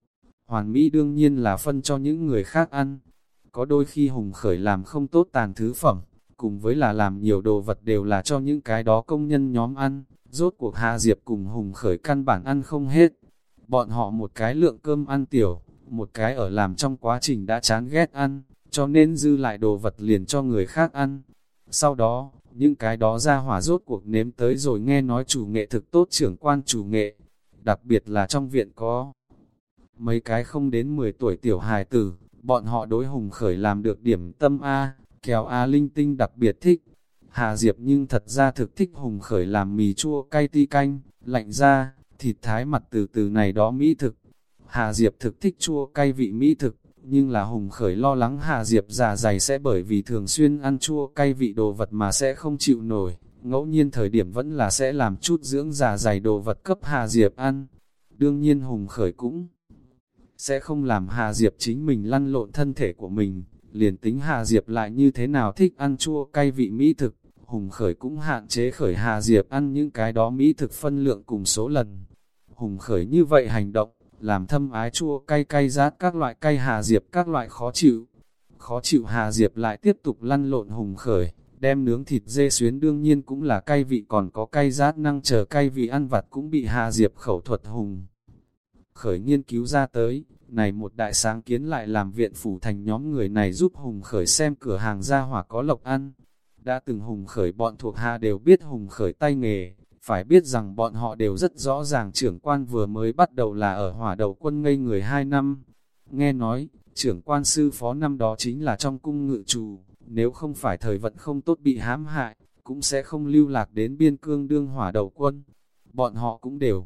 Hoàn mỹ đương nhiên là phân cho những người khác ăn. Có đôi khi Hùng Khởi làm không tốt tàn thứ phẩm, cùng với là làm nhiều đồ vật đều là cho những cái đó công nhân nhóm ăn. Rốt cuộc Hà Diệp cùng Hùng Khởi căn bản ăn không hết. Bọn họ một cái lượng cơm ăn tiểu, một cái ở làm trong quá trình đã chán ghét ăn, cho nên dư lại đồ vật liền cho người khác ăn. Sau đó, những cái đó ra hỏa rốt cuộc nếm tới rồi nghe nói chủ nghệ thực tốt, trưởng quan chủ nghệ. Đặc biệt là trong viện có mấy cái không đến mười tuổi tiểu hài tử, bọn họ đối Hùng Khởi làm được điểm tâm A, kẹo A linh tinh đặc biệt thích. Hà Diệp nhưng thật ra thực thích Hùng Khởi làm mì chua cay ti canh, lạnh ra, thịt thái mặt từ từ này đó mỹ thực. Hà Diệp thực thích chua cay vị mỹ thực, nhưng là Hùng Khởi lo lắng Hà Diệp già dày sẽ bởi vì thường xuyên ăn chua cay vị đồ vật mà sẽ không chịu nổi. Ngẫu nhiên thời điểm vẫn là sẽ làm chút dưỡng già dày đồ vật cấp Hà Diệp ăn. Đương nhiên Hùng Khởi cũng sẽ không làm Hà Diệp chính mình lăn lộn thân thể của mình, Liền tính Hà Diệp lại như thế nào thích ăn chua cay vị mỹ thực, Hùng Khởi cũng hạn chế khởi Hà Diệp ăn những cái đó mỹ thực phân lượng cùng số lần. Hùng Khởi như vậy hành động, làm thâm ái chua cay cay rát các loại cay Hà Diệp các loại khó chịu. Khó chịu Hà Diệp lại tiếp tục lăn lộn Hùng Khởi, đem nướng thịt dê xuyến đương nhiên cũng là cay vị, còn có cay rát năng chờ cay vị ăn vặt cũng bị Hà Diệp khẩu thuật Hùng Khởi nghiên cứu ra tới. Này một đại sáng kiến lại làm viện phủ thành nhóm người này giúp Hùng Khởi xem cửa hàng gia hỏa có lộc ăn. Đã từng Hùng Khởi bọn thuộc hạ đều biết Hùng Khởi tay nghề, phải biết rằng bọn họ đều rất rõ ràng trưởng quan vừa mới bắt đầu là ở hỏa đầu quân ngây người hai năm. Nghe nói, trưởng quan sư phó năm đó chính là trong cung ngự trù, nếu không phải thời vận không tốt bị hãm hại, cũng sẽ không lưu lạc đến biên cương đương hỏa đầu quân. Bọn họ cũng đều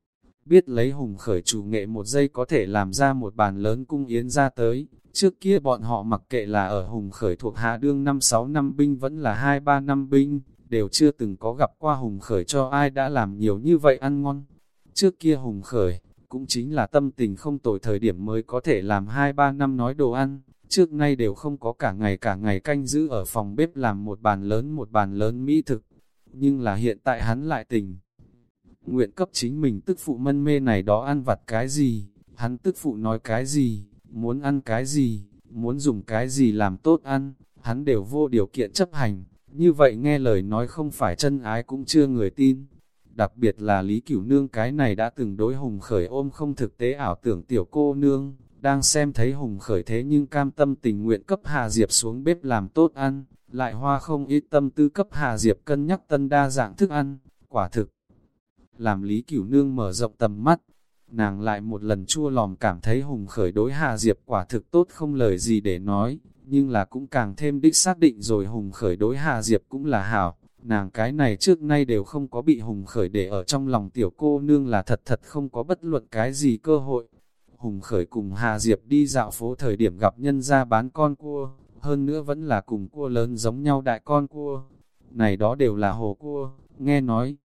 biết lấy Hùng Khởi chủ nghệ một giây có thể làm ra một bàn lớn cung yến ra tới. Trước kia bọn họ mặc kệ là ở Hùng Khởi thuộc hạ đương năm sáu năm binh vẫn là hai ba năm binh, đều chưa từng có gặp qua Hùng Khởi cho ai đã làm nhiều như vậy ăn ngon. Trước kia Hùng Khởi, cũng chính là tâm tình không tồi thời điểm mới có thể làm hai ba năm nói đồ ăn, trước nay đều không có cả ngày cả ngày canh giữ ở phòng bếp làm một bàn lớn một bàn lớn mỹ thực. Nhưng là hiện tại hắn lại tình nguyện cấp chính mình tức phụ mân mê này đó ăn vặt cái gì, hắn tức phụ nói cái gì, muốn ăn cái gì, muốn dùng cái gì làm tốt ăn, hắn đều vô điều kiện chấp hành, như vậy nghe lời nói không phải chân ái cũng chưa người tin. Đặc biệt là Lý Cửu Nương cái này đã từng đối Hùng Khởi ôm không thực tế ảo tưởng tiểu cô nương, đang xem thấy Hùng Khởi thế nhưng cam tâm tình nguyện cấp Hà Diệp xuống bếp làm tốt ăn, lại hoa không ít tâm tư cấp Hà Diệp cân nhắc tân đa dạng thức ăn, quả thực làm Lý Cửu Nương mở rộng tầm mắt. Nàng lại một lần chua lòng cảm thấy Hùng Khởi đối Hà Diệp quả thực tốt không lời gì để nói, nhưng là cũng càng thêm đích xác định rồi Hùng Khởi đối Hà Diệp cũng là hảo. Nàng cái này trước nay đều không có bị Hùng Khởi để ở trong lòng tiểu cô nương là thật thật không có bất luận cái gì cơ hội. Hùng Khởi cùng Hà Diệp đi dạo phố thời điểm gặp nhân ra bán con cua, hơn nữa vẫn là cùng cua lớn giống nhau đại con cua. Này đó đều là hồ cua, nghe nói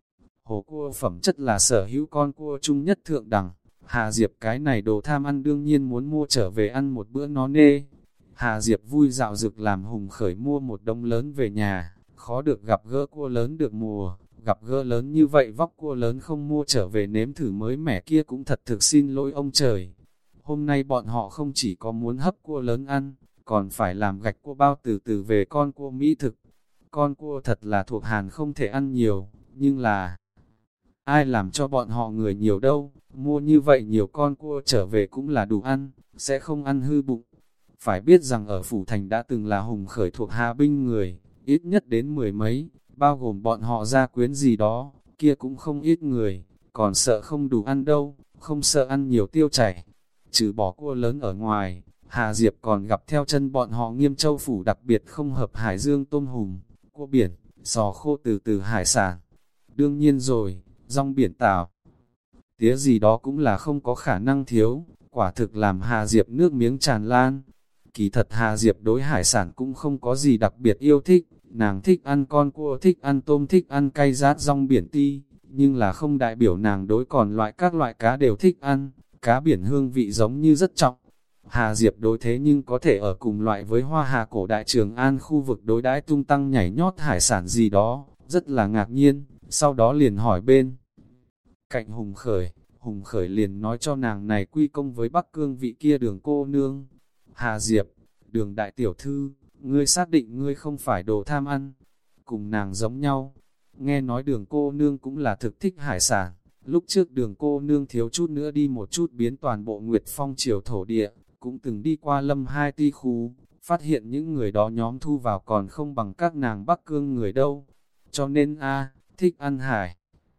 hồ cua phẩm chất là sở hữu con cua chung nhất thượng đẳng. Hà Diệp cái này đồ tham ăn đương nhiên muốn mua trở về ăn một bữa nó nê. Hà Diệp vui dạo dực làm Hùng Khởi mua một đống lớn về nhà, khó được gặp gỡ cua lớn được mùa, gặp gỡ lớn như vậy vóc cua lớn không mua trở về nếm thử mới mẻ kia cũng thật thực xin lỗi ông trời. Hôm nay bọn họ không chỉ có muốn hấp cua lớn ăn, còn phải làm gạch cua bao từ từ về con cua mỹ thực. Con cua thật là thuộc Hàn không thể ăn nhiều, nhưng là ai làm cho bọn họ người nhiều đâu, mua như vậy nhiều con cua trở về cũng là đủ ăn, sẽ không ăn hư bụng. Phải biết rằng ở Phủ Thành đã từng là Hùng Khởi thuộc Hà binh người, ít nhất đến mười mấy, bao gồm bọn họ gia quyến gì đó, kia cũng không ít người, còn sợ không đủ ăn đâu, không sợ ăn nhiều tiêu chảy. Trừ bỏ cua lớn ở ngoài, Hà Diệp còn gặp theo chân bọn họ Nghiêm Châu Phủ đặc biệt không hợp hải dương tôm hùm, cua biển, sò khô từ từ hải sản. Đương nhiên rồi, rong biển tảo, tía gì đó cũng là không có khả năng thiếu, quả thực làm Hà Diệp nước miếng tràn lan. Kỳ thật Hà Diệp đối hải sản cũng không có gì đặc biệt yêu thích, nàng thích ăn con cua, thích ăn tôm, thích ăn cay rát rong biển ti, nhưng là không đại biểu nàng đối còn loại các loại cá đều thích ăn, cá biển hương vị giống như rất trọng. Hà Diệp đối thế nhưng có thể ở cùng loại với Hoa Hà cổ đại Trường An khu vực đối đãi tung tăng nhảy nhót hải sản gì đó, rất là ngạc nhiên, sau đó liền hỏi bên cạnh Hùng Khởi, Hùng Khởi liền nói cho nàng này quy công với Bắc Cương vị kia Đường cô nương. Hà Diệp, Đường đại tiểu thư, ngươi xác định ngươi không phải đồ tham ăn, cùng nàng giống nhau. Nghe nói Đường cô nương cũng là thực thích hải sản, lúc trước Đường cô nương thiếu chút nữa đi một chút biến toàn bộ Nguyệt Phong triều thổ địa, cũng từng đi qua Lâm Hai Ti khu, phát hiện những người đó nhóm thu vào còn không bằng các nàng Bắc Cương người đâu. Cho nên a thích ăn hải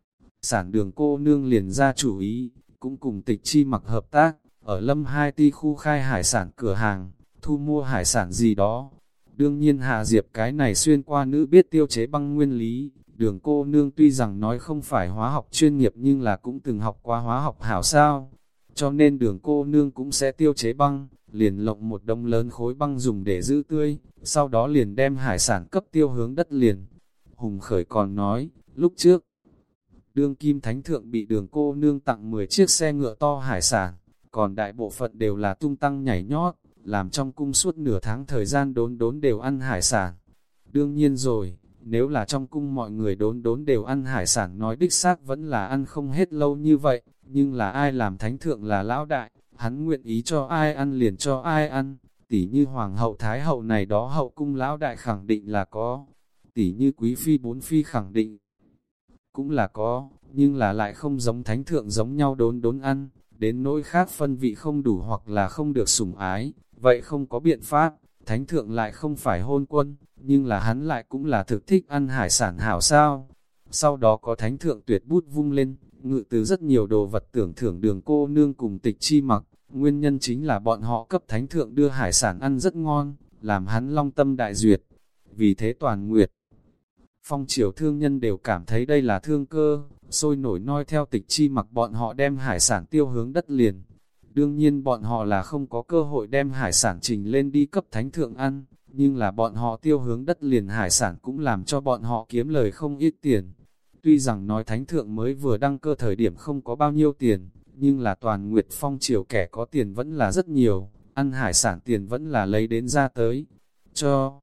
sản Đường cô nương liền ra chủ ý, cũng cùng Tịch Chi Mặc hợp tác, ở Lâm Hai Ti khu khai hải sản cửa hàng, thu mua hải sản gì đó. Đương nhiên Hà Diệp cái này xuyên qua nữ biết tiêu chế băng nguyên lý, Đường cô nương tuy rằng nói không phải hóa học chuyên nghiệp nhưng là cũng từng học qua hóa học hảo sao. Cho nên Đường cô nương cũng sẽ tiêu chế băng, liền lộng một đống lớn khối băng dùng để giữ tươi, sau đó liền đem hải sản cấp tiêu hướng đất liền. Hùng Khởi còn nói, lúc trước, đương kim thánh thượng bị Đường cô nương tặng mười chiếc xe ngựa to hải sản, còn đại bộ phận đều là tung tăng nhảy nhót, làm trong cung suốt nửa tháng thời gian đốn đốn đều ăn hải sản. Đương nhiên rồi, nếu là trong cung mọi người đốn đốn đều ăn hải sản nói đích xác vẫn là ăn không hết lâu như vậy, nhưng là ai làm thánh thượng là lão đại, hắn nguyện ý cho ai ăn liền cho ai ăn, tỉ như hoàng hậu thái hậu này đó hậu cung lão đại khẳng định là có, tỉ như quý phi bốn phi khẳng định cũng là có, nhưng là lại không giống thánh thượng giống nhau đốn đốn ăn, đến nỗi khác phân vị không đủ hoặc là không được sủng ái, vậy không có biện pháp, thánh thượng lại không phải hôn quân, nhưng là hắn lại cũng là thực thích ăn hải sản hảo sao. Sau đó có thánh thượng tuyệt bút vung lên, ngự từ rất nhiều đồ vật tưởng thưởng Đường cô nương cùng Tịch Chi Mặc, nguyên nhân chính là bọn họ cấp thánh thượng đưa hải sản ăn rất ngon, làm hắn long tâm đại duyệt. Vì thế toàn nguyệt, phong triều thương nhân đều cảm thấy đây là thương cơ, sôi nổi noi theo Tịch Chi Mặc bọn họ đem hải sản tiêu hướng đất liền. Đương nhiên bọn họ là không có cơ hội đem hải sản trình lên đi cấp thánh thượng ăn, nhưng là bọn họ tiêu hướng đất liền hải sản cũng làm cho bọn họ kiếm lời không ít tiền. Tuy rằng nói thánh thượng mới vừa đăng cơ thời điểm không có bao nhiêu tiền, nhưng là toàn nguyệt phong triều kẻ có tiền vẫn là rất nhiều, ăn hải sản tiền vẫn là lấy đến ra tới. Cho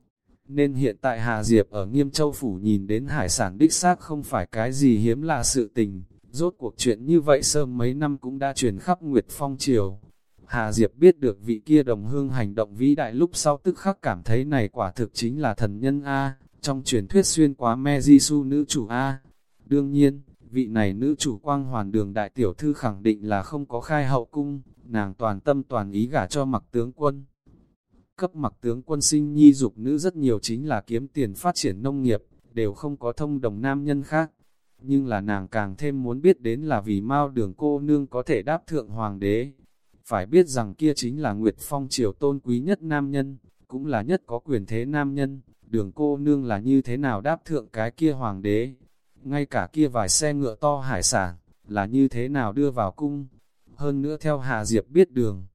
nên hiện tại Hà Diệp ở Nghiêm Châu Phủ nhìn đến hải sản đích xác không phải cái gì hiếm lạ sự tình, rốt cuộc chuyện như vậy sớm mấy năm cũng đã truyền khắp Nguyệt Phong Triều. Hà Diệp biết được vị kia đồng hương hành động vĩ đại lúc sau tức khắc cảm thấy này quả thực chính là thần nhân A, trong truyền thuyết xuyên quá me di su nữ chủ A. Đương nhiên, vị này nữ chủ Quang Hoàn Đường đại tiểu thư khẳng định là không có khai hậu cung, nàng toàn tâm toàn ý gả cho Mặc tướng quân. Cấp Mặc tướng quân sinh nhi dục nữ rất nhiều chính là kiếm tiền phát triển nông nghiệp, đều không có thông đồng nam nhân khác. Nhưng là nàng càng thêm muốn biết đến là vì Mao Đường cô nương có thể đáp thượng hoàng đế. Phải biết rằng kia chính là Nguyệt Phong triều tôn quý nhất nam nhân, cũng là nhất có quyền thế nam nhân, Đường cô nương là như thế nào đáp thượng cái kia hoàng đế. Ngay cả kia vài xe ngựa to hải sản, là như thế nào đưa vào cung. Hơn nữa theo Hà Diệp biết Đường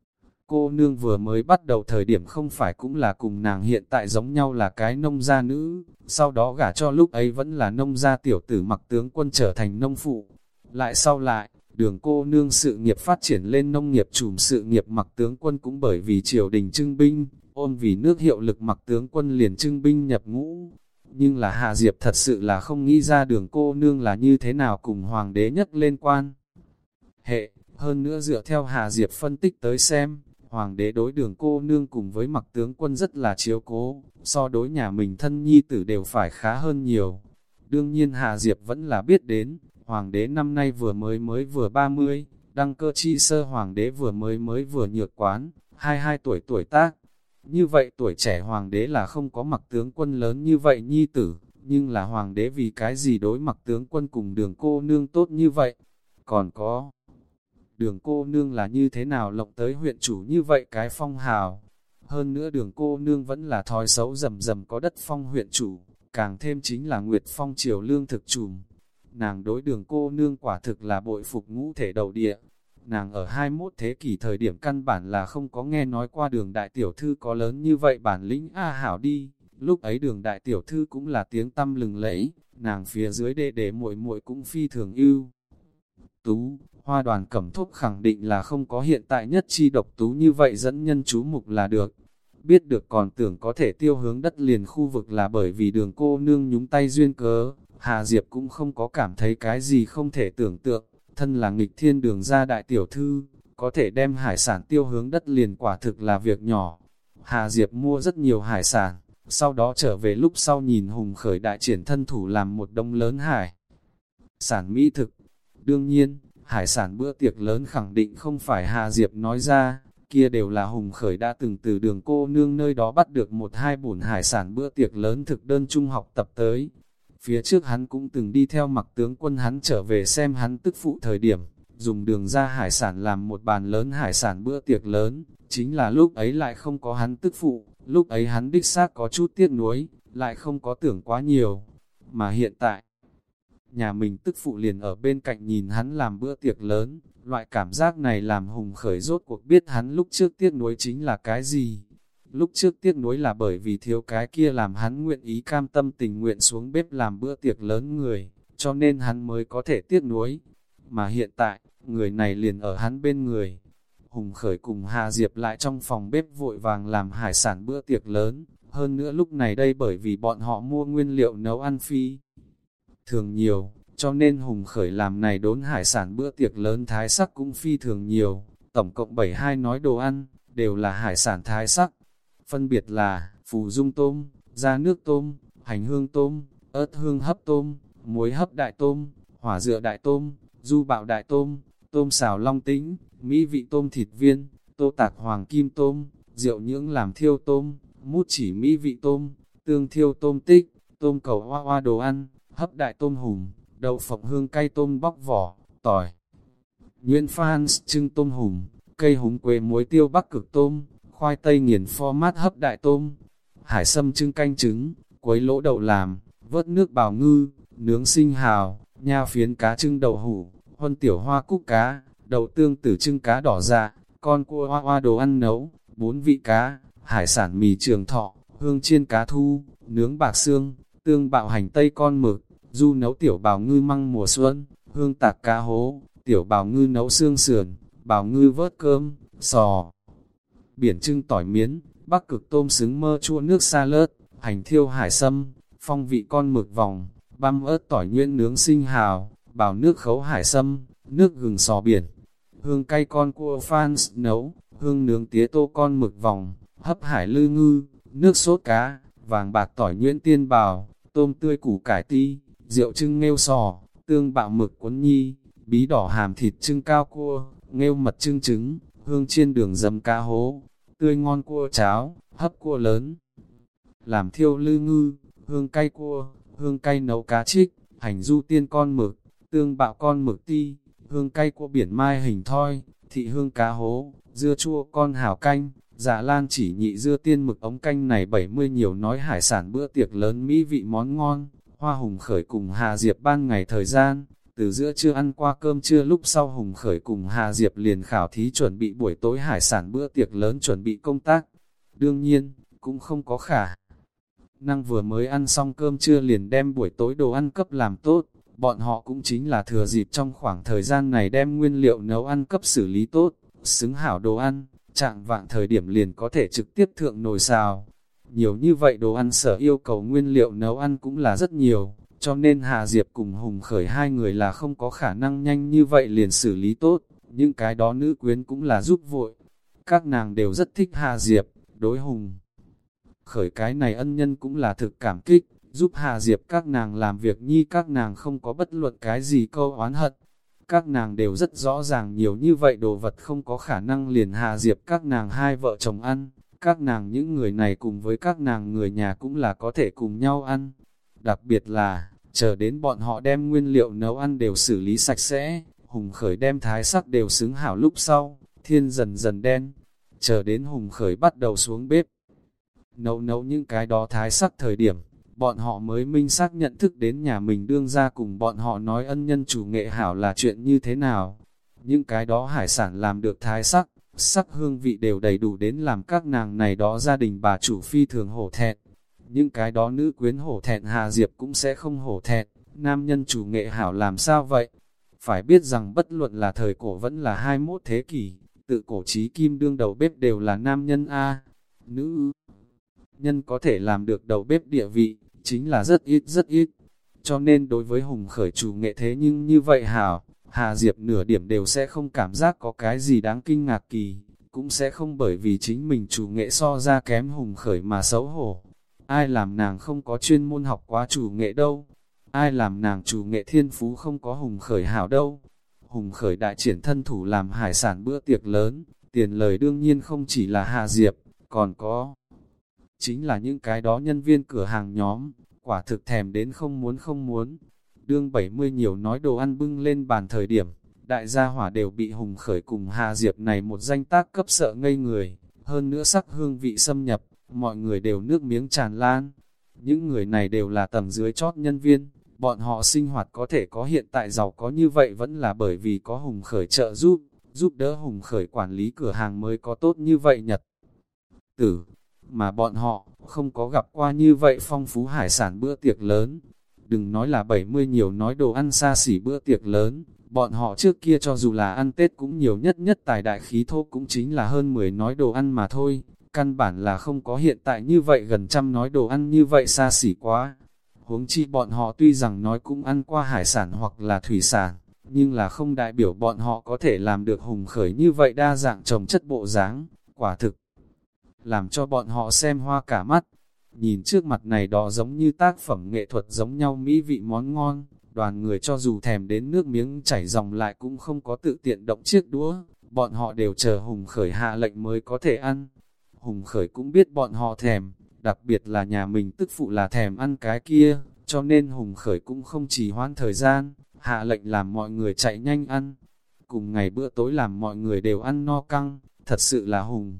cô nương vừa mới bắt đầu thời điểm không phải cũng là cùng nàng hiện tại giống nhau là cái nông gia nữ, sau đó gả cho lúc ấy vẫn là nông gia tiểu tử Mặc tướng quân trở thành nông phụ. Lại sau lại, Đường cô nương sự nghiệp phát triển lên nông nghiệp trùm sự nghiệp Mặc tướng quân cũng bởi vì triều đình trưng binh, ôn vì nước hiệu lực Mặc tướng quân liền trưng binh nhập ngũ. Nhưng là Hà Diệp thật sự là không nghĩ ra Đường cô nương là như thế nào cùng hoàng đế nhất lên quan hệ, hơn nữa dựa theo Hà Diệp phân tích tới xem, hoàng đế đối Đường cô nương cùng với Mặc tướng quân rất là chiếu cố, so đối nhà mình thân nhi tử đều phải khá hơn nhiều. Đương nhiên Hà Diệp vẫn là biết đến, hoàng đế năm nay vừa mới mới vừa ba mươi, đăng cơ chi sơ hoàng đế vừa mới mới vừa nhược quán, hai mươi hai tuổi tuổi tác. Như vậy tuổi trẻ hoàng đế là không có Mặc tướng quân lớn như vậy nhi tử, nhưng là hoàng đế vì cái gì đối Mặc tướng quân cùng Đường cô nương tốt như vậy. Còn có, Đường cô nương là như thế nào lộng tới huyện chủ như vậy cái phong hào. Hơn nữa Đường cô nương vẫn là thói xấu rầm rầm có đất phong huyện chủ, càng thêm chính là Nguyệt Phong triều lương thực trùm. Nàng đối Đường cô nương quả thực là bội phục ngũ thể đầu địa. Nàng ở hai mươi mốt thế kỷ thời điểm căn bản là không có nghe nói qua Đường đại tiểu thư có lớn như vậy bản lĩnh a hảo đi. Lúc ấy Đường đại tiểu thư cũng là tiếng tăm lừng lẫy, nàng phía dưới đệ đệ muội muội cũng phi thường ưu tú. Hoa Đoàn Cẩm Thúc khẳng định là không có hiện tại nhất chi độc tú như vậy dẫn nhân chú mục là được. Biết được còn tưởng có thể tiêu hướng đất liền khu vực là bởi vì Đường cô nương nhúng tay duyên cớ, Hà Diệp cũng không có cảm thấy cái gì không thể tưởng tượng. Thân là nghịch thiên Đường gia đại tiểu thư, có thể đem hải sản tiêu hướng đất liền quả thực là việc nhỏ. Hà Diệp mua rất nhiều hải sản, sau đó trở về lúc sau nhìn Hùng Khởi đại triển thân thủ làm một đông lớn hải sản mỹ thực. Đương nhiên, hải sản bữa tiệc lớn khẳng định không phải Hà Diệp nói ra, kia đều là Hùng Khởi đã từng từ Đường cô nương nơi đó bắt được một hai bổn hải sản bữa tiệc lớn thực đơn trung học tập tới. Phía trước hắn cũng từng đi theo Mặc tướng quân hắn trở về xem hắn tức phụ thời điểm, dùng Đường ra hải sản làm một bàn lớn hải sản bữa tiệc lớn, chính là lúc ấy lại không có hắn tức phụ, lúc ấy hắn đích xác có chút tiếc nuối, lại không có tưởng quá nhiều. Mà hiện tại, nhà mình tức phụ liền ở bên cạnh nhìn hắn làm bữa tiệc lớn, loại cảm giác này làm Hùng Khởi rốt cuộc biết hắn lúc trước tiếc nuối chính là cái gì. Lúc trước tiếc nuối là bởi vì thiếu cái kia làm hắn nguyện ý cam tâm tình nguyện xuống bếp làm bữa tiệc lớn người, cho nên hắn mới có thể tiếc nuối. Mà hiện tại, người này liền ở hắn bên người. Hùng Khởi cùng Hà Diệp lại trong phòng bếp vội vàng làm hải sản bữa tiệc lớn, hơn nữa lúc này đây bởi vì bọn họ mua nguyên liệu nấu ăn phi thường nhiều, cho nên Hùng Khởi làm này đốn hải sản bữa tiệc lớn thái sắc cũng phi thường nhiều, tổng cộng bảy hai nói đồ ăn, đều là hải sản thái sắc, phân biệt là phù dung tôm, da nước tôm, hành hương tôm, ớt hương hấp tôm, muối hấp đại tôm, hỏa dựa đại tôm, du bạo đại tôm, tôm xào long tĩnh, mỹ vị tôm thịt viên, tô tạc hoàng kim tôm, rượu nhưỡng làm thiêu tôm, mút chỉ mỹ vị tôm, tương thiêu tôm tích, tôm cầu hoa hoa đồ ăn, hấp đại tôm hùm, đậu phộng hương cay tôm bóc vỏ, tỏi. Nguyên phan trưng tôm hùm, cây húng quế muối tiêu bắc cực tôm, khoai tây nghiền format hấp đại tôm, hải sâm trưng canh trứng, quấy lỗ đậu làm, vớt nước bào ngư, nướng sinh hào, nha phiến cá trưng đậu hủ, huân tiểu hoa cúc cá, đậu tương tử trưng cá đỏ dạ, con cua hoa hoa đồ ăn nấu, bốn vị cá, hải sản mì trường thọ, hương chiên cá thu, nướng bạc xương, tương bạo hành tây con mực, du nấu tiểu bào ngư măng mùa xuân, hương tạc cá hố, tiểu bào ngư nấu xương sườn, bào ngư vớt cơm, sò, biển trưng tỏi miến, bắc cực tôm xứng mơ chua nước salad, hành thiêu hải sâm, phong vị con mực vòng, băm ớt tỏi nhuyễn nướng sinh hào, bào nước khấu hải sâm, nước gừng sò biển, hương cay con cua phan nấu, hương nướng tía tô con mực vòng, hấp hải lư ngư, nước sốt cá, vàng bạc tỏi nhuyễn tiên bào, tôm tươi củ cải ti, rượu trưng nghêu sò, tương bạo mực cuốn nhi, bí đỏ hàm thịt trưng cao cua, nghêu mật trưng trứng, hương chiên đường dầm cá hố, tươi ngon cua cháo, hấp cua lớn, làm thiêu lư ngư, hương cay cua, hương cay nấu cá trích, hành du tiên con mực, tương bạo con mực ti, hương cay cua biển mai hình thoi, thị hương cá hố, dưa chua con hào canh, dạ lan chỉ nhị dưa tiên mực ống canh này bảy mươi nhiều nói hải sản bữa tiệc lớn mỹ vị món ngon. Hoa Hùng Khởi cùng Hà Diệp ban ngày thời gian, từ giữa trưa ăn qua cơm trưa lúc sau Hùng Khởi cùng Hà Diệp liền khảo thí chuẩn bị buổi tối hải sản bữa tiệc lớn chuẩn bị công tác. Đương nhiên, cũng không có khả năng vừa mới ăn xong cơm trưa liền đem buổi tối đồ ăn cấp làm tốt, bọn họ cũng chính là thừa dịp trong khoảng thời gian này đem nguyên liệu nấu ăn cấp xử lý tốt, xứng hảo đồ ăn, trạng vạng thời điểm liền có thể trực tiếp thượng nồi xào. Nhiều như vậy đồ ăn sở yêu cầu nguyên liệu nấu ăn cũng là rất nhiều, cho nên Hà Diệp cùng Hùng Khởi hai người là không có khả năng nhanh như vậy liền xử lý tốt, những cái đó nữ quyến cũng là giúp vội. Các nàng đều rất thích Hà Diệp, đối Hùng Khởi cái này ân nhân cũng là thực cảm kích, giúp Hà Diệp các nàng làm việc nhi các nàng không có bất luận cái gì câu oán hận. Các nàng đều rất rõ ràng nhiều như vậy đồ vật không có khả năng liền Hà Diệp các nàng hai vợ chồng ăn. Các nàng những người này cùng với các nàng người nhà cũng là có thể cùng nhau ăn. Đặc biệt là, chờ đến bọn họ đem nguyên liệu nấu ăn đều xử lý sạch sẽ, Hùng Khởi đem thái sắc đều xứng hảo lúc sau, thiên dần dần đen. Chờ đến Hùng Khởi bắt đầu xuống bếp, nấu nấu những cái đó thái sắc thời điểm, bọn họ mới minh xác nhận thức đến nhà mình đương ra cùng bọn họ nói ân nhân chủ nghệ hảo là chuyện như thế nào. Những cái đó hải sản làm được thái sắc, sắc hương vị đều đầy đủ đến làm các nàng này đó gia đình bà chủ phi thường hổ thẹn. Những cái đó nữ quyến hổ thẹn Hà Diệp cũng sẽ không hổ thẹn, nam nhân chủ nghệ hảo làm sao vậy? Phải biết rằng bất luận là thời cổ vẫn là hai mươi mốt thế kỷ, tự cổ chí kim đương đầu bếp đều là nam nhân A. Nữ nhân có thể làm được đầu bếp địa vị, chính là rất ít rất ít. Cho nên đối với Hùng Khởi chủ nghệ thế nhưng như vậy hảo, Hà Diệp nửa điểm đều sẽ không cảm giác có cái gì đáng kinh ngạc kỳ, cũng sẽ không bởi vì chính mình chủ nghệ so ra kém Hùng Khởi mà xấu hổ. Ai làm nàng không có chuyên môn học quá chủ nghệ đâu? Ai làm nàng chủ nghệ thiên phú không có Hùng Khởi hảo đâu? Hùng Khởi đại triển thân thủ làm hải sản bữa tiệc lớn, tiền lời đương nhiên không chỉ là Hà Diệp, còn có chính là những cái đó nhân viên cửa hàng nhóm, quả thực thèm đến không muốn không muốn. Đương bảy mươi nhiều nói đồ ăn bưng lên bàn thời điểm, đại gia hỏa đều bị Hùng Khởi cùng Hà Diệp này một danh tác cấp sợ ngây người, hơn nữa sắc hương vị xâm nhập, mọi người đều nước miếng tràn lan. Những người này đều là tầng dưới chót nhân viên, bọn họ sinh hoạt có thể có hiện tại giàu có như vậy vẫn là bởi vì có Hùng Khởi trợ giúp, giúp đỡ Hùng Khởi quản lý cửa hàng mới có tốt như vậy nhật tử. Mà bọn họ không có gặp qua như vậy phong phú hải sản bữa tiệc lớn. Đừng nói là bảy mươi nhiều nói đồ ăn xa xỉ bữa tiệc lớn, Bọn họ trước kia cho dù là ăn Tết cũng nhiều nhất nhất tài đại khí thô cũng chính là hơn mười nói đồ ăn mà thôi, căn bản là không có hiện tại như vậy gần trăm nói đồ ăn như vậy xa xỉ quá. Huống chi bọn họ tuy rằng nói cũng ăn qua hải sản hoặc là thủy sản, nhưng là không đại biểu bọn họ có thể làm được hùng khởi như vậy đa dạng trồng chất bộ dáng, quả thực làm cho bọn họ xem hoa cả mắt. Nhìn trước mặt này đó giống như tác phẩm nghệ thuật giống nhau mỹ vị món ngon, đoàn người cho dù thèm đến nước miếng chảy dòng lại cũng không có tự tiện động chiếc đũa, bọn họ đều chờ Hùng Khởi hạ lệnh mới có thể ăn. Hùng Khởi cũng biết bọn họ thèm, đặc biệt là nhà mình tức phụ là thèm ăn cái kia, cho nên Hùng Khởi cũng không trì hoãn thời gian, hạ lệnh làm mọi người chạy nhanh ăn. Cùng ngày bữa tối làm mọi người đều ăn no căng, thật sự là Hùng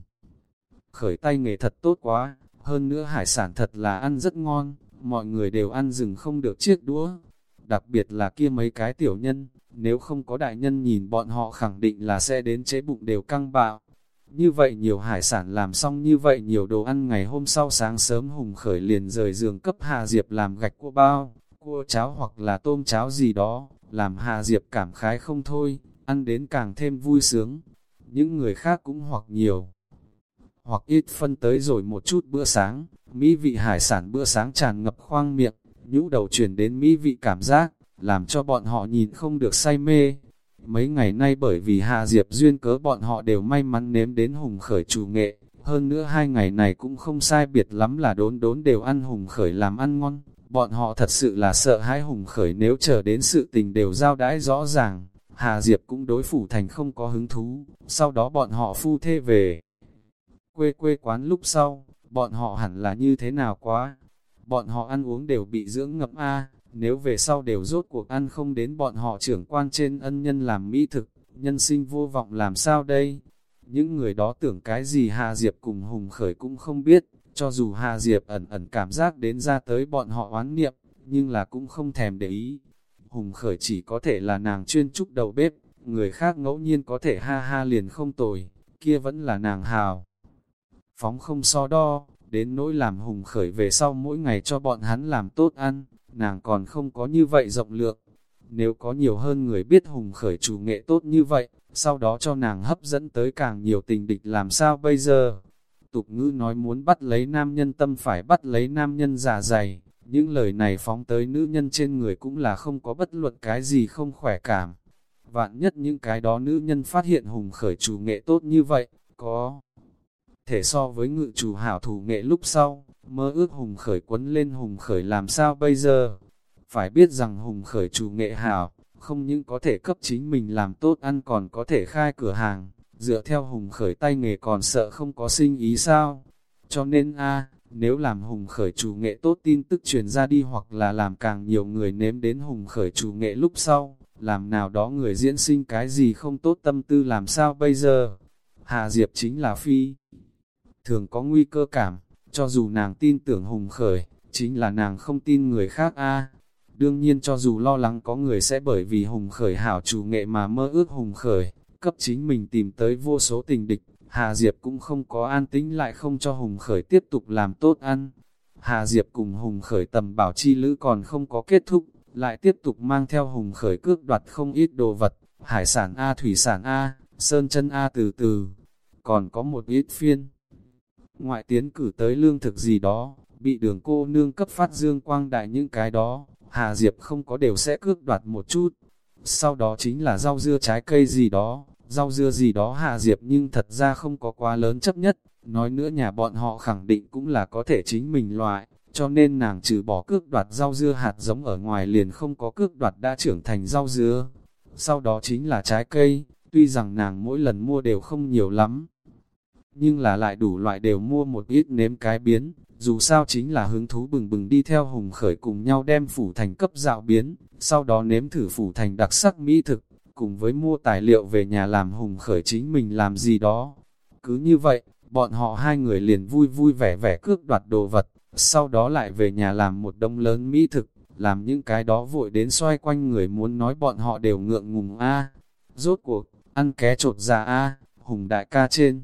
Khởi tay nghề thật tốt quá, hơn nữa hải sản thật là ăn rất ngon, mọi người đều ăn dừng không được chiếc đũa. Đặc biệt là kia mấy cái tiểu nhân, nếu không có đại nhân nhìn bọn họ khẳng định là sẽ đến chế bụng đều căng bạo. Như vậy nhiều hải sản làm xong như vậy nhiều đồ ăn, ngày hôm sau sáng sớm Hùng Khởi liền rời giường cấp Hà Diệp làm gạch cua bao, cua cháo hoặc là tôm cháo gì đó, làm Hà Diệp cảm khái không thôi, ăn đến càng thêm vui sướng. Những người khác cũng hoặc nhiều, hoặc ít phân tới rồi một chút bữa sáng, mỹ vị hải sản bữa sáng tràn ngập khoang miệng, nhũ đầu chuyển đến mỹ vị cảm giác, làm cho bọn họ nhìn không được say mê. Mấy ngày nay bởi vì Hà Diệp duyên cớ bọn họ đều may mắn nếm đến Hùng Khởi chủ nghệ, hơn nữa hai ngày này cũng không sai biệt lắm là đốn đốn đều ăn Hùng Khởi làm ăn ngon. Bọn họ thật sự là sợ hãi Hùng Khởi nếu chờ đến sự tình đều giao đãi rõ ràng. Hà Diệp cũng đối Phủ Thành không có hứng thú, sau đó bọn họ phu thê về quê quê quán lúc sau, bọn họ hẳn là như thế nào quá. Bọn họ ăn uống đều bị dưỡng ngập a, nếu về sau đều rốt cuộc ăn không đến bọn họ trưởng quan trên ân nhân làm mỹ thực, nhân sinh vô vọng làm sao đây? Những người đó tưởng cái gì Hà Diệp cùng Hùng Khởi cũng không biết, cho dù Hà Diệp ẩn ẩn cảm giác đến ra tới bọn họ oán niệm, nhưng là cũng không thèm để ý. Hùng Khởi chỉ có thể là nàng chuyên trúc đầu bếp, người khác ngẫu nhiên có thể ha ha liền không tồi, kia vẫn là nàng hào phóng không so đo, đến nỗi làm Hùng Khởi về sau mỗi ngày cho bọn hắn làm tốt ăn, nàng còn không có như vậy rộng lượng. Nếu có nhiều hơn người biết Hùng Khởi chủ nghệ tốt như vậy, sau đó cho nàng hấp dẫn tới càng nhiều tình địch làm sao bây giờ? Tục ngữ nói muốn bắt lấy nam nhân tâm phải bắt lấy nam nhân dạ dày, những lời này phóng tới nữ nhân trên người cũng là không có bất luận cái gì không khỏe cảm. Vạn nhất những cái đó nữ nhân phát hiện Hùng Khởi chủ nghệ tốt như vậy, có thể so với ngự chủ hảo thủ nghệ lúc sau, mơ ước Hùng Khởi quấn lên Hùng Khởi làm sao bây giờ? Phải biết rằng Hùng Khởi chủ nghệ hảo, không những có thể cấp chính mình làm tốt ăn còn có thể khai cửa hàng, dựa theo Hùng Khởi tay nghề còn sợ không có sinh ý sao? Cho nên a nếu làm Hùng Khởi chủ nghệ tốt tin tức truyền ra đi hoặc là làm càng nhiều người nếm đến Hùng Khởi chủ nghệ lúc sau, làm nào đó người diễn sinh cái gì không tốt tâm tư làm sao bây giờ? Hà Diệp chính là phi thường có nguy cơ cảm, cho dù nàng tin tưởng Hùng Khởi, chính là nàng không tin người khác a. Đương nhiên cho dù lo lắng có người sẽ bởi vì Hùng Khởi hảo chủ nghệ mà mơ ước Hùng Khởi, cấp chính mình tìm tới vô số tình địch, Hà Diệp cũng không có an tĩnh lại không cho Hùng Khởi tiếp tục làm tốt ăn. Hà Diệp cùng Hùng Khởi tầm bảo chi lữ còn không có kết thúc, lại tiếp tục mang theo Hùng Khởi cướp đoạt không ít đồ vật, hải sản A, thủy sản A, sơn chân A từ từ, còn có một ít phiên ngoại tiến cử tới lương thực gì đó, bị đường cô nương cấp phát dương quang đại những cái đó, Hà Diệp không có đều sẽ cướp đoạt một chút. Sau đó chính là rau dưa trái cây gì đó, rau dưa gì đó Hà Diệp nhưng thật ra không có quá lớn chấp nhất, nói nữa nhà bọn họ khẳng định cũng là có thể chính mình loại, cho nên nàng trừ bỏ cướp đoạt rau dưa hạt giống ở ngoài liền không có cướp đoạt đã trưởng thành rau dưa. Sau đó chính là trái cây, tuy rằng nàng mỗi lần mua đều không nhiều lắm, nhưng là lại đủ loại đều mua một ít nếm cái biến, dù sao chính là hứng thú bừng bừng đi theo Hùng Khởi cùng nhau đem Phủ Thành cấp dạo biến, sau đó nếm thử Phủ Thành đặc sắc mỹ thực, cùng với mua tài liệu về nhà làm Hùng Khởi chính mình làm gì đó. Cứ như vậy, bọn họ hai người liền vui vui vẻ vẻ cướp đoạt đồ vật, sau đó lại về nhà làm một đống lớn mỹ thực, làm những cái đó vội đến xoay quanh người muốn nói bọn họ đều ngượng ngùng a. Rốt cuộc, ăn ké trột già a, Hùng đại ca trên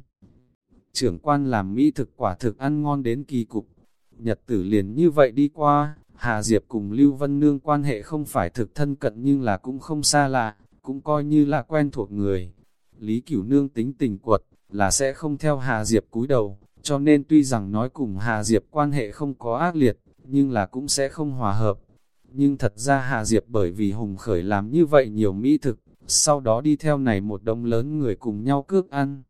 trưởng quan làm mỹ thực quả thực ăn ngon đến kỳ cục. Nhật tử liền như vậy đi qua, Hà Diệp cùng Lưu Vân Nương quan hệ không phải thực thân cận nhưng là cũng không xa lạ, cũng coi như là quen thuộc người. Lý Cửu Nương tính tình quật, là sẽ không theo Hà Diệp cúi đầu, cho nên tuy rằng nói cùng Hà Diệp quan hệ không có ác liệt, nhưng là cũng sẽ không hòa hợp. Nhưng thật ra Hà Diệp bởi vì Hùng Khởi làm như vậy nhiều mỹ thực, sau đó đi theo này một đống lớn người cùng nhau cướp ăn.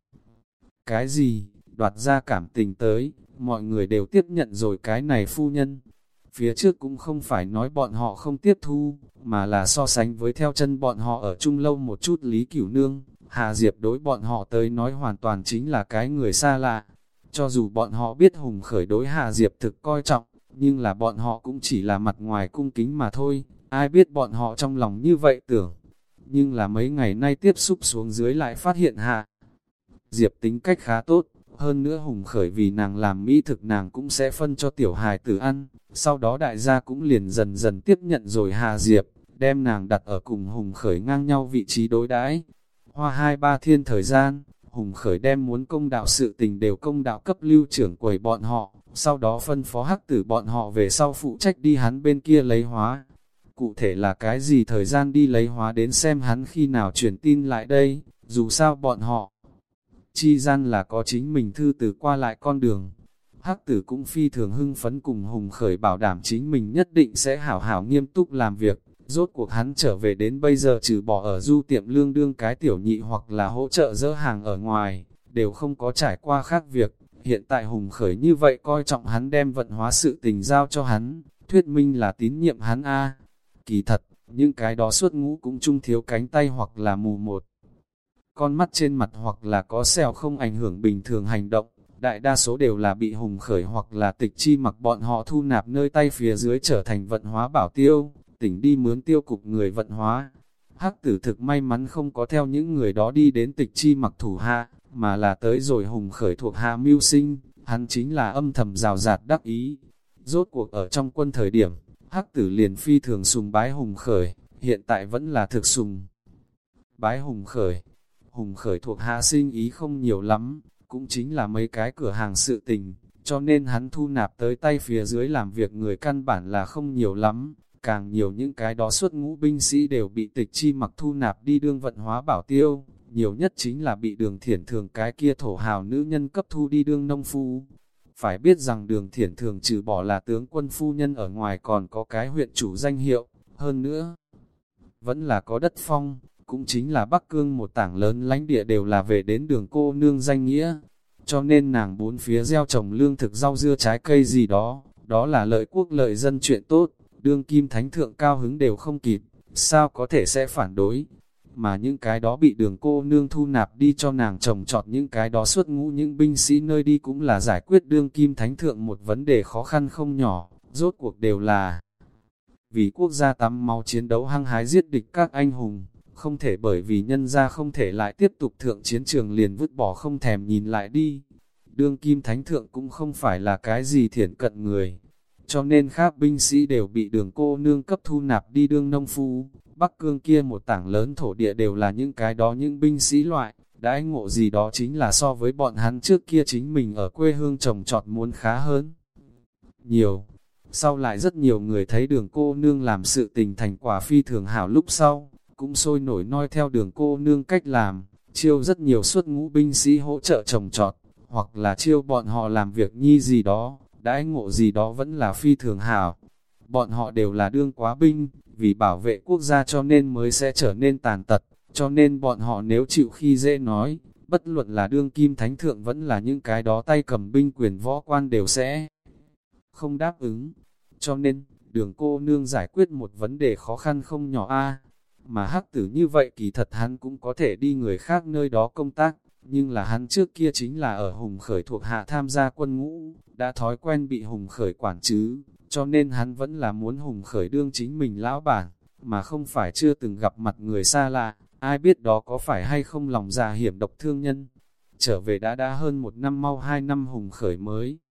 Cái gì, đoạt ra cảm tình tới, mọi người đều tiếp nhận rồi cái này phu nhân. Phía trước cũng không phải nói bọn họ không tiếp thu, mà là so sánh với theo chân bọn họ ở chung lâu một chút Lý Cửu Nương. Hà Diệp đối bọn họ tới nói hoàn toàn chính là cái người xa lạ. Cho dù bọn họ biết Hùng Khởi đối Hà Diệp thực coi trọng, nhưng là bọn họ cũng chỉ là mặt ngoài cung kính mà thôi, ai biết bọn họ trong lòng như vậy tưởng. Nhưng là mấy ngày nay tiếp xúc xuống dưới lại phát hiện Hà Diệp tính cách khá tốt, hơn nữa Hùng Khởi vì nàng làm mỹ thực nàng cũng sẽ phân cho tiểu hài tử ăn, sau đó đại gia cũng liền dần dần tiếp nhận rồi Hà Diệp, đem nàng đặt ở cùng Hùng Khởi ngang nhau vị trí đối đãi. Hoa hai ba thiên thời gian, Hùng Khởi đem muốn công đạo sự tình đều công đạo cấp lưu trưởng quầy bọn họ, sau đó phân phó hắc tử bọn họ về sau phụ trách đi hắn bên kia lấy hóa. Cụ thể là cái gì thời gian đi lấy hóa đến xem hắn khi nào truyền tin lại đây, dù sao bọn họ chi gian là có chính mình thư từ qua lại con đường. Hắc tử cũng phi thường hưng phấn cùng Hùng Khởi bảo đảm chính mình nhất định sẽ hảo hảo nghiêm túc làm việc. Rốt cuộc hắn trở về đến bây giờ trừ bỏ ở du tiệm lương đương cái tiểu nhị hoặc là hỗ trợ dỡ hàng ở ngoài, đều không có trải qua khác việc. Hiện tại Hùng Khởi như vậy coi trọng hắn đem vận hóa sự tình giao cho hắn, thuyết minh là tín nhiệm hắn a. Kỳ thật, những cái đó suốt ngũ cũng chung thiếu cánh tay hoặc là mù một con mắt trên mặt hoặc là có sẹo không ảnh hưởng bình thường hành động. Đại đa số đều là bị Hùng Khởi hoặc là Tịch Chi Mặc bọn họ thu nạp nơi tay phía dưới trở thành vận hóa bảo tiêu, tỉnh đi mướn tiêu cục người vận hóa. Hắc tử thực may mắn không có theo những người đó đi đến Tịch Chi Mặc thủ hạ, mà là tới rồi Hùng Khởi thuộc hạ mưu sinh, hắn chính là âm thầm rào rạt đắc ý. Rốt cuộc ở trong quân thời điểm, Hắc tử liền phi thường sùng bái Hùng Khởi, hiện tại vẫn là thực sùng bái Hùng Khởi. Hùng Khởi thuộc hạ sinh ý không nhiều lắm, cũng chính là mấy cái cửa hàng sự tình, cho nên hắn thu nạp tới tay phía dưới làm việc người căn bản là không nhiều lắm, càng nhiều những cái đó xuất ngũ binh sĩ đều bị Tịch Chi Mặc thu nạp đi đương vận hóa bảo tiêu, nhiều nhất chính là bị Đường Thiển Thường cái kia thổ hào nữ nhân cấp thu đi đương nông phu. Phải biết rằng Đường Thiển Thường trừ bỏ là tướng quân phu nhân ở ngoài còn có cái huyện chủ danh hiệu, hơn nữa vẫn là có đất phong, cũng chính là Bắc Cương một tảng lớn lãnh địa đều là về đến Đường cô nương danh nghĩa. Cho nên nàng bốn phía gieo trồng lương thực rau dưa trái cây gì đó, đó là lợi quốc lợi dân chuyện tốt, đương kim thánh thượng cao hứng đều không kịp, sao có thể sẽ phản đối. Mà những cái đó bị Đường cô nương thu nạp đi cho nàng trồng trọt những cái đó xuất ngũ những binh sĩ nơi đi cũng là giải quyết đương kim thánh thượng một vấn đề khó khăn không nhỏ, rốt cuộc đều là vì quốc gia tắm máu chiến đấu hăng hái giết địch các anh hùng. Không thể bởi vì nhân gia không thể lại tiếp tục thượng chiến trường liền vứt bỏ không thèm nhìn lại đi. Đương kim thánh thượng cũng không phải là cái gì thiển cận người. Cho nên khác binh sĩ đều bị Đường cô nương cấp thu nạp đi đương nông phu. Bắc Cương kia một tảng lớn thổ địa đều là những cái đó những binh sĩ loại. Đãi ngộ gì đó chính là so với bọn hắn trước kia chính mình ở quê hương trồng trọt muốn khá hơn nhiều. Sau lại rất nhiều người thấy Đường cô nương làm sự tình thành quả phi thường hảo lúc sau, cũng sôi nổi noi theo Đường cô nương cách làm, chiêu rất nhiều xuất ngũ binh sĩ hỗ trợ trồng trọt, hoặc là chiêu bọn họ làm việc nhi gì đó, đãi ngộ gì đó vẫn là phi thường hảo. Bọn họ đều là đương quá binh, vì bảo vệ quốc gia cho nên mới sẽ trở nên tàn tật, cho nên bọn họ nếu chịu khi dễ nói, bất luận là đương kim thánh thượng vẫn là những cái đó tay cầm binh quyền võ quan đều sẽ không đáp ứng. Cho nên, Đường cô nương giải quyết một vấn đề khó khăn không nhỏ a. Mà hắc tử như vậy kỳ thật hắn cũng có thể đi người khác nơi đó công tác, nhưng là hắn trước kia chính là ở Hùng Khởi thuộc hạ tham gia quân ngũ, đã thói quen bị Hùng Khởi quản chứ, cho nên hắn vẫn là muốn Hùng Khởi đương chính mình lão bản, mà không phải chưa từng gặp mặt người xa lạ, ai biết đó có phải hay không lòng già hiểm độc thương nhân. Trở về đã đã hơn một năm mau hai năm Hùng Khởi mới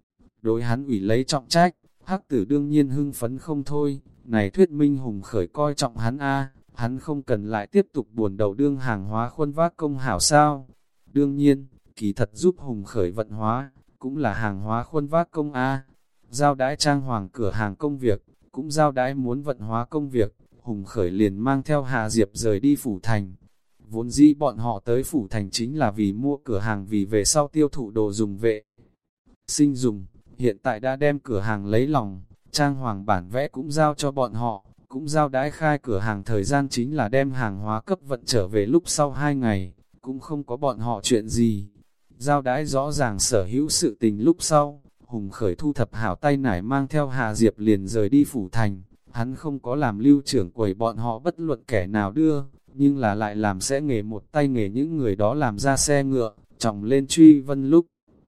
đối hắn ủy lấy trọng trách, hắc tử đương nhiên hưng phấn không thôi, này thuyết minh Hùng Khởi coi trọng hắn a. Hắn không cần lại tiếp tục buồn đầu đương hàng hóa khuân vác công hảo sao. Đương nhiên, kỳ thật giúp Hùng Khởi vận hóa, cũng là hàng hóa khuân vác công A. Giao đãi trang hoàng cửa hàng công việc, cũng giao đãi muốn vận hóa công việc, Hùng Khởi liền mang theo Hà Diệp rời đi phủ thành. Vốn dĩ bọn họ tới phủ thành chính là vì mua cửa hàng, vì về sau tiêu thụ đồ dùng vệ sinh dùng, hiện tại đã đem cửa hàng lấy lòng, trang hoàng bản vẽ cũng giao cho bọn họ, cũng giao đãi khai cửa hàng thời gian chính là đem hàng hóa cấp vận trở về lúc sau hai ngày, cũng không có bọn họ chuyện gì. Giao đãi rõ ràng sở hữu sự tình lúc sau, Hùng Khởi thu thập hảo tay nải mang theo Hà Diệp liền rời đi phủ thành, hắn không có làm lưu trưởng quầy bọn họ bất luận kẻ nào đưa, nhưng là lại làm sẽ nghề một tay nghề những người đó làm ra xe ngựa, trọng lên truy vân lúc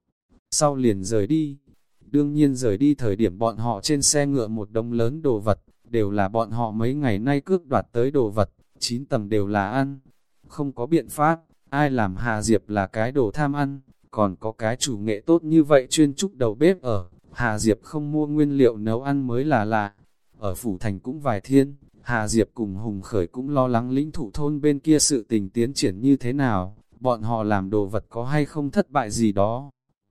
sau liền rời đi. Đương nhiên rời đi thời điểm bọn họ trên xe ngựa một đống lớn đồ vật, đều là bọn họ mấy ngày nay cướp đoạt tới đồ vật, chín tầng đều là ăn. Không có biện pháp, ai làm Hà Diệp là cái đồ tham ăn, còn có cái chủ nghệ tốt như vậy chuyên trúc đầu bếp ở, Hà Diệp không mua nguyên liệu nấu ăn mới là lạ. Ở phủ thành cũng vài thiên, Hà Diệp cùng Hùng Khởi cũng lo lắng lĩnh thủ thôn bên kia sự tình tiến triển như thế nào, bọn họ làm đồ vật có hay không thất bại gì đó.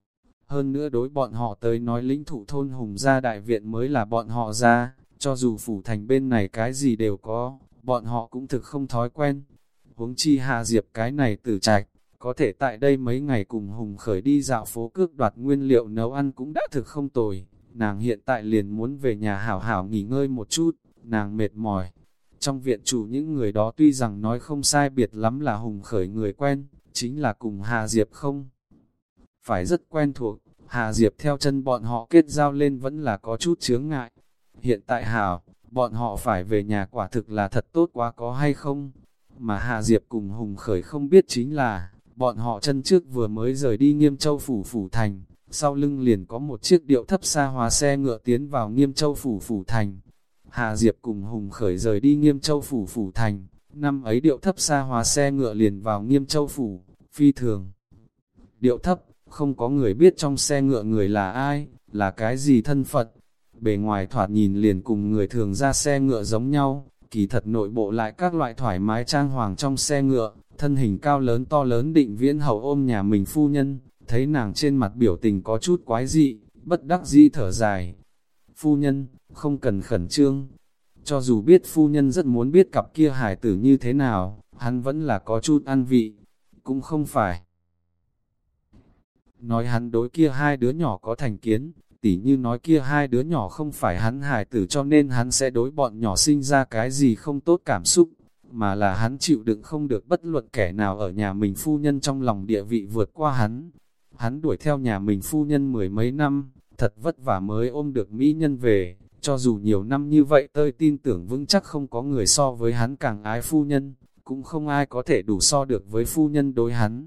Hơn nữa đối bọn họ tới nói lĩnh thủ thôn Hùng gia đại viện mới là bọn họ ra, cho dù phủ thành bên này cái gì đều có, bọn họ cũng thực không thói quen. Huống chi Hà Diệp cái này tử trạch, có thể tại đây mấy ngày cùng Hùng Khởi đi dạo phố cước đoạt nguyên liệu nấu ăn cũng đã thực không tồi. Nàng hiện tại liền muốn về nhà hảo hảo nghỉ ngơi một chút, nàng mệt mỏi. Trong viện chủ những người đó tuy rằng nói không sai biệt lắm là Hùng Khởi người quen, chính là cùng Hà Diệp không phải rất quen thuộc, Hà Diệp theo chân bọn họ kết giao lên vẫn là có chút chướng ngại. Hiện tại hảo, bọn họ phải về nhà quả thực là thật tốt quá có hay không? Mà Hà Diệp cùng Hùng Khởi không biết chính là, bọn họ chân trước vừa mới rời đi Nghiêm Châu phủ phủ thành, sau lưng liền có một chiếc điệu thấp xa hóa xe ngựa tiến vào Nghiêm Châu phủ phủ thành. Hà Diệp cùng Hùng Khởi rời đi Nghiêm Châu phủ phủ thành, năm ấy điệu thấp xa hóa xe ngựa liền vào Nghiêm Châu phủ, phi thường. Điệu thấp, không có người biết trong xe ngựa người là ai, là cái gì thân phận. Bề ngoài thoạt nhìn liền cùng người thường ra xe ngựa giống nhau, kỳ thật nội bộ lại các loại thoải mái trang hoàng trong xe ngựa, thân hình cao lớn to lớn Định Viễn Hầu ôm nhà mình phu nhân, thấy nàng trên mặt biểu tình có chút quái dị, bất đắc dĩ thở dài. Phu nhân, không cần khẩn trương. Cho dù biết phu nhân rất muốn biết cặp kia hài tử như thế nào, hắn vẫn là có chút ăn vị, cũng không phải. Nói hắn đối kia hai đứa nhỏ có thành kiến, tỉ như nói kia hai đứa nhỏ không phải hắn hài tử cho nên hắn sẽ đối bọn nhỏ sinh ra cái gì không tốt cảm xúc, mà là hắn chịu đựng không được bất luận kẻ nào ở nhà mình phu nhân trong lòng địa vị vượt qua hắn. Hắn đuổi theo nhà mình phu nhân mười mấy năm, thật vất vả mới ôm được mỹ nhân về, cho dù nhiều năm như vậy tôi tin tưởng vững chắc không có người so với hắn càng ái phu nhân, cũng không ai có thể đủ so được với phu nhân đối hắn.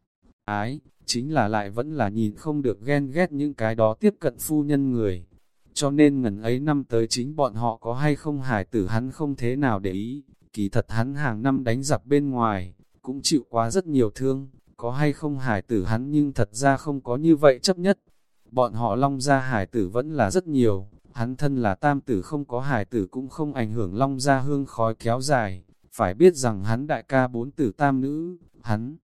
Ái, chính là lại vẫn là nhìn không được ghen ghét những cái đó tiếp cận phu nhân người. Cho nên ngần ấy năm tới chính bọn họ có hay không hài tử hắn không thế nào để ý, kỳ thật hắn hàng năm đánh giặc bên ngoài, cũng chịu quá rất nhiều thương, có hay không hài tử hắn nhưng thật ra không có như vậy chấp nhất. Bọn họ Long gia hài tử vẫn là rất nhiều, hắn thân là tam tử không có hài tử cũng không ảnh hưởng Long gia hương khói kéo dài, phải biết rằng hắn đại ca bốn tử tam nữ, hắn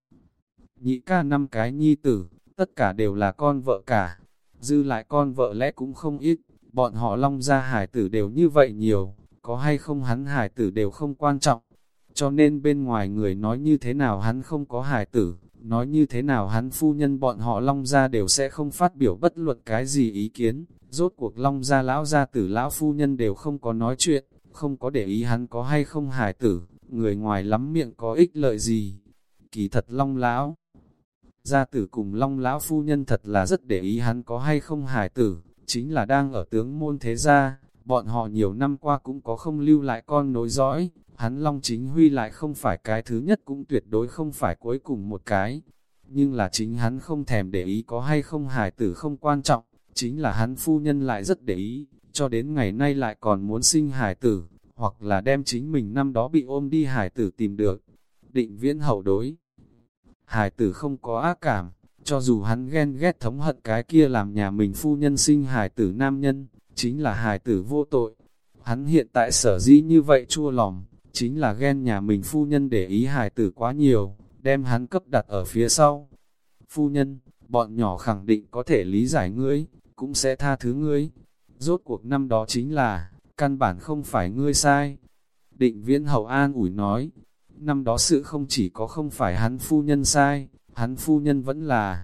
nhị ca năm cái nhi tử, tất cả đều là con vợ cả, dư lại con vợ lẽ cũng không ít, bọn họ Long gia hài tử đều như vậy nhiều, có hay không hắn hài tử đều không quan trọng, cho nên bên ngoài người nói như thế nào hắn không có hài tử, nói như thế nào hắn phu nhân bọn họ Long gia đều sẽ không phát biểu bất luận cái gì ý kiến, rốt cuộc Long gia lão gia tử lão phu nhân đều không có nói chuyện, không có để ý hắn có hay không hài tử, người ngoài lắm miệng có ích lợi gì. Kỳ thật Long lão gia tử cùng Long lão phu nhân thật là rất để ý hắn có hay không hài tử, chính là đang ở tướng môn thế gia, bọn họ nhiều năm qua cũng có không lưu lại con nối dõi, hắn Long Chính Huy lại không phải cái thứ nhất cũng tuyệt đối không phải cuối cùng một cái, nhưng là chính hắn không thèm để ý có hay không hài tử không quan trọng, chính là hắn phu nhân lại rất để ý, cho đến ngày nay lại còn muốn sinh hài tử, hoặc là đem chính mình năm đó bị ôm đi hài tử tìm được. Định Viễn Hầu đối hài tử không có ác cảm, cho dù hắn ghen ghét thống hận cái kia làm nhà mình phu nhân sinh hài tử nam nhân, chính là hài tử vô tội. Hắn hiện tại sở dĩ như vậy chua lòng, chính là ghen nhà mình phu nhân để ý hài tử quá nhiều, đem hắn cấp đặt ở phía sau. Phu nhân, bọn nhỏ khẳng định có thể lý giải ngươi, cũng sẽ tha thứ ngươi. Rốt cuộc năm đó chính là, căn bản không phải ngươi sai. Định Viễn Hầu an ủi nói, năm đó sự không chỉ có không phải hắn phu nhân sai, hắn phu nhân vẫn là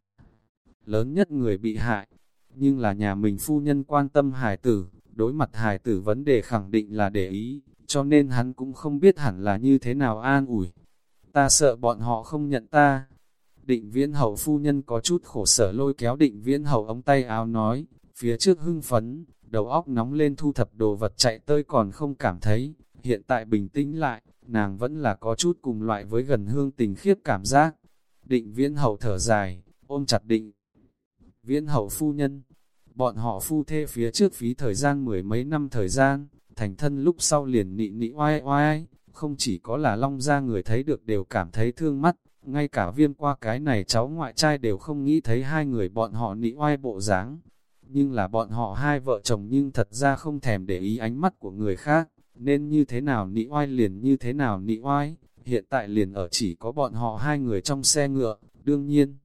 lớn nhất người bị hại, nhưng là nhà mình phu nhân quan tâm hài tử, đối mặt hài tử vấn đề khẳng định là để ý, cho nên hắn cũng không biết hẳn là như thế nào an ủi. Ta sợ bọn họ không nhận ta. Định Viễn Hầu phu nhân có chút khổ sở lôi kéo Định Viễn Hầu ống tay áo nói, phía trước hưng phấn, đầu óc nóng lên thu thập đồ vật chạy tới còn không cảm thấy, hiện tại bình tĩnh lại, nàng vẫn là có chút cùng loại với gần hương tình khiếp cảm giác. Định Viễn Hầu thở dài, ôm chặt Định Viễn Hầu phu nhân. Bọn họ phu thê phía trước phí thời gian mười mấy năm thời gian, thành thân lúc sau liền nị nị oai oai, không chỉ có là Long gia người thấy được đều cảm thấy thương mắt, ngay cả Viêm qua cái này cháu ngoại trai đều không nghĩ thấy hai người bọn họ nị oai bộ dáng. Nhưng là bọn họ hai vợ chồng nhưng thật ra không thèm để ý ánh mắt của người khác, nên như thế nào nị oai liền như thế nào nị oai, hiện tại liền ở chỉ có bọn họ hai người trong xe ngựa, đương nhiên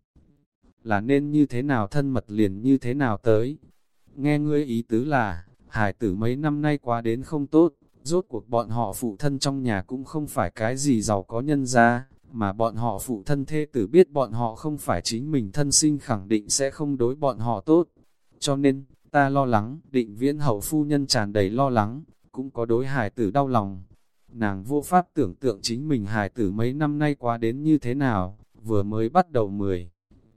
là nên như thế nào thân mật liền như thế nào tới. Nghe ngươi ý tứ là, hải tử mấy năm nay quá đến không tốt, rốt cuộc bọn họ phụ thân trong nhà cũng không phải cái gì giàu có nhân gia, mà bọn họ phụ thân thê tử biết bọn họ không phải chính mình thân sinh khẳng định sẽ không đối bọn họ tốt. Cho nên, ta lo lắng, Định Viễn Hầu phu nhân tràn đầy lo lắng, cũng có đối hài tử đau lòng. Nàng vô pháp tưởng tượng chính mình hài tử mấy năm nay quá đến như thế nào, vừa mới bắt đầu mười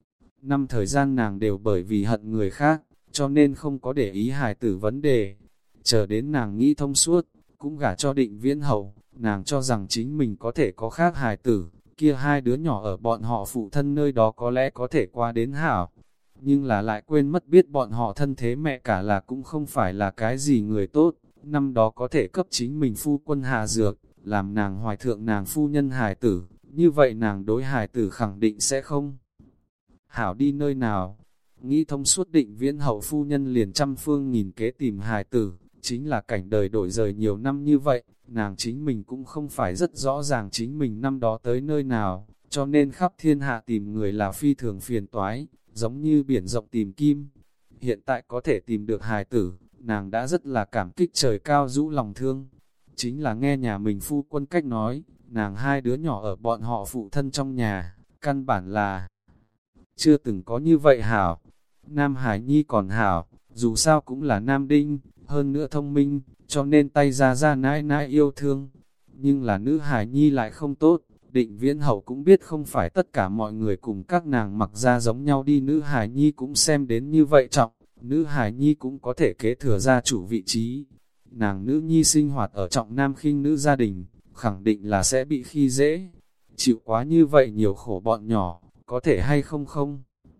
năm thời gian nàng đều bởi vì hận người khác, cho nên không có để ý hài tử vấn đề. Chờ đến nàng nghĩ thông suốt, cũng gả cho Định Viễn Hầu, nàng cho rằng chính mình có thể có khác hài tử, kia hai đứa nhỏ ở bọn họ phụ thân nơi đó có lẽ có thể qua đến hảo. Nhưng là lại quên mất biết bọn họ thân thế mẹ cả là cũng không phải là cái gì người tốt, năm đó có thể cấp chính mình phu quân hạ dược, làm nàng hoài thượng nàng phu nhân hài tử, như vậy nàng đối hài tử khẳng định sẽ không hảo đi nơi nào. Nghĩ thông suốt Định Viễn Hầu phu nhân liền trăm phương nghìn kế tìm hài tử, chính là cảnh đời đổi rời nhiều năm như vậy, nàng chính mình cũng không phải rất rõ ràng chính mình năm đó tới nơi nào, cho nên khắp thiên hạ tìm người là phi thường phiền toái, giống như biển rộng tìm kim. Hiện tại có thể tìm được hài tử, nàng đã rất là cảm kích trời cao rũ lòng thương. Chính là nghe nhà mình phu quân cách nói, nàng hai đứa nhỏ ở bọn họ phụ thân trong nhà, căn bản là chưa từng có như vậy hảo. Nam Hải Nhi còn hảo, dù sao cũng là nam đinh, hơn nữa thông minh, cho nên tay ra ra nãi nãi yêu thương. Nhưng là nữ Hải Nhi lại không tốt, Định Viễn Hầu cũng biết không phải tất cả mọi người cùng các nàng mặc ra giống nhau đi, nữ Hải Nhi cũng xem đến như vậy trọng, nữ Hải Nhi cũng có thể kế thừa gia chủ vị trí. Nàng nữ nhi sinh hoạt ở trọng nam khinh nữ gia đình, khẳng định là sẽ bị khi dễ. Chịu quá như vậy nhiều khổ bọn nhỏ, có thể hay không không?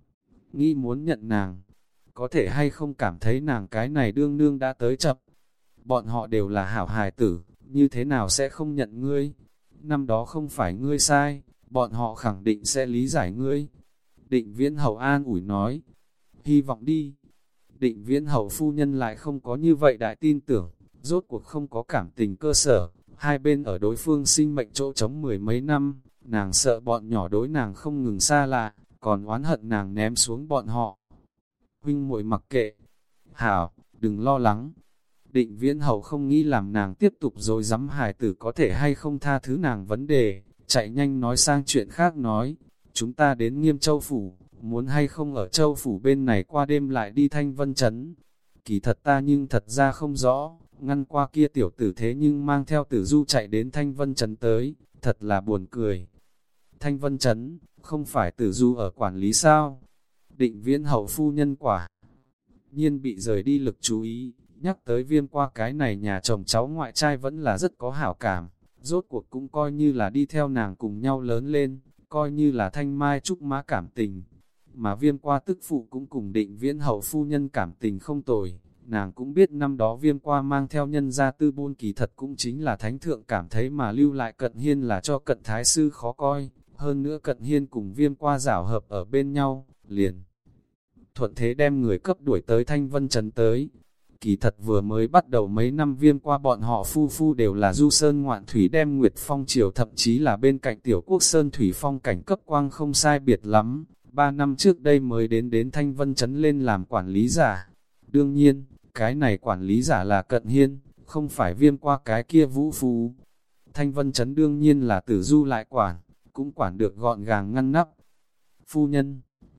Nghĩ muốn nhận nàng, có thể hay không cảm thấy nàng cái này đương nương đã tới chậm. Bọn họ đều là hảo hài tử, như thế nào sẽ không nhận ngươi? Năm đó không phải ngươi sai, bọn họ khẳng định sẽ lý giải ngươi. Định Viễn Hầu an ủi nói, hy vọng đi. Định Viễn Hầu phu nhân lại không có như vậy đại tin tưởng, rốt cuộc không có cảm tình cơ sở, hai bên ở đối phương sinh mệnh chỗ trống mười mấy năm, nàng sợ bọn nhỏ đối nàng không ngừng xa lạ, còn oán hận nàng ném xuống bọn họ. Huynh muội mặc kệ, hảo, đừng lo lắng. Định Viễn Hầu không nghĩ làm nàng tiếp tục rồi dám hài tử có thể hay không tha thứ nàng vấn đề, chạy nhanh nói sang chuyện khác nói, chúng ta đến Nghiêm Châu Phủ, muốn hay không ở Châu Phủ bên này qua đêm lại đi Thanh Vân Trấn. Kỳ thật ta nhưng thật ra không rõ, ngăn qua kia tiểu tử thế nhưng mang theo Tử Du chạy đến Thanh Vân Trấn tới, thật là buồn cười. Thanh Vân Trấn, không phải Tử Du ở quản lý sao? Định Viễn Hầu phu nhân quả nhiên bị rời đi lực chú ý, nhắc tới Viêm qua cái này nhà chồng cháu ngoại trai vẫn là rất có hảo cảm, rốt cuộc cũng coi như là đi theo nàng cùng nhau lớn lên, coi như là thanh mai trúc mã cảm tình. Mà Viêm qua tức phụ cũng cùng Định Viễn Hầu phu nhân cảm tình không tồi, nàng cũng biết năm đó Viêm qua mang theo nhân gia tư buôn kỳ thật cũng chính là thánh thượng cảm thấy mà lưu lại Cận Hiên là cho Cận Thái Sư khó coi, hơn nữa Cận Hiên cùng Viêm qua giảo hợp ở bên nhau, liền thuận thế đem người cấp đuổi tới Thanh Vân Trấn tới. Kỳ thật vừa mới bắt đầu mấy năm Viêm qua bọn họ phu phu đều là du sơn ngoạn thủy đem Nguyệt Phong Triều thậm chí là bên cạnh tiểu quốc sơn thủy phong cảnh cấp quang không sai biệt lắm. Ba năm trước đây mới đến đến Thanh Vân Trấn lên làm quản lý giả. Đương nhiên, cái này quản lý giả là Cận Hiên, không phải Viêm qua cái kia vũ phú. Thanh Vân Trấn đương nhiên là Tử Du lại quản, cũng quản được gọn gàng ngăn nắp. Phu nhân,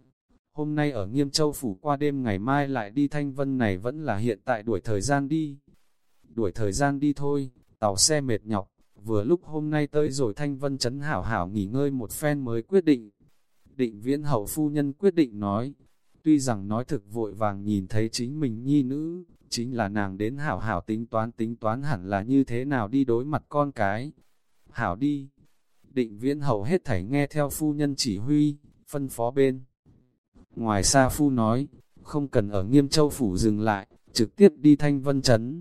hôm nay ở Nghiêm Châu Phủ qua đêm, ngày mai lại đi Thanh Vân này vẫn là hiện tại đuổi thời gian đi. Đuổi thời gian đi thôi, tàu xe mệt nhọc, vừa lúc hôm nay tới rồi Thanh Vân Trấn hảo hảo nghỉ ngơi một phen mới quyết định. Định Viễn hậu phu nhân quyết định nói, tuy rằng nói thực vội vàng nhìn thấy chính mình nhi nữ, chính là nàng đến hảo hảo tính toán tính toán hẳn là như thế nào đi đối mặt con cái. Hảo đi. Định Viễn hậu hết thảy nghe theo phu nhân chỉ huy, phân phó bên. Ngoài Sa Phu nói, không cần ở Nghiêm Châu Phủ dừng lại, trực tiếp đi Thanh Vân Trấn.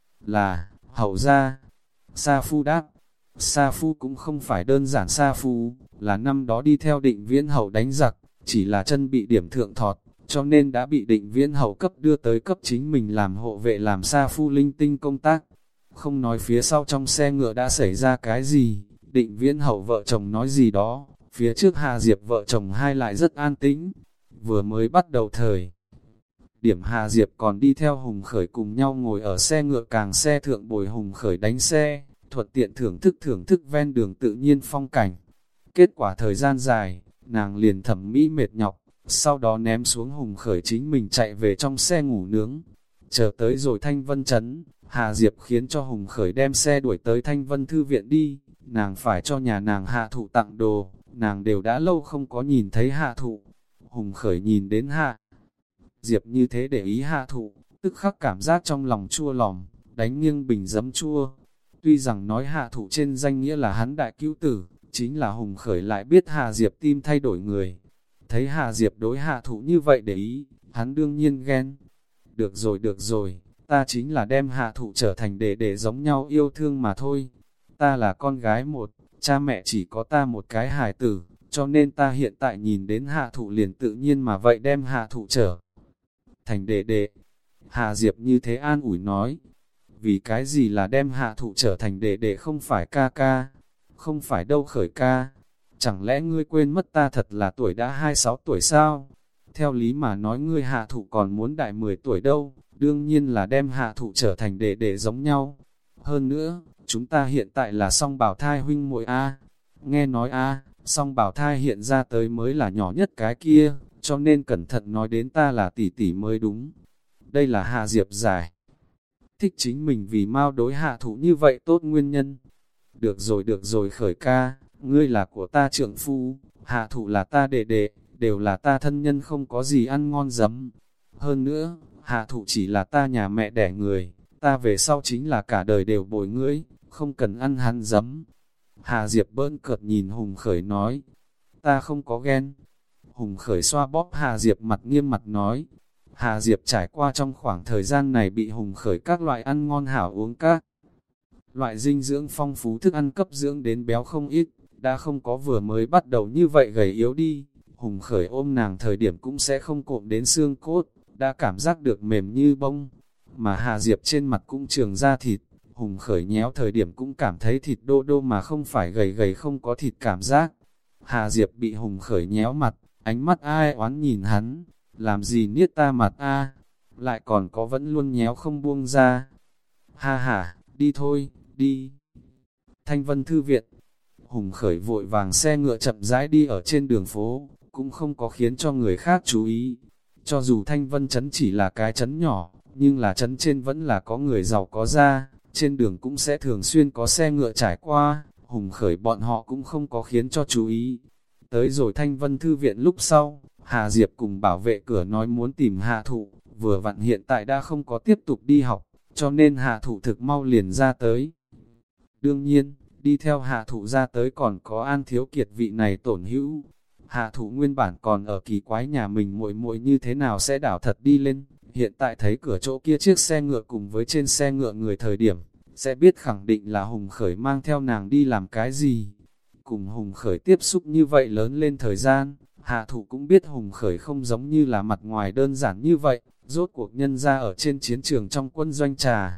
Là, hậu ra. Sa Phu đáp. Sa Phu cũng không phải đơn giản Sa Phu, là năm đó đi theo Định Viễn hậu đánh giặc, chỉ là chân bị điểm thượng thọt, cho nên đã bị Định Viễn hậu cấp đưa tới cấp chính mình làm hộ vệ, làm Sa Phu linh tinh công tác. Không nói phía sau trong xe ngựa đã xảy ra cái gì, Định Viễn hậu vợ chồng nói gì đó, phía trước Hà Diệp vợ chồng hai lại rất an tĩnh. Vừa mới bắt đầu thời điểm Hà Diệp còn đi theo Hùng Khởi cùng nhau ngồi ở xe ngựa càng xe thượng bồi Hùng Khởi đánh xe, thuận tiện thưởng thức thưởng thức ven đường tự nhiên phong cảnh. Kết quả thời gian dài, nàng liền thẩm mỹ mệt nhọc, sau đó ném xuống Hùng Khởi chính mình chạy về trong xe ngủ nướng. Chờ tới rồi Thanh Vân Trấn, Hà Diệp khiến cho Hùng Khởi đem xe đuổi tới Thanh Vân Thư Viện đi, nàng phải cho nhà nàng Hạ Thụ tặng đồ, nàng đều đã lâu không có nhìn thấy Hạ Thụ. Hùng Khởi nhìn đến Hạ Diệp như thế để ý Hạ Thụ, tức khắc cảm giác trong lòng chua lòng, đánh nghiêng bình giấm chua. Tuy rằng nói Hạ Thụ trên danh nghĩa là hắn đại cứu tử, chính là Hùng Khởi lại biết Hà Diệp tim thay đổi người. Thấy Hà Diệp đối Hạ Thụ như vậy để ý, hắn đương nhiên ghen. Được rồi được rồi, ta chính là đem Hạ Thụ trở thành để để giống nhau yêu thương mà thôi. Ta là con gái một, cha mẹ chỉ có ta một cái hài tử, cho nên ta hiện tại nhìn đến Hạ Thụ liền tự nhiên mà vậy đem Hạ Thụ trở thành đệ đệ. Hà Diệp như thế an ủi nói, vì cái gì là đem Hạ Thụ trở thành đệ đệ không phải ca ca, không phải đâu Khởi ca, chẳng lẽ ngươi quên mất ta thật là tuổi đã hai mươi sáu tuổi sao? Theo lý mà nói ngươi Hạ Thụ còn muốn đại mười tuổi đâu, đương nhiên là đem Hạ Thụ trở thành đệ đệ giống nhau. Hơn nữa, chúng ta hiện tại là song bào thai huynh muội a. Nghe nói a, song bào thai hiện ra tới mới là nhỏ nhất cái kia, cho nên cẩn thận nói đến ta là tỷ tỷ mới đúng. Đây là Hà Diệp giải thích chính mình vì mau đối Hạ Thụ như vậy tốt nguyên nhân. Được rồi được rồi Khởi ca, ngươi là của ta trượng phu, Hạ Thụ là ta đệ đệ, đều là ta thân nhân, không có gì ăn ngon giấm. Hơn nữa, Hạ Thụ chỉ là ta nhà mẹ đẻ người, ta về sau chính là cả đời đều bồi ngươi, không cần ăn hắn giấm. Hà Diệp bỡn cợt nhìn Hùng Khởi nói, ta không có ghen. Hùng Khởi xoa bóp Hà Diệp mặt nghiêm mặt nói, Hà Diệp trải qua trong khoảng thời gian này bị Hùng Khởi các loại ăn ngon hảo uống các loại dinh dưỡng phong phú thức ăn cấp dưỡng đến béo không ít, đã không có vừa mới bắt đầu như vậy gầy yếu đi. Hùng Khởi ôm nàng thời điểm cũng sẽ không cộm đến xương cốt, đã cảm giác được mềm như bông. Mà Hà Diệp trên mặt cũng trường ra thịt, Hùng Khởi nhéo thời điểm cũng cảm thấy thịt đô đô mà không phải gầy gầy không có thịt cảm giác. Hà Diệp bị Hùng Khởi nhéo mặt, ánh mắt ai oán nhìn hắn, làm gì niết ta mặt a, lại còn có vẫn luôn nhéo không buông ra. Ha ha, đi thôi, đi. Thanh Vân Thư Viện. Hùng Khởi vội vàng xe ngựa chậm rãi đi ở trên đường phố, cũng không có khiến cho người khác chú ý. Cho dù Thanh Vân Trấn chỉ là cái trấn nhỏ, nhưng là trấn trên vẫn là có người giàu có ra, trên đường cũng sẽ thường xuyên có xe ngựa trải qua, Hùng Khởi bọn họ cũng không có khiến cho chú ý. Tới rồi Thanh Vân Thư Viện lúc sau, Hà Diệp cùng bảo vệ cửa nói muốn tìm Hạ Thụ, vừa vặn hiện tại đã không có tiếp tục đi học, cho nên Hạ Thụ thực mau liền ra tới. Đương nhiên, đi theo Hạ Thụ ra tới còn có An Thiếu Kiệt vị này tổn hữu. Hạ Thụ nguyên bản còn ở kỳ quái nhà mình muội muội như thế nào sẽ đảo thật đi lên, hiện tại thấy cửa chỗ kia chiếc xe ngựa cùng với trên xe ngựa người thời điểm, sẽ biết khẳng định là Hùng Khởi mang theo nàng đi làm cái gì. Cùng Hùng Khởi tiếp xúc như vậy lớn lên thời gian, Hạ Thụ cũng biết Hùng Khởi không giống như là mặt ngoài đơn giản như vậy, rốt cuộc nhân ra ở trên chiến trường trong quân doanh trà.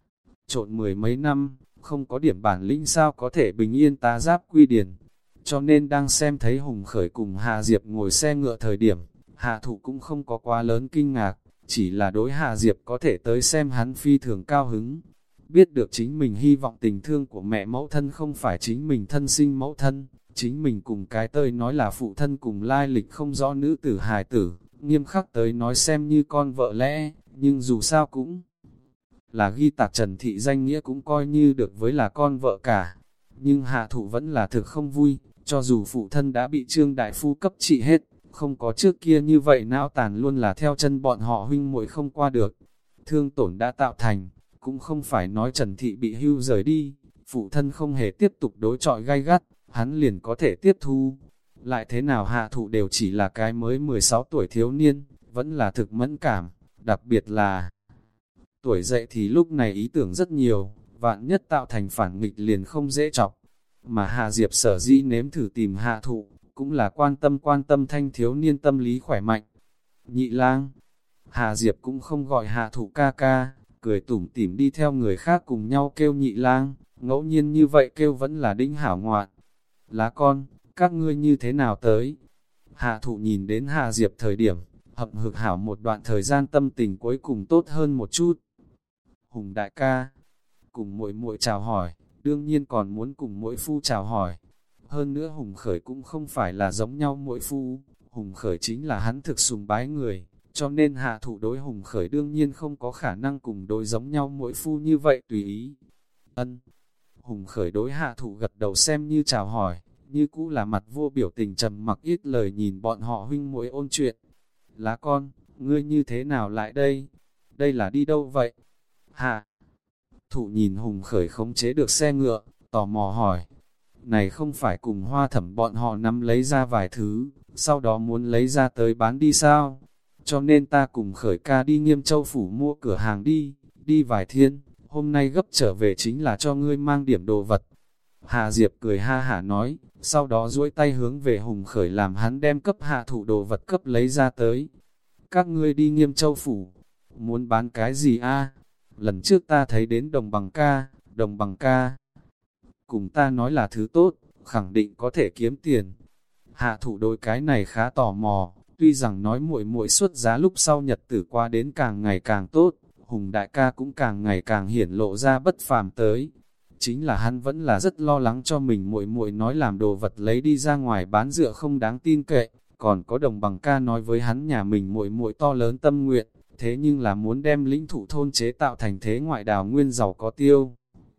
Trộn mười mấy năm, không có điểm bản lĩnh sao có thể bình yên tá giáp quy điển. Cho nên đang xem thấy Hùng Khởi cùng Hà Diệp ngồi xe ngựa thời điểm, Hạ Thụ cũng không có quá lớn kinh ngạc, chỉ là đối Hà Diệp có thể tới xem hắn phi thường cao hứng. biết được chính mình hy vọng tình thương của mẹ mẫu thân không phải chính mình thân sinh mẫu thân, chính mình cùng cái tơi nói là phụ thân cùng lai lịch không rõ nữ tử hài tử, nghiêm khắc tới nói xem như con vợ lẽ, nhưng dù sao cũng là ghi tạc Trần Thị danh nghĩa cũng coi như được với là con vợ cả. Nhưng hạ thụ vẫn là thực không vui, cho dù phụ thân đã bị Trương Đại Phu cấp trị hết, không có trước kia như vậy não tàn luôn là theo chân bọn họ huynh muội không qua được. Thương tổn đã tạo thành, cũng không phải nói Trần Thị bị hưu rời đi, phụ thân không hề tiếp tục đối chọi gay gắt, hắn liền có thể tiếp thu. Lại thế nào hạ thụ đều chỉ là cái mới mười sáu tuổi thiếu niên, vẫn là thực mẫn cảm, đặc biệt là tuổi dậy thì lúc này ý tưởng rất nhiều, vạn nhất tạo thành phản nghịch liền không dễ chọc. Mà Hà Diệp sở dĩ nếm thử tìm hạ thụ, cũng là quan tâm quan tâm thanh thiếu niên tâm lý khỏe mạnh. Nhị lang, Hà Diệp cũng không gọi hạ thụ ca ca, cười tủm tỉm đi theo người khác cùng nhau kêu nhị lang, ngẫu nhiên như vậy kêu vẫn là đinh hảo ngoạn. Lá con, các ngươi như thế nào tới? Hạ thụ nhìn đến Hà Diệp thời điểm, hậm hực hảo một đoạn thời gian tâm tình cuối cùng tốt hơn một chút. Hùng đại ca, cùng muội muội chào hỏi, đương nhiên còn muốn cùng mỗi phu chào hỏi. Hơn nữa Hùng Khởi cũng không phải là giống nhau mỗi phu, Hùng Khởi chính là hắn thực sùng bái người, cho nên hạ thủ đối Hùng Khởi đương nhiên không có khả năng cùng đối giống nhau mỗi phu như vậy tùy ý. Ân, Hùng Khởi đối hạ thủ gật đầu xem như chào hỏi, như cũ là mặt vô biểu tình trầm mặc ít lời nhìn bọn họ huynh muội ôn chuyện. Lá con, ngươi như thế nào lại đây? Đây là đi đâu vậy? Hạ thủ nhìn Hùng Khởi khống chế được xe ngựa, tò mò hỏi. Này không phải cùng Hoa Thẩm bọn họ nắm lấy ra vài thứ, sau đó muốn lấy ra tới bán đi sao? Cho nên ta cùng Khởi ca đi Nghiêm Châu phủ mua cửa hàng đi, đi vài thiên, hôm nay gấp trở về chính là cho ngươi mang điểm đồ vật. Hà Diệp cười ha hả nói, sau đó duỗi tay hướng về Hùng Khởi làm hắn đem cấp hạ thủ đồ vật cấp lấy ra tới. Các ngươi đi Nghiêm Châu phủ, muốn bán cái gì a? Lần trước ta thấy đến đồng bằng ca, đồng bằng ca. Cùng ta nói là thứ tốt, khẳng định có thể kiếm tiền. Hạ thủ đối cái này khá tò mò, tuy rằng nói muội muội xuất giá lúc sau nhật tử qua đến càng ngày càng tốt, Hùng đại ca cũng càng ngày càng hiển lộ ra bất phàm tới. Chính là hắn vẫn là rất lo lắng cho mình muội muội nói làm đồ vật lấy đi ra ngoài bán dựa không đáng tin cậy, còn có đồng bằng ca nói với hắn nhà mình muội muội to lớn tâm nguyện, thế nhưng là muốn đem lĩnh thủ thôn chế tạo thành thế ngoại đào nguyên giàu có tiêu.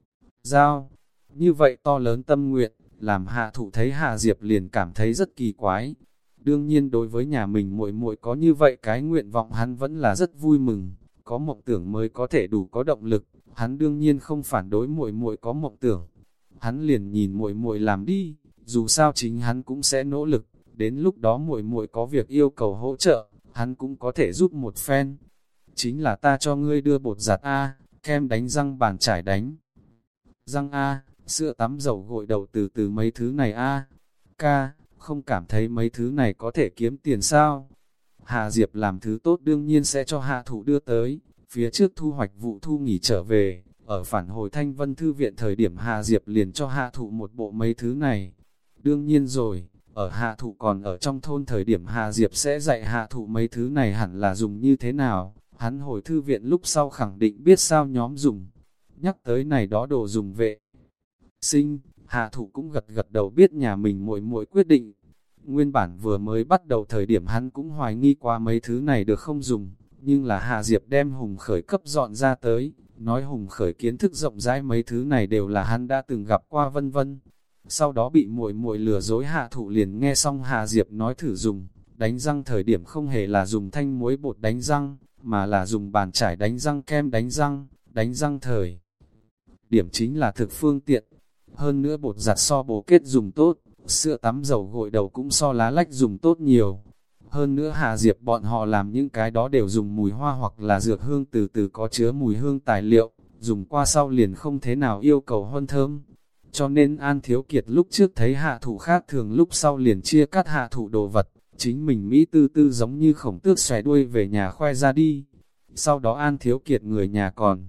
Giao, như vậy to lớn tâm nguyện, làm hạ thủ thấy Hà Diệp liền cảm thấy rất kỳ quái. Đương nhiên đối với nhà mình muội muội có như vậy cái nguyện vọng hắn vẫn là rất vui mừng, có mộng tưởng mới có thể đủ có động lực, hắn đương nhiên không phản đối muội muội có mộng tưởng. Hắn liền nhìn muội muội làm đi, dù sao chính hắn cũng sẽ nỗ lực, đến lúc đó muội muội có việc yêu cầu hỗ trợ, hắn cũng có thể giúp một phen. Chính là ta cho ngươi đưa bột giặt A, kem đánh răng bàn chải đánh răng A, sữa tắm dầu gội đầu từ từ mấy thứ này A. Ca, không cảm thấy mấy thứ này có thể kiếm tiền sao? Hà Diệp làm thứ tốt đương nhiên sẽ cho hạ thủ đưa tới, phía trước thu hoạch vụ thu nghỉ trở về, ở phản hồi Thanh Vân Thư viện thời điểm Hà Diệp liền cho hạ thủ một bộ mấy thứ này. Đương nhiên rồi, ở hạ thủ còn ở trong thôn thời điểm Hà Diệp sẽ dạy hạ thủ mấy thứ này hẳn là dùng như thế nào, hắn hồi thư viện lúc sau khẳng định biết sao nhóm dùng. Nhắc tới này đó đồ dùng vệ sinh, hạ thủ cũng gật gật đầu biết nhà mình muội muội quyết định. Nguyên bản vừa mới bắt đầu thời điểm hắn cũng hoài nghi qua mấy thứ này được không dùng, nhưng là Hà Diệp đem Hùng Khởi cấp dọn ra tới, nói Hùng Khởi kiến thức rộng rãi mấy thứ này đều là hắn đã từng gặp qua vân vân. Sau đó bị muội muội lừa dối hạ thủ liền nghe xong Hà Diệp nói thử dùng, đánh răng thời điểm không hề là dùng thanh muối bột đánh răng, mà là dùng bàn chải đánh răng kem đánh răng, đánh răng thời. Điểm chính là thực phương tiện, hơn nữa bột giặt so bổ kết dùng tốt, sữa tắm dầu gội đầu cũng so lá lách dùng tốt nhiều. Hơn nữa Hà Diệp bọn họ làm những cái đó đều dùng mùi hoa hoặc là dược hương từ từ có chứa mùi hương tài liệu, dùng qua sau liền không thế nào yêu cầu hôn thơm. Cho nên An Thiếu Kiệt lúc trước thấy hạ thủ khác thường lúc sau liền chia cắt hạ thủ đồ vật, chính mình Mỹ tư tư giống như khổng tước xòe đuôi về nhà khoe ra đi. Sau đó An Thiếu Kiệt người nhà còn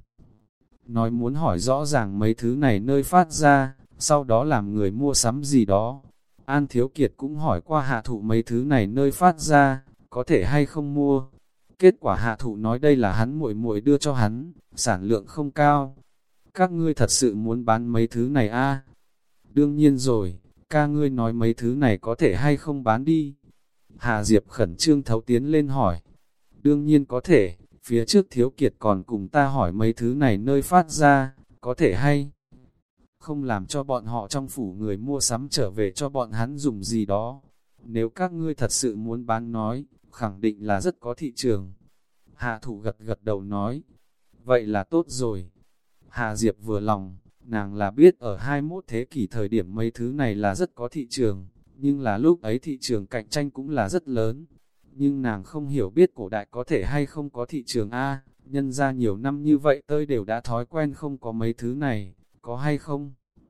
nói muốn hỏi rõ ràng mấy thứ này nơi phát ra, sau đó làm người mua sắm gì đó. An Thiếu Kiệt cũng hỏi qua hạ thủ mấy thứ này nơi phát ra, có thể hay không mua. Kết quả hạ thủ nói đây là hắn muội muội đưa cho hắn, sản lượng không cao. Các ngươi thật sự muốn bán mấy thứ này a? Đương nhiên rồi, ca ngươi nói mấy thứ này có thể hay không bán đi. Hà Diệp khẩn trương thấu tiến lên hỏi. Đương nhiên có thể, phía trước Thiếu Kiệt còn cùng ta hỏi mấy thứ này nơi phát ra, có thể hay không làm cho bọn họ trong phủ người mua sắm trở về cho bọn hắn dùng gì đó. Nếu các ngươi thật sự muốn bán nói, khẳng định là rất có thị trường. Hạ Thụ gật gật đầu nói, vậy là tốt rồi. Hà Diệp vừa lòng, nàng là biết ở hai mươi mốt thế kỷ thời điểm mấy thứ này là rất có thị trường, nhưng là lúc ấy thị trường cạnh tranh cũng là rất lớn. Nhưng nàng không hiểu biết cổ đại có thể hay không có thị trường A, nhân ra nhiều năm như vậy tôi đều đã thói quen không có mấy thứ này, có hay không?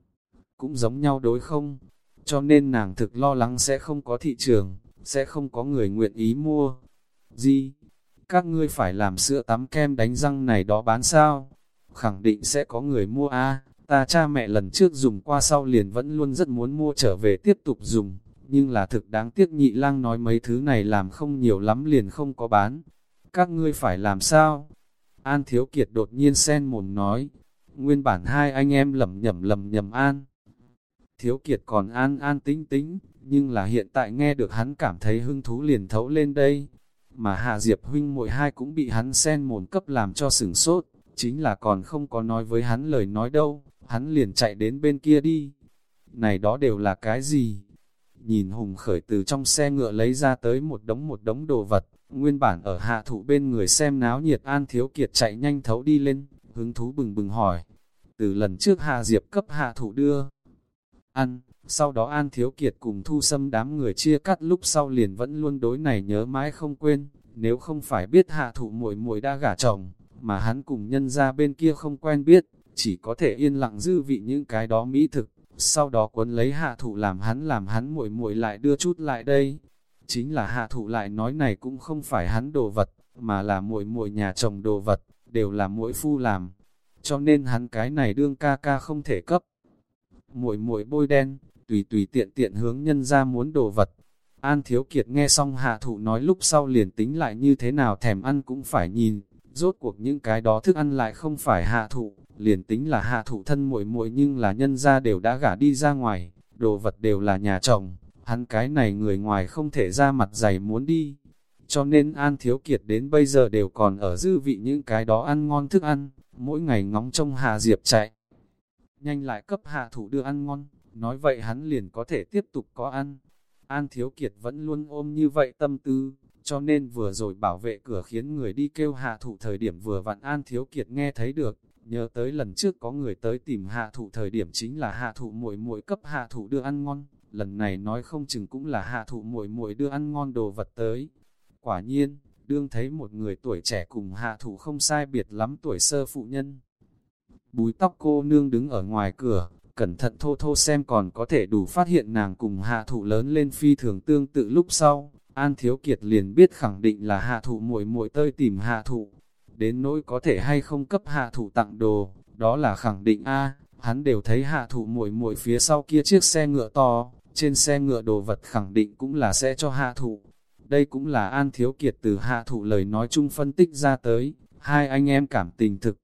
Cũng giống nhau đối không? Cho nên nàng thực lo lắng sẽ không có thị trường, sẽ không có người nguyện ý mua. Gì? Các ngươi phải làm sữa tắm kem đánh răng này đó bán sao? Khẳng định sẽ có người mua a. Ta cha mẹ lần trước dùng qua sau liền vẫn luôn rất muốn mua trở về tiếp tục dùng, nhưng là thực đáng tiếc nhị lang nói mấy thứ này làm không nhiều lắm liền không có bán. Các ngươi phải làm sao? An Thiếu Kiệt đột nhiên sen mồm nói. Nguyên bản hai anh em lầm nhầm lầm nhầm An Thiếu Kiệt còn an an tính tính, nhưng là hiện tại nghe được hắn cảm thấy hứng thú liền thấu lên đây. Mà Hà Diệp huynh muội hai cũng bị hắn sen mồm cấp làm cho sửng sốt, chính là còn không có nói với hắn lời nói đâu, hắn liền chạy đến bên kia đi. Này đó đều là cái gì? Nhìn Hùng Khởi từ trong xe ngựa lấy ra tới một đống một đống đồ vật, nguyên bản ở Hạ Thụ bên người xem náo nhiệt An Thiếu Kiệt chạy nhanh thấu đi lên, hứng thú bừng bừng hỏi. Từ lần trước Hà Diệp cấp Hạ Thụ đưa ăn, sau đó An Thiếu Kiệt cùng Thu Sâm đám người chia cắt lúc sau liền vẫn luôn đối này nhớ mãi không quên, nếu không phải biết Hạ Thụ muội muội đã gả chồng, mà hắn cùng nhân ra bên kia không quen biết, chỉ có thể yên lặng dư vị những cái đó mỹ thực, sau đó quấn lấy Hạ Thụ làm hắn làm hắn muội muội lại đưa chút lại đây. Chính là Hạ Thụ lại nói này cũng không phải hắn đồ vật, mà là muội muội nhà chồng đồ vật, đều là muội phu làm, cho nên hắn cái này đương ca ca không thể cấp. Muội muội bôi đen, tùy tùy tiện tiện hướng nhân ra muốn đồ vật. An Thiếu Kiệt nghe xong Hạ Thụ nói lúc sau liền tính lại như thế nào thèm ăn cũng phải nhìn, rốt cuộc những cái đó thức ăn lại không phải Hạ Thụ, liền tính là Hạ Thụ thân muội muội nhưng là nhân ra đều đã gả đi ra ngoài, đồ vật đều là nhà chồng, hắn cái này người ngoài không thể ra mặt dày muốn đi. Cho nên An Thiếu Kiệt đến bây giờ đều còn ở dư vị những cái đó ăn ngon thức ăn, mỗi ngày ngóng trông Hà Diệp chạy. Nhanh lại cấp Hạ Thụ đưa ăn ngon, nói vậy hắn liền có thể tiếp tục có ăn. An Thiếu Kiệt vẫn luôn ôm như vậy tâm tư, cho nên vừa rồi bảo vệ cửa khiến người đi kêu Hạ Thụ thời điểm vừa vặn An Thiếu Kiệt nghe thấy được, nhớ tới lần trước có người tới tìm Hạ Thụ thời điểm chính là Hạ Thụ muội muội cấp Hạ Thụ đưa ăn ngon, lần này nói không chừng cũng là Hạ Thụ muội muội đưa ăn ngon đồ vật tới. Quả nhiên, đương thấy một người tuổi trẻ cùng Hạ Thụ không sai biệt lắm tuổi sơ phụ nhân. Búi tóc cô nương đứng ở ngoài cửa, cẩn thận thô thô xem còn có thể đủ phát hiện nàng cùng Hạ Thụ lớn lên phi thường tương tự lúc sau, An Thiếu Kiệt liền biết khẳng định là Hạ Thụ muội muội tơi tìm Hạ Thụ. Đến nỗi có thể hay không cấp Hạ Thụ tặng đồ, đó là khẳng định a, hắn đều thấy Hạ Thụ muội muội phía sau kia chiếc xe ngựa to, trên xe ngựa đồ vật khẳng định cũng là sẽ cho Hạ Thụ. Đây cũng là An Thiếu Kiệt từ Hạ Thụ lời nói chung phân tích ra tới, hai anh em cảm tình thực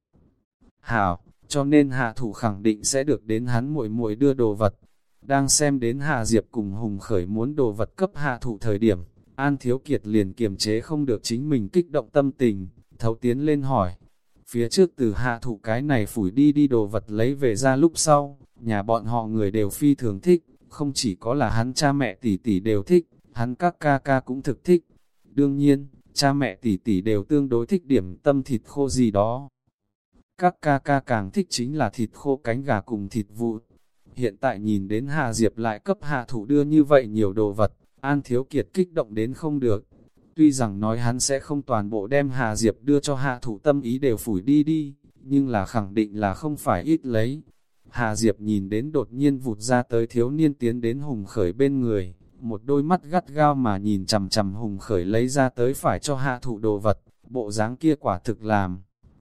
hảo, cho nên Hạ Thụ khẳng định sẽ được đến hắn muội muội đưa đồ vật. Đang xem đến Hà Diệp cùng Hùng Khởi muốn đồ vật cấp Hạ Thụ thời điểm, An Thiếu Kiệt liền kiềm chế không được chính mình kích động tâm tình, thấu tiến lên hỏi. Phía trước từ Hạ Thụ cái này phủi đi đi đồ vật lấy về ra lúc sau, nhà bọn họ người đều phi thường thích, không chỉ có là hắn cha mẹ tỷ tỷ đều thích, hắn các ca ca cũng thực thích. Đương nhiên, cha mẹ tỷ tỷ đều tương đối thích điểm tâm thịt khô gì đó. Các ca ca càng thích chính là thịt khô cánh gà cùng thịt vụn. Hiện tại nhìn đến Hà Diệp lại cấp Hạ Thụ đưa như vậy nhiều đồ vật, An Thiếu Kiệt kích động đến không được. Tuy rằng nói hắn sẽ không toàn bộ đem Hà Diệp đưa cho Hạ Thụ tâm ý đều phủi đi đi, nhưng là khẳng định là không phải ít lấy. Hà Diệp nhìn đến đột nhiên vụt ra tới thiếu niên tiến đến Hùng Khởi bên người, một đôi mắt gắt gao mà nhìn chằm chằm Hùng Khởi lấy ra tới phải cho Hạ Thụ đồ vật, bộ dáng kia quả thực làm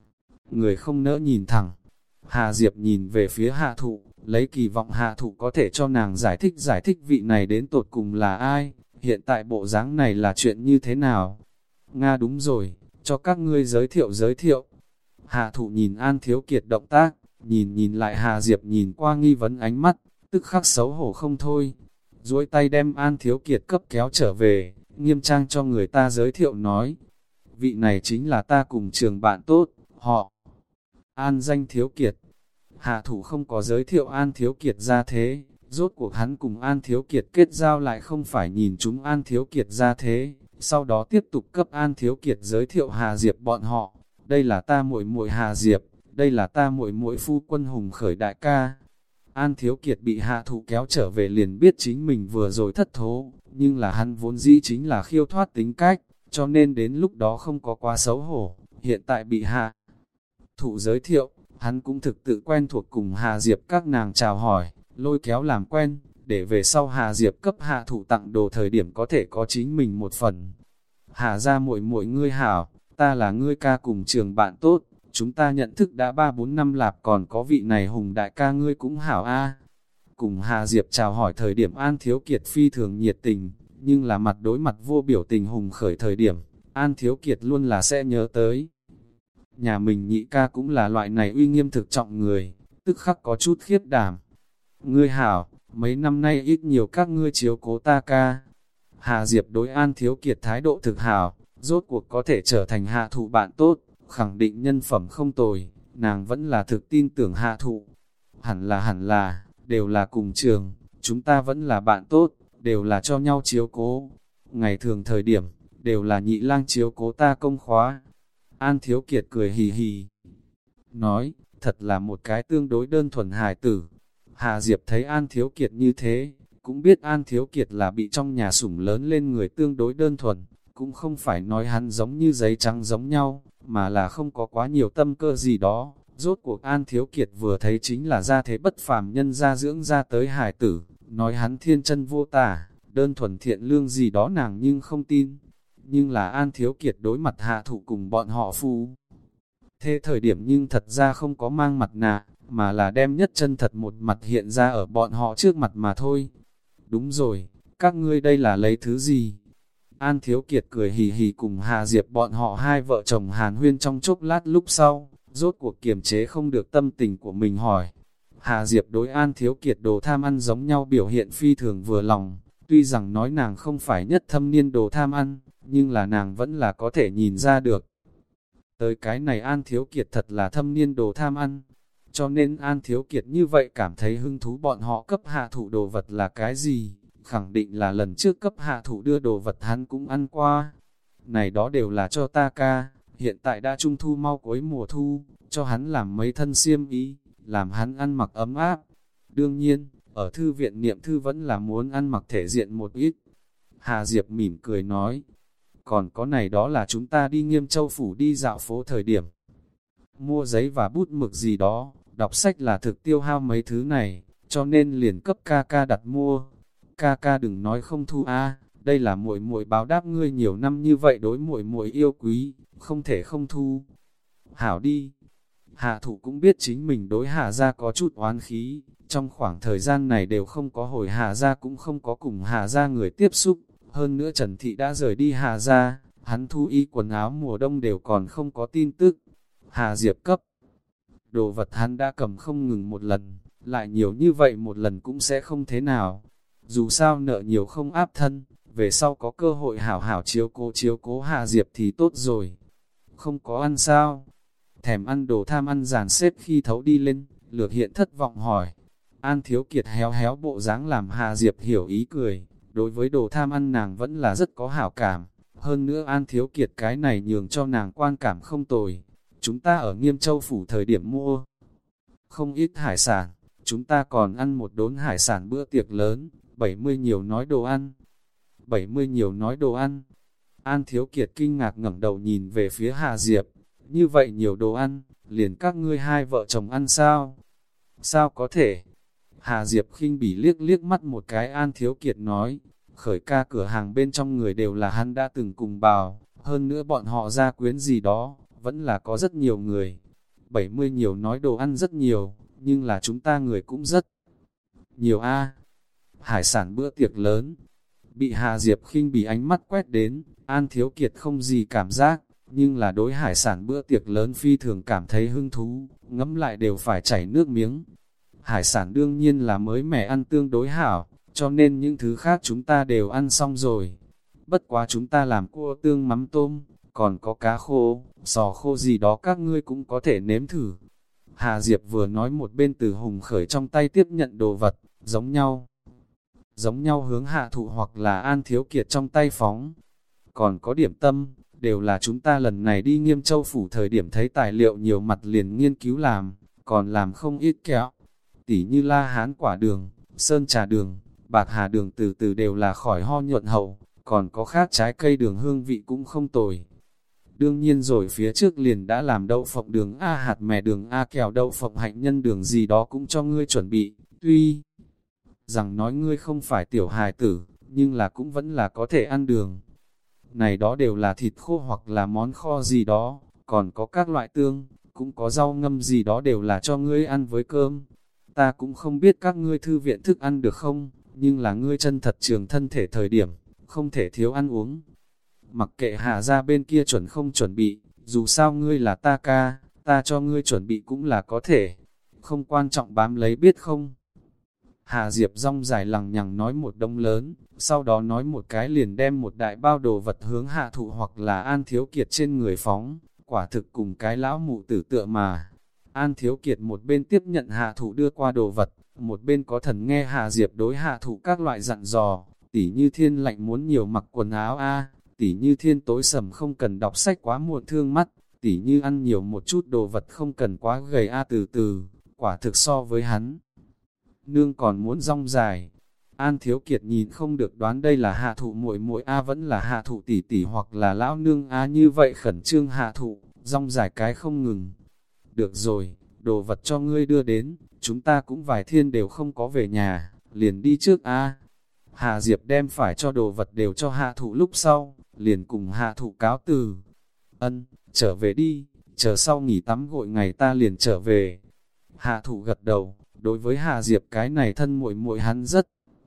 người không nỡ nhìn thẳng. Hà Diệp nhìn về phía Hạ Thụ, lấy kỳ vọng Hạ Thụ có thể cho nàng giải thích giải thích vị này đến tột cùng là ai, hiện tại bộ dáng này là chuyện như thế nào. Nga đúng rồi, cho các ngươi giới thiệu giới thiệu. Hạ Thụ nhìn An Thiếu Kiệt động tác, nhìn nhìn lại Hà Diệp nhìn qua nghi vấn ánh mắt, tức khắc xấu hổ không thôi. Duỗi tay đem An Thiếu Kiệt cấp kéo trở về, nghiêm trang cho người ta giới thiệu nói. Vị này chính là ta cùng trường bạn tốt, họ An danh Thiếu Kiệt. Hạ thủ không có giới thiệu An Thiếu Kiệt ra thế, rốt cuộc hắn cùng An Thiếu Kiệt kết giao lại không phải nhìn chúng An Thiếu Kiệt ra thế, sau đó tiếp tục cấp An Thiếu Kiệt giới thiệu Hà Diệp bọn họ. Đây là ta muội muội Hà Diệp, đây là ta muội muội phu quân Hùng Khởi đại ca. An Thiếu Kiệt bị hạ thủ kéo trở về liền biết chính mình vừa rồi thất thố, nhưng là hắn vốn dĩ chính là khiêu thoát tính cách, cho nên đến lúc đó không có quá xấu hổ, hiện tại bị hạ thủ giới thiệu, hắn cũng thực tự quen thuộc cùng Hà Diệp các nàng chào hỏi, lôi kéo làm quen, để về sau Hà Diệp cấp hạ thủ tặng đồ thời điểm có thể có chính mình một phần. Hà ra muội muội ngươi hảo, ta là ngươi ca cùng trường bạn tốt, chúng ta nhận thức đã ba bốn năm lạp, còn có vị này Hùng đại ca ngươi cũng hảo a. Cùng Hà Diệp chào hỏi thời điểm An Thiếu Kiệt phi thường nhiệt tình, nhưng là mặt đối mặt vô biểu tình Hùng Khởi thời điểm, An Thiếu Kiệt luôn là sẽ nhớ tới. Nhà mình nhị ca cũng là loại này uy nghiêm thực trọng người, tức khắc có chút khiếp đảm. Ngươi hảo, mấy năm nay ít nhiều các ngươi chiếu cố ta ca. Hà Diệp đối An Thiếu Kiệt thái độ thực hảo, rốt cuộc có thể trở thành hạ thủ bạn tốt, khẳng định nhân phẩm không tồi, nàng vẫn là thực tin tưởng hạ thủ. Hẳn là hẳn là, đều là cùng trường, chúng ta vẫn là bạn tốt, đều là cho nhau chiếu cố. Ngày thường thời điểm, đều là nhị lang chiếu cố ta công khóa. An Thiếu Kiệt cười hì hì, nói, thật là một cái tương đối đơn thuần hài tử. Hà Diệp thấy An Thiếu Kiệt như thế, cũng biết An Thiếu Kiệt là bị trong nhà sủng lớn lên người tương đối đơn thuần, cũng không phải nói hắn giống như giấy trắng giống nhau, mà là không có quá nhiều tâm cơ gì đó. Rốt cuộc An Thiếu Kiệt vừa thấy chính là ra thế bất phàm nhân gia dưỡng ra tới hài tử, nói hắn thiên chân vô tả, đơn thuần thiện lương gì đó nàng nhưng không tin. Nhưng là An Thiếu Kiệt đối mặt hạ thủ cùng bọn họ phu thế thời điểm nhưng thật ra không có mang mặt nạ, mà là đem nhất chân thật một mặt hiện ra ở bọn họ trước mặt mà thôi. Đúng rồi, các ngươi đây là lấy thứ gì? An Thiếu Kiệt cười hì hì cùng Hà Diệp bọn họ hai vợ chồng hàn huyên trong chốc lát lúc sau, rốt cuộc kiềm chế không được tâm tình của mình hỏi. Hà Diệp đối An Thiếu Kiệt đồ tham ăn giống nhau biểu hiện phi thường vừa lòng, tuy rằng nói nàng không phải nhất thâm niên đồ tham ăn, nhưng là nàng vẫn là có thể nhìn ra được. Tới cái này An Thiếu Kiệt thật là thâm niên đồ tham ăn, cho nên An Thiếu Kiệt như vậy cảm thấy hứng thú bọn họ cấp hạ thủ đồ vật là cái gì, khẳng định là lần trước cấp hạ thủ đưa đồ vật hắn cũng ăn qua. Này đó đều là cho ta ca, hiện tại đã trung thu mau cuối mùa thu, cho hắn làm mấy thân xiêm y, làm hắn ăn mặc ấm áp. Đương nhiên, ở thư viện niệm thư vẫn là muốn ăn mặc thể diện một ít. Hà Diệp mỉm cười nói, còn có này đó là chúng ta đi Nghiêm Châu Phủ đi dạo phố thời điểm. Mua giấy và bút mực gì đó, đọc sách là thực tiêu hao mấy thứ này, cho nên liền cấp ca ca đặt mua. Ca ca đừng nói không thu a, đây là muội muội báo đáp ngươi nhiều năm như vậy đối muội muội yêu quý, không thể không thu. Hảo đi. Hạ thủ cũng biết chính mình đối Hà gia có chút oán khí, trong khoảng thời gian này đều không có hồi Hà gia cũng không có cùng Hà gia người tiếp xúc, hơn nữa Trần Thị đã rời đi Hà gia, hắn thu y quần áo mùa đông đều còn không có tin tức. Hà Diệp cấp đồ vật hắn đã cầm không ngừng một lần, lại nhiều như vậy một lần cũng sẽ không thế nào. Dù sao nợ nhiều không áp thân, về sau có cơ hội hảo hảo chiếu cố chiếu cố Hà Diệp thì tốt rồi. Không có ăn sao? Thèm ăn đồ tham ăn dàn xếp khi thấu đi lên, lược hiện thất vọng hỏi. An Thiếu Kiệt héo héo bộ dáng làm Hà Diệp hiểu ý cười, đối với đồ tham ăn nàng vẫn là rất có hảo cảm. Hơn nữa An Thiếu Kiệt cái này nhường cho nàng quan cảm không tồi. Chúng ta ở Nghiêm Châu Phủ thời điểm mua không ít hải sản, chúng ta còn ăn một đốn hải sản bữa tiệc lớn, bảy mươi nhiều nói đồ ăn. bảy mươi nhiều nói đồ ăn. An Thiếu Kiệt kinh ngạc ngẩng đầu nhìn về phía Hà Diệp, như vậy nhiều đồ ăn, liền các ngươi hai vợ chồng ăn sao? Sao có thể? Hà Diệp khinh bỉ liếc liếc mắt một cái An Thiếu Kiệt nói, Khởi ca cửa hàng bên trong người đều là hắn đã từng cùng bào, hơn nữa bọn họ gia quyến gì đó, vẫn là có rất nhiều người. bảy mươi nhiều nói đồ ăn rất nhiều, nhưng là chúng ta người cũng rất nhiều a. Hải sản bữa tiệc lớn, bị Hà Diệp khinh bỉ ánh mắt quét đến, An Thiếu Kiệt không gì cảm giác, nhưng là đối hải sản bữa tiệc lớn phi thường cảm thấy hứng thú, ngẫm lại đều phải chảy nước miếng. Hải sản đương nhiên là mới mẻ ăn tương đối hảo, cho nên những thứ khác chúng ta đều ăn xong rồi. Bất quá chúng ta làm cua tương mắm tôm, còn có cá khô, sò khô gì đó các ngươi cũng có thể nếm thử. Hà Diệp vừa nói một bên từ Hùng Khởi trong tay tiếp nhận đồ vật, giống nhau. Giống nhau hướng Hạ Thụ hoặc là An Thiếu Kiệt trong tay phóng. Còn có điểm tâm, đều là chúng ta lần này đi Nghiêm Châu Phủ thời điểm thấy tài liệu nhiều mặt liền nghiên cứu làm, còn làm không ít kẹo. Tỉ như La Hán quả đường, Sơn trà đường, Bạc Hà đường từ từ đều là khỏi ho nhuận hậu, còn có khác trái cây đường hương vị cũng không tồi. Đương nhiên rồi phía trước liền đã làm đậu phộng đường A hạt mè đường A kẹo đậu phộng hạnh nhân đường gì đó cũng cho ngươi chuẩn bị, tuy rằng nói ngươi không phải tiểu hài tử, nhưng là cũng vẫn là có thể ăn đường. Này đó đều là thịt khô hoặc là món kho gì đó, còn có các loại tương, cũng có rau ngâm gì đó đều là cho ngươi ăn với cơm. Ta cũng không biết các ngươi thư viện thức ăn được không, nhưng là ngươi chân thật trường thân thể thời điểm, không thể thiếu ăn uống. Mặc kệ Hạ ra bên kia chuẩn không chuẩn bị, dù sao ngươi là ta ca, ta cho ngươi chuẩn bị cũng là có thể, không quan trọng bám lấy biết không. Hạ Diệp rong dài lằng nhằng nói một đông lớn, sau đó nói một cái liền đem một đại bao đồ vật hướng Hạ Thụ hoặc là An Thiếu Kiệt trên người phóng, quả thực cùng cái lão mụ tử tựa mà. An Thiếu Kiệt một bên tiếp nhận Hạ Thụ đưa qua đồ vật, một bên có thần nghe Hạ Diệp đối Hạ Thụ các loại dặn dò, tỉ như thiên lạnh muốn nhiều mặc quần áo a, tỉ như thiên tối sầm không cần đọc sách quá muộn thương mắt, tỉ như ăn nhiều một chút đồ vật không cần quá gầy a từ từ, quả thực so với hắn. Nương còn muốn rong dài. An Thiếu Kiệt nhìn không được đoán đây là Hạ Thụ muội muội a vẫn là Hạ Thụ tỷ tỷ hoặc là lão nương a, như vậy khẩn trương Hạ Thụ, rong dài cái không ngừng. Được rồi, đồ vật cho ngươi đưa đến, chúng ta cũng vài thiên đều không có về nhà, liền đi trước a. Hạ Diệp đem phải cho đồ vật đều cho Hạ Thụ lúc sau, liền cùng Hạ Thụ cáo từ. Ân, trở về đi, chờ sau nghỉ tắm gội ngày ta liền trở về. Hạ Thụ gật đầu, đối với Hạ Diệp cái này thân muội muội hắn rất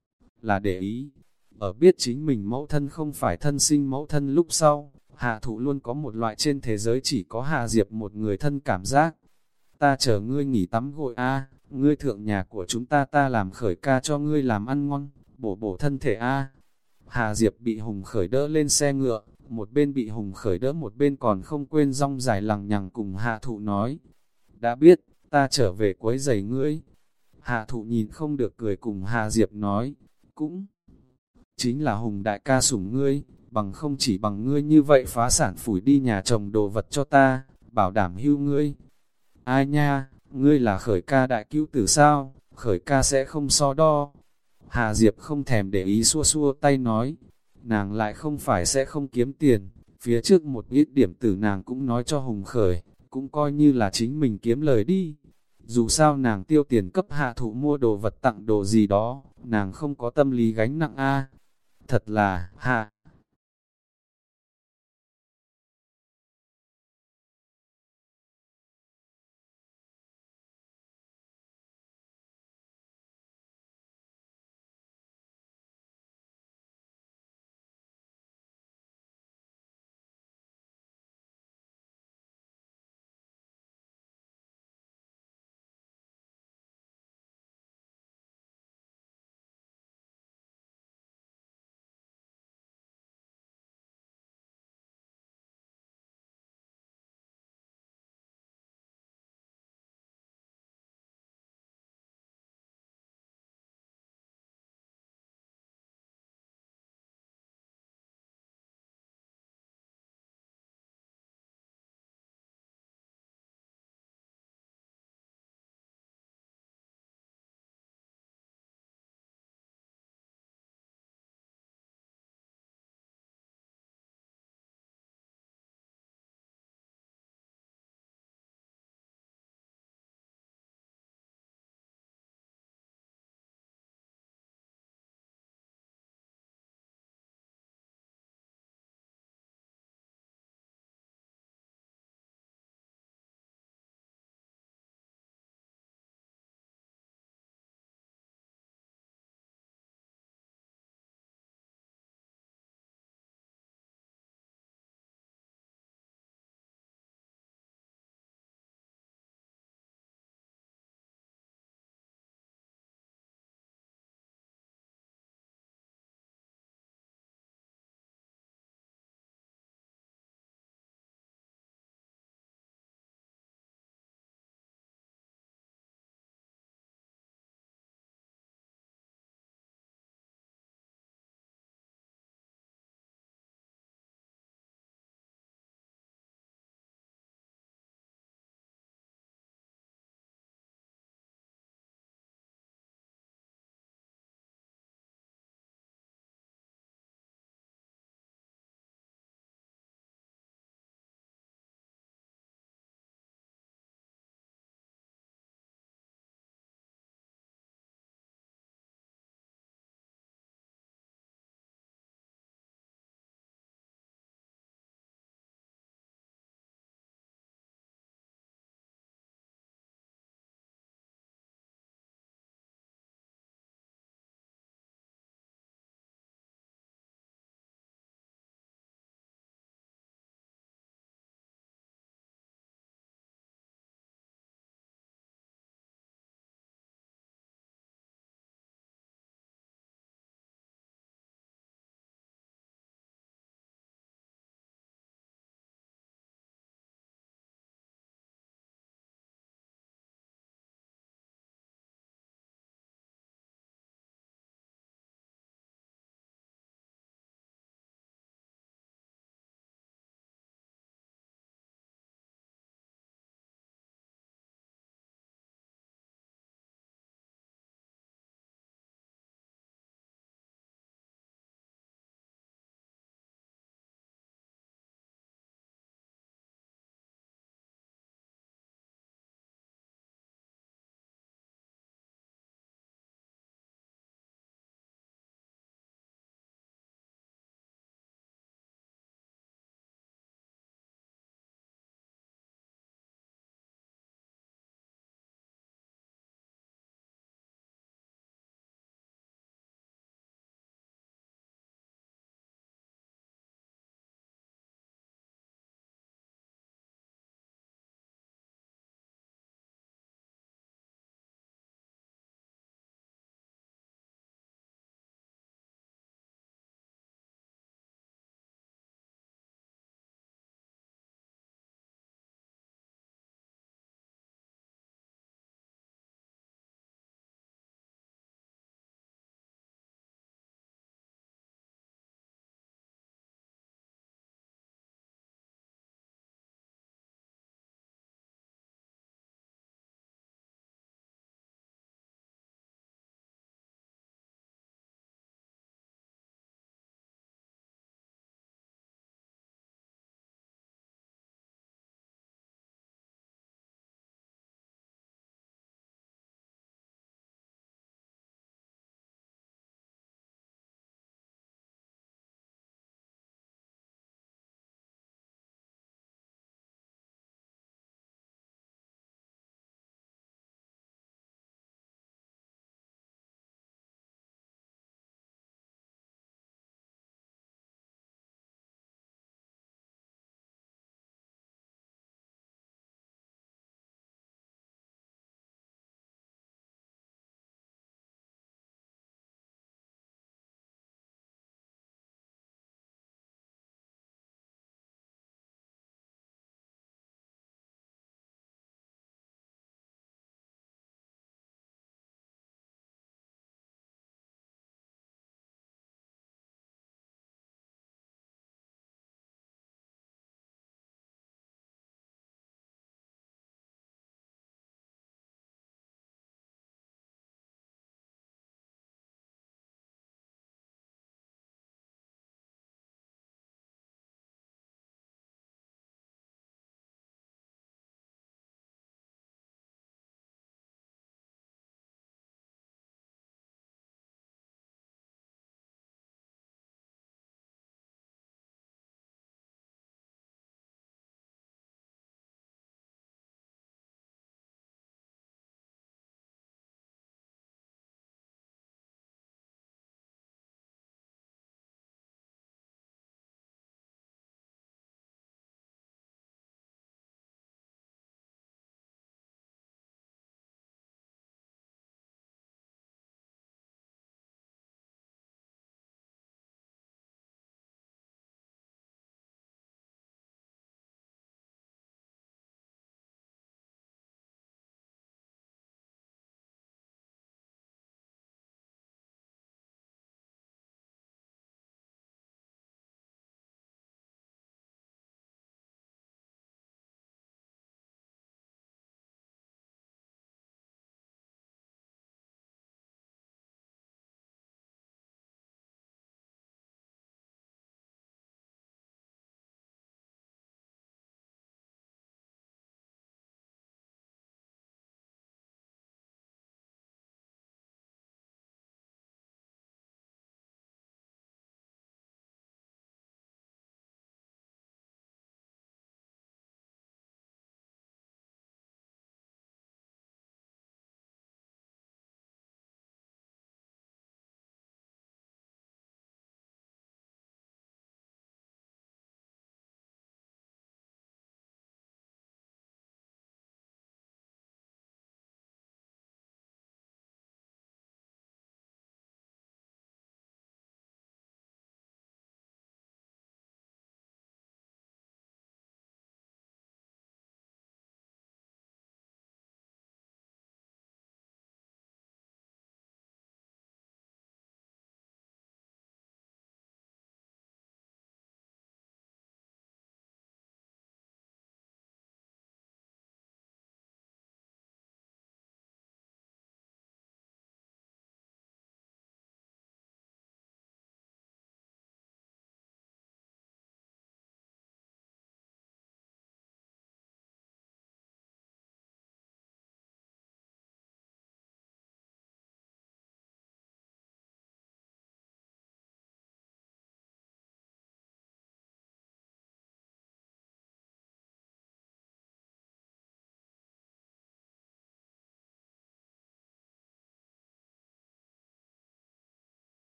là để ý. Ở biết chính mình mẫu thân không phải thân sinh mẫu thân lúc sau, Hạ Thụ luôn có một loại trên thế giới chỉ có Hạ Diệp một người thân cảm giác. Ta chờ ngươi nghỉ tắm gội a, ngươi thượng nhà của chúng ta ta làm khởi ca cho ngươi làm ăn ngon, bổ bổ thân thể a. Hạ Diệp bị Hùng Khởi đỡ lên xe ngựa, một bên bị Hùng Khởi đỡ một bên còn không quên rong dài lằng nhằng cùng Hạ Thụ nói. Đã biết, ta trở về quấy giày ngươi. Hạ Thụ nhìn không được cười cùng Hạ Diệp nói, cũng chính là Hùng đại ca sủng ngươi, bằng không chỉ bằng ngươi như vậy phá sản phủi đi nhà chồng đồ vật cho ta, bảo đảm hưu ngươi. Ai nha, ngươi là Khởi ca đại cứu tử sao, Khởi ca sẽ không so đo. Hạ Diệp không thèm để ý xua xua tay nói, nàng lại không phải sẽ không kiếm tiền, phía trước một ít điểm tử nàng cũng nói cho Hùng Khởi, cũng coi như là chính mình kiếm lời đi. Dù sao nàng tiêu tiền cấp Hạ Thụ mua đồ vật tặng đồ gì đó, nàng không có tâm lý gánh nặng a. Thật là, Hạ